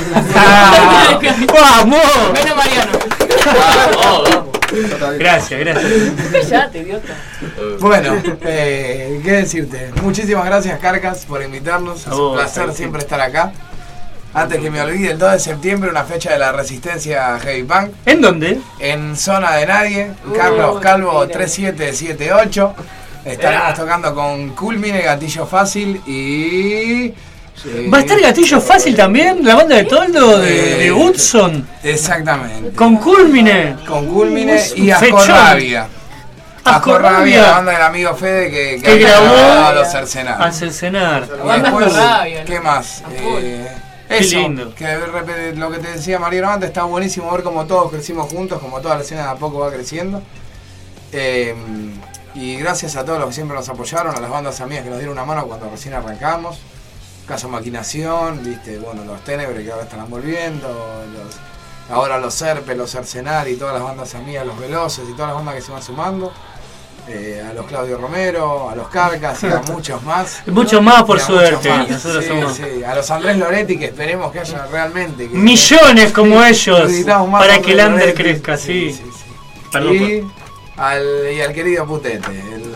¡Vamos! Bueno, Mariano. Vamos, vamos. Gracias, gracias. Cállate, idiota. Bueno, eh, qué decirte. Muchísimas gracias, Carcas, por invitarnos. Es oh, un placer sí. siempre estar acá. Antes que me olvide, el dos de septiembre, una fecha de la Resistencia Heavy Punk. ¿En dónde? En Zona de Nadie, uh, Carlos Calvo tres siete siete ocho. Estaremos yeah. tocando con Culmine, Gatillo Fácil y... Eh, ¿Va a estar Gatillo Fácil también? ¿La banda de Toldo de, eh, de Hudson? Exactamente. ¿Con Culmine? Con Culmine uh, y Ascorrabia. Ascorrabia, la banda del amigo Fede que, que, que grabó a los Cercenar. A Cercenar. Y después, ¿qué más? Eh, eso, Qué lindo. Que lo que te decía Mariano antes, está buenísimo ver cómo todos crecimos juntos, como toda la escena de a poco va creciendo. Eh, y gracias a todos los que siempre nos apoyaron, a las bandas amigas que nos dieron una mano cuando recién arrancamos. Caso Maquinación, viste, bueno, los Ténebres que ahora están volviendo, los, ahora los Serpes, los Arsenal y todas las bandas amigas, los Veloces y todas las bandas que se van sumando. Eh, a los Claudio Romero, a los Carcas y a muchos más. Muchos más, por Y a suerte. muchos más. Nosotros Sí, somos sí. A los Andrés Loretti, que esperemos que haya realmente. Que millones como ellos necesitamos más para Andrés que el under Loretti. crezca, sí. Sí, sí, sí. Perdón, y, al, y al querido Putete. El,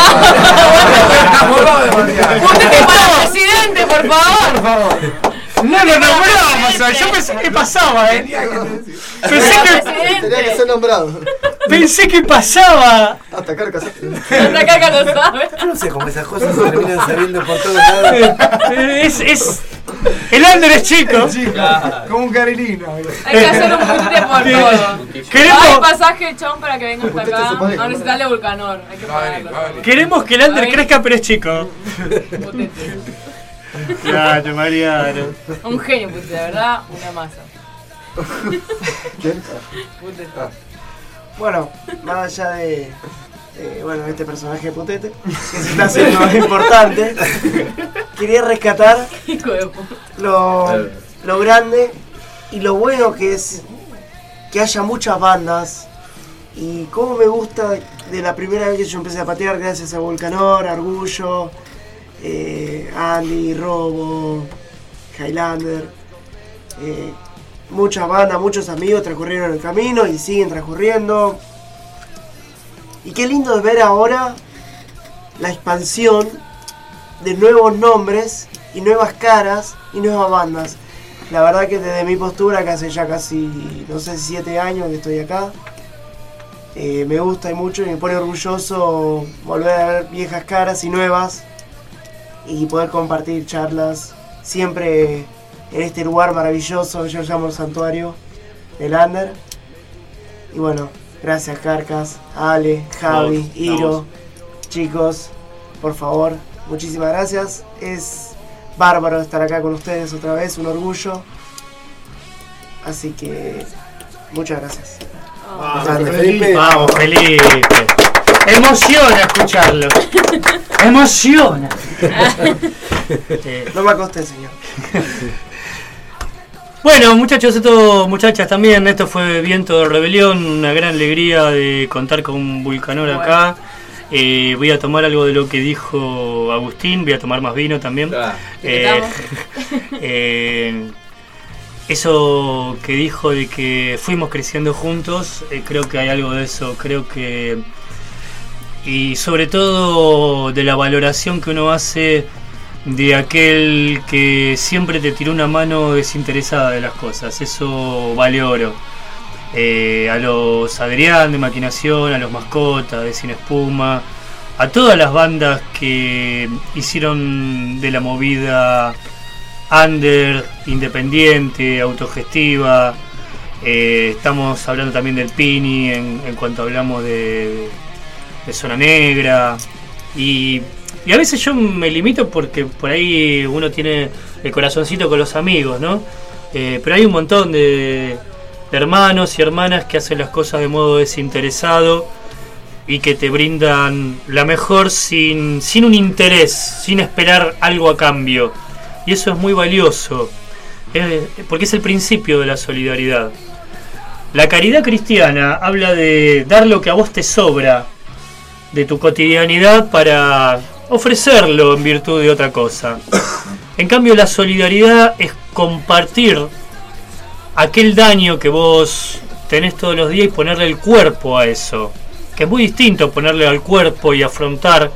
¡Putete para el presidente, por favor! Por favor. No lo nombramos, yo pensé que pasaba, eh. Pensé que, Tenía que ser nombrado. pensé que pasaba. Hasta Carcas. Hasta acá lo sabe. Yo no sé cómo esas cosas se terminan sabiendo por todos lados. Es, es, el under es chico. Como un carilino. Hay que hacer un putete por todo. Queremos- Hay pasaje, chon, para que venga hasta acá. No necesitarle Vulcanor. Hay que pagarlo. Queremos que el under Ay. crezca, pero es chico. Putete. Claro, Mariano. Un genio, putete, de verdad, una masa. ¿Quién? Putete. Bueno, más allá de, de, bueno, este personaje Putete, que se está haciendo más importante, quería rescatar Hijo de puta. lo, lo grande y lo bueno que es que haya muchas bandas. Y cómo me gusta de la primera vez que yo empecé a patear, gracias a Volcanor, Argullo, eh, Andy, Robo, Highlander, eh, muchas bandas, muchos amigos transcurrieron el camino y siguen transcurriendo. Y qué lindo es ver ahora la expansión de nuevos nombres y nuevas caras y nuevas bandas. La verdad que desde mi postura, que hace ya casi, no sé, siete años que estoy acá, eh, me gusta y mucho y me pone orgulloso volver a ver viejas caras y nuevas y poder compartir charlas siempre en este lugar maravilloso que yo llamo el santuario del Under. Y bueno, gracias Carcas, Ale, Javi, Vos, Iro, vos. chicos, por favor, muchísimas gracias. Es bárbaro estar acá con ustedes otra vez, un orgullo. Así que muchas gracias. Grande, Felipe. Vamos, Felipe. Emociona escucharlo. Emociona. Eh, No me acosté, señor. Bueno, muchachos, esto, muchachas también, esto fue Viento de Rebelión, una gran alegría de contar con Vulcanor acá. Eh, voy a tomar algo de lo que dijo Agustín, voy a tomar más vino también. Eh, eh, eso que dijo de que fuimos creciendo juntos, eh, creo que hay algo de eso, creo que... Y sobre todo de la valoración que uno hace de aquel que siempre te tiró una mano desinteresada de las cosas, eso vale oro. Eh, a los Adrián de Maquinación, a los Mascotas de Sin Espuma, a todas las bandas que hicieron de la movida under, independiente, autogestiva. Eh, estamos hablando también del Pini en, en cuanto hablamos de, de Zona Negra. Y, y a veces yo me limito porque por ahí uno tiene el corazoncito con los amigos, ¿no? Eh, pero hay un montón de, de hermanos y hermanas que hacen las cosas de modo desinteresado y que te brindan la mejor sin, sin un interés, sin esperar algo a cambio. Y eso es muy valioso, eh, porque es el principio de la solidaridad. La caridad cristiana habla de dar lo que a vos te sobra de tu cotidianidad para ofrecerlo en virtud de otra cosa. En cambio, la solidaridad es compartir aquel daño que vos tenés todos los días y ponerle el cuerpo a eso. Que es muy distinto ponerle al cuerpo y afrontar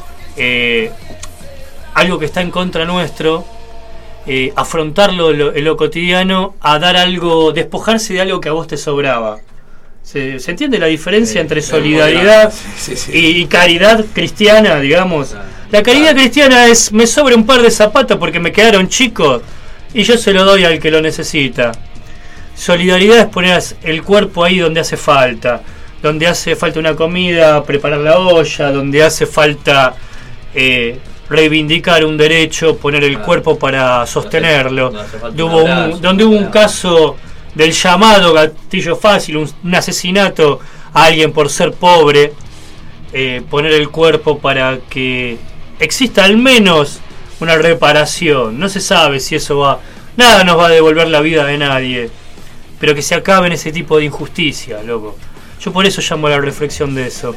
eh, algo que está en contra nuestro, eh, afrontarlo en lo, en lo cotidiano, a dar algo, despojarse de algo que a vos te sobraba. ¿Se, ¿se entiende la diferencia Sí, entre es solidaridad sí, sí, sí. Y, y caridad cristiana, digamos? La caridad cristiana es: me sobra un par de zapatos porque me quedaron chicos y yo se lo doy al que lo necesita. Solidaridad es poner el cuerpo ahí donde hace falta, donde hace falta una comida, preparar la olla, donde hace falta eh, reivindicar un derecho, poner el cuerpo para sostenerlo. No hace falta Donde un hubo un, abrazo, donde hubo un caso del llamado gatillo fácil, un, un asesinato a alguien por ser pobre, eh, poner el cuerpo para que exista al menos una reparación. No se sabe si eso va... Nada nos va a devolver la vida de nadie, pero que se acaben ese tipo de injusticia, loco. Yo por eso llamo a la reflexión de eso.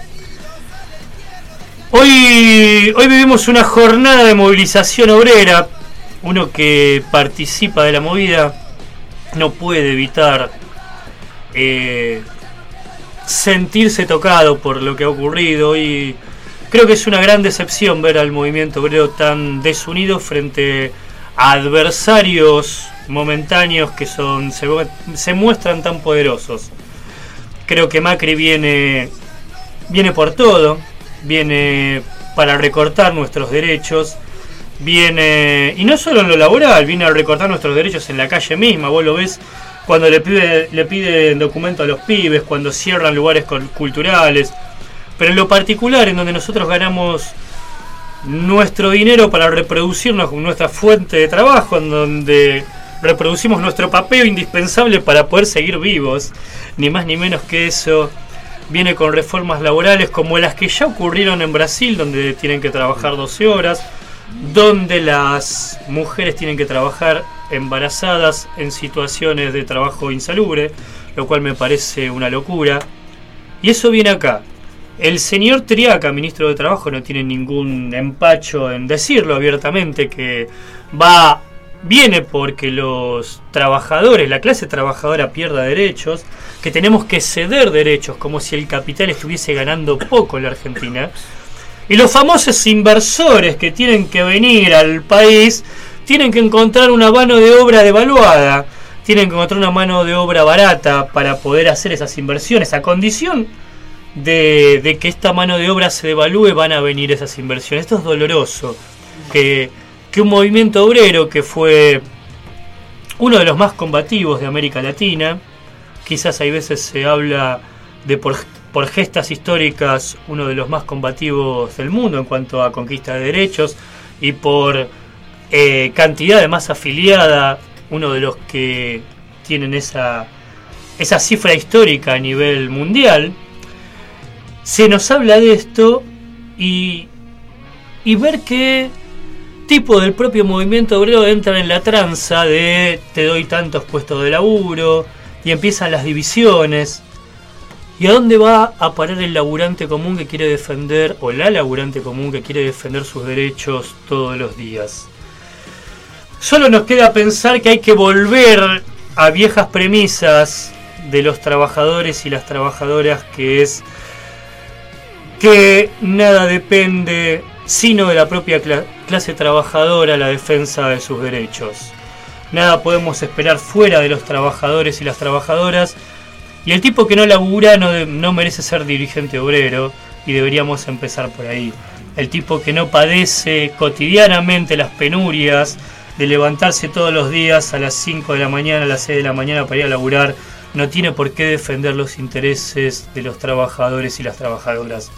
Hoy, hoy vivimos una jornada de movilización obrera. Uno que participa de la movida no puede evitar eh, sentirse tocado por lo que ha ocurrido, y creo que es una gran decepción ver al movimiento obrero tan desunido frente a adversarios momentáneos que son se, se muestran tan poderosos. Creo que Macri viene viene por todo, viene para recortar nuestros derechos, viene, y no solo en lo laboral, viene a recortar nuestros derechos en la calle misma. Vos lo ves cuando le pide le piden documento a los pibes, cuando cierran lugares culturales, pero en lo particular, en donde nosotros ganamos nuestro dinero para reproducirnos con nuestra fuente de trabajo, en donde reproducimos nuestro papel indispensable para poder seguir vivos, ni más ni menos que eso. Viene con reformas laborales como las que ya ocurrieron en Brasil, donde tienen que trabajar doce horas, donde las mujeres tienen que trabajar embarazadas en situaciones de trabajo insalubre, lo cual me parece una locura. Y eso viene acá. El señor Triaca, ministro de Trabajo, no tiene ningún empacho en decirlo abiertamente, que va viene porque los trabajadores, la clase trabajadora pierda derechos, que tenemos que ceder derechos como si el capital estuviese ganando poco en la Argentina. Y los famosos inversores que tienen que venir al país tienen que encontrar una mano de obra devaluada, tienen que encontrar una mano de obra barata para poder hacer esas inversiones. A condición de, de que esta mano de obra se devalúe, van a venir esas inversiones. Esto es doloroso, que, que un movimiento obrero que fue uno de los más combativos de América Latina, quizás hay veces se habla de por, por gestas históricas uno de los más combativos del mundo en cuanto a conquista de derechos, y por eh, cantidad de masa afiliada, uno de los que tienen esa, esa cifra histórica a nivel mundial. Se nos habla de esto y, y ver qué tipo del propio movimiento obrero entra en la tranza de te doy tantos puestos de laburo, y empiezan las divisiones. ¿Y a dónde va a parar el laburante común que quiere defender, o la laburante común que quiere defender sus derechos todos los días? Solo nos queda pensar que hay que volver a viejas premisas de los trabajadores y las trabajadoras, que es que nada depende sino de la propia cl- clase trabajadora la defensa de sus derechos. Nada podemos esperar fuera de los trabajadores y las trabajadoras, y el tipo que no labura no, de, no merece ser dirigente obrero, y deberíamos empezar por ahí. El tipo que no padece cotidianamente las penurias de levantarse todos los días a las cinco de la mañana, a las seis de la mañana para ir a laburar, no tiene por qué defender los intereses de los trabajadores y las trabajadoras.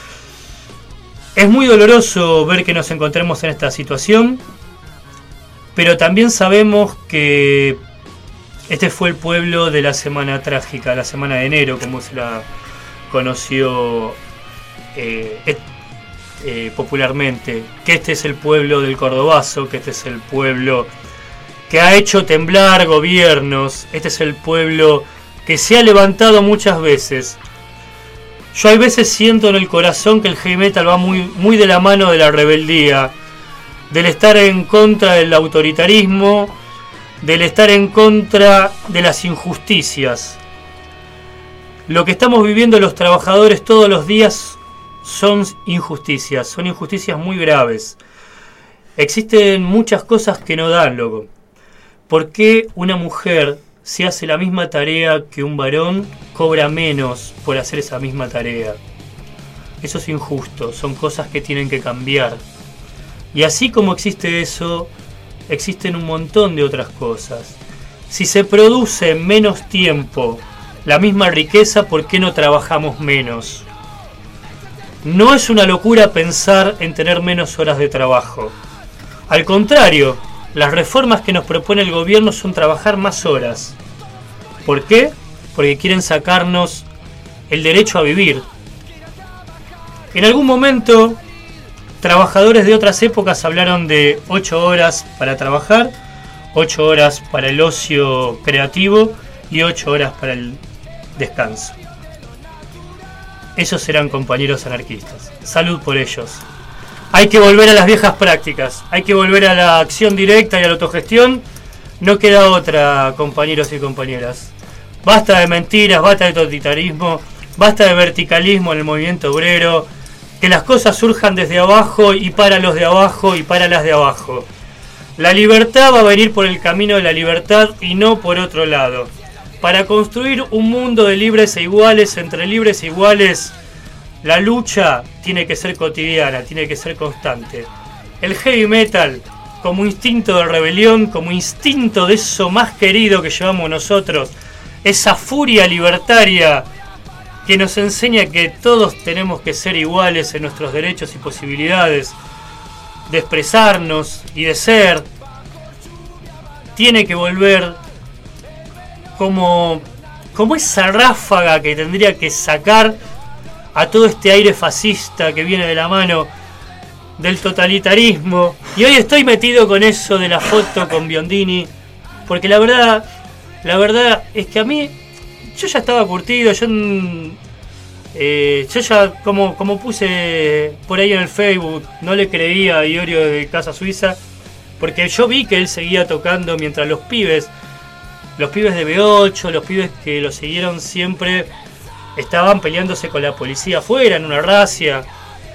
Es muy doloroso ver que nos encontremos en esta situación, pero también sabemos que este fue el pueblo de la semana trágica, la semana de enero, como se la conoció eh, et, eh, popularmente, que este es el pueblo del Cordobazo, que este es el pueblo que ha hecho temblar gobiernos, este es el pueblo que se ha levantado muchas veces. Yo hay veces siento en el corazón que el heavy metal va muy, muy de la mano de la rebeldía, del estar en contra del autoritarismo, del estar en contra de las injusticias. Lo que estamos viviendo los trabajadores todos los días son injusticias, son injusticias muy graves. Existen muchas cosas que no dan, loco. ¿Por qué una mujer, si hace la misma tarea que un varón, cobra menos por hacer esa misma tarea? Eso es injusto, son cosas que tienen que cambiar. Y así como existe eso, existen un montón de otras cosas. Si se produce en menos tiempo la misma riqueza, ¿por qué no trabajamos menos? No es una locura pensar en tener menos horas de trabajo. Al contrario, las reformas que nos propone el gobierno son trabajar más horas. ¿Por qué? Porque quieren sacarnos el derecho a vivir. En algún momento, trabajadores de otras épocas hablaron de ocho horas para trabajar, ocho horas para el ocio creativo y ocho horas para el descanso. Esos eran compañeros anarquistas. Salud por ellos. Hay que volver a las viejas prácticas, hay que volver a la acción directa y a la autogestión. No queda otra, compañeros y compañeras. Basta de mentiras, basta de totalitarismo, basta de verticalismo en el movimiento obrero. Que las cosas surjan desde abajo y para los de abajo y para las de abajo. La libertad va a venir por el camino de la libertad y no por otro lado. Para construir un mundo de libres e iguales entre libres e iguales, la lucha tiene que ser cotidiana, tiene que ser constante. El heavy metal, como instinto de rebelión, como instinto de eso más querido que llevamos nosotros, esa furia libertaria que nos enseña que todos tenemos que ser iguales en nuestros derechos y posibilidades de expresarnos y de ser, tiene que volver como, como esa ráfaga que tendría que sacar a todo este aire fascista que viene de la mano del totalitarismo. Y hoy estoy metido con eso de la foto con Biondini, porque la verdad, la verdad es que a mí, yo ya estaba curtido, yo, eh, yo ya como, como puse por ahí en el Facebook, no le creía a Iorio de Casa Suiza, porque yo vi que él seguía tocando mientras los pibes, los pibes de B ocho, los pibes que lo siguieron siempre, estaban peleándose con la policía afuera en una racia.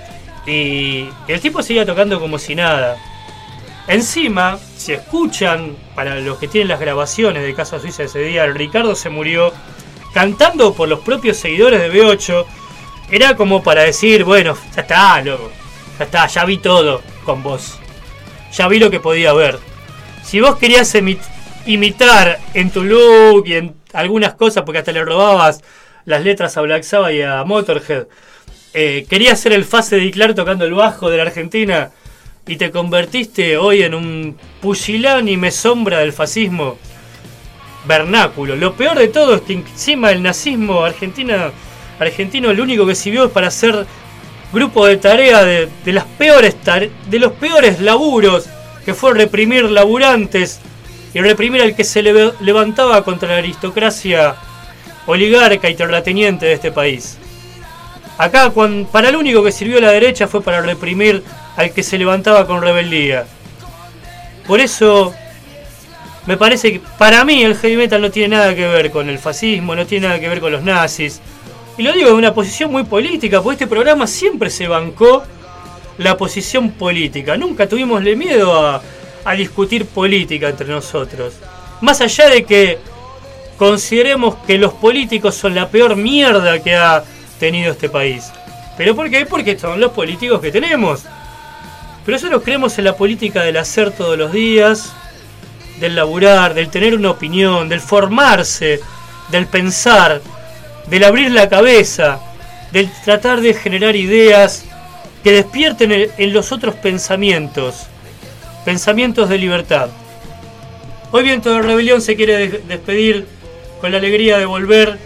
Y el tipo seguía tocando como si nada. Encima, si escuchan, para los que tienen las grabaciones de Casa Suiza ese día, el Ricardo se murió cantando por los propios seguidores de B ocho. Era como para decir, bueno, ya está, loco. Ya está, ya vi todo con vos. Ya vi lo que podía ver. Si vos querías imitar en tu look y en algunas cosas, porque hasta le robabas las letras a Black Sabbath y a Motorhead, eh, querías ser el Face de Clark tocando el bajo de la Argentina y te convertiste hoy en un pusilánime sombra del fascismo vernáculo. Lo peor de todo es que encima el nazismo argentina, argentino lo único que sirvió es para hacer grupo de tarea de, de, las peores tare- de los peores laburos, que fue reprimir laburantes y reprimir al que se le- levantaba contra la aristocracia oligarca y terrateniente de este país. Acá, cuando, para lo único que sirvió la derecha fue para reprimir al que se levantaba con rebeldía. Por eso, me parece que para mí el heavy metal no tiene nada que ver con el fascismo, no tiene nada que ver con los nazis. Y lo digo de una posición muy política, porque este programa siempre se bancó la posición política. Nunca tuvimos miedo a, a discutir política entre nosotros. Más allá de que consideremos que los políticos son la peor mierda que ha tenido este país. ¿Pero por qué? Porque son los políticos que tenemos. Pero nosotros creemos en la política del hacer todos los días, del laburar, del tener una opinión, del formarse, del pensar, del abrir la cabeza, del tratar de generar ideas que despierten en los otros pensamientos, pensamientos de libertad. Hoy Viento de Rebelión se quiere despedir con la alegría de volver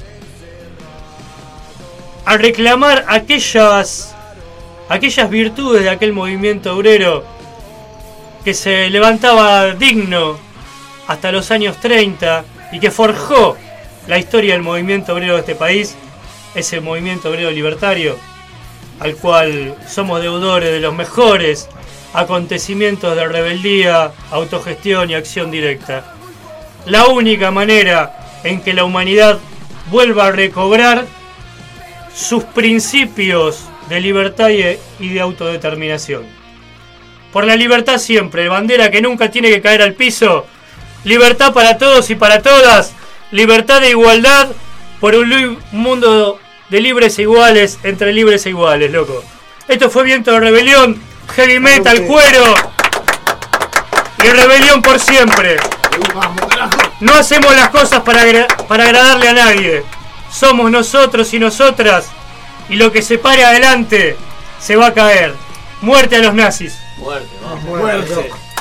a reclamar aquellas, aquellas virtudes de aquel movimiento obrero que se levantaba digno hasta los años treinta y que forjó la historia del movimiento obrero de este país, ese movimiento obrero libertario, al cual somos deudores de los mejores acontecimientos de rebeldía, autogestión y acción directa. La única manera en que la humanidad vuelva a recobrar sus principios de libertad y de autodeterminación. Por la libertad siempre, bandera que nunca tiene que caer al piso. Libertad para todos y para todas. Libertad de igualdad por un mundo de libres e iguales, entre libres e iguales, loco. Esto fue Viento de Rebelión, heavy metal, cuero y rebelión por siempre. No hacemos las cosas para, agra- para agradarle a nadie. Somos nosotros y nosotras, y lo que se pare adelante se va a caer. Muerte a los nazis. Muerte, vamos. Muerte.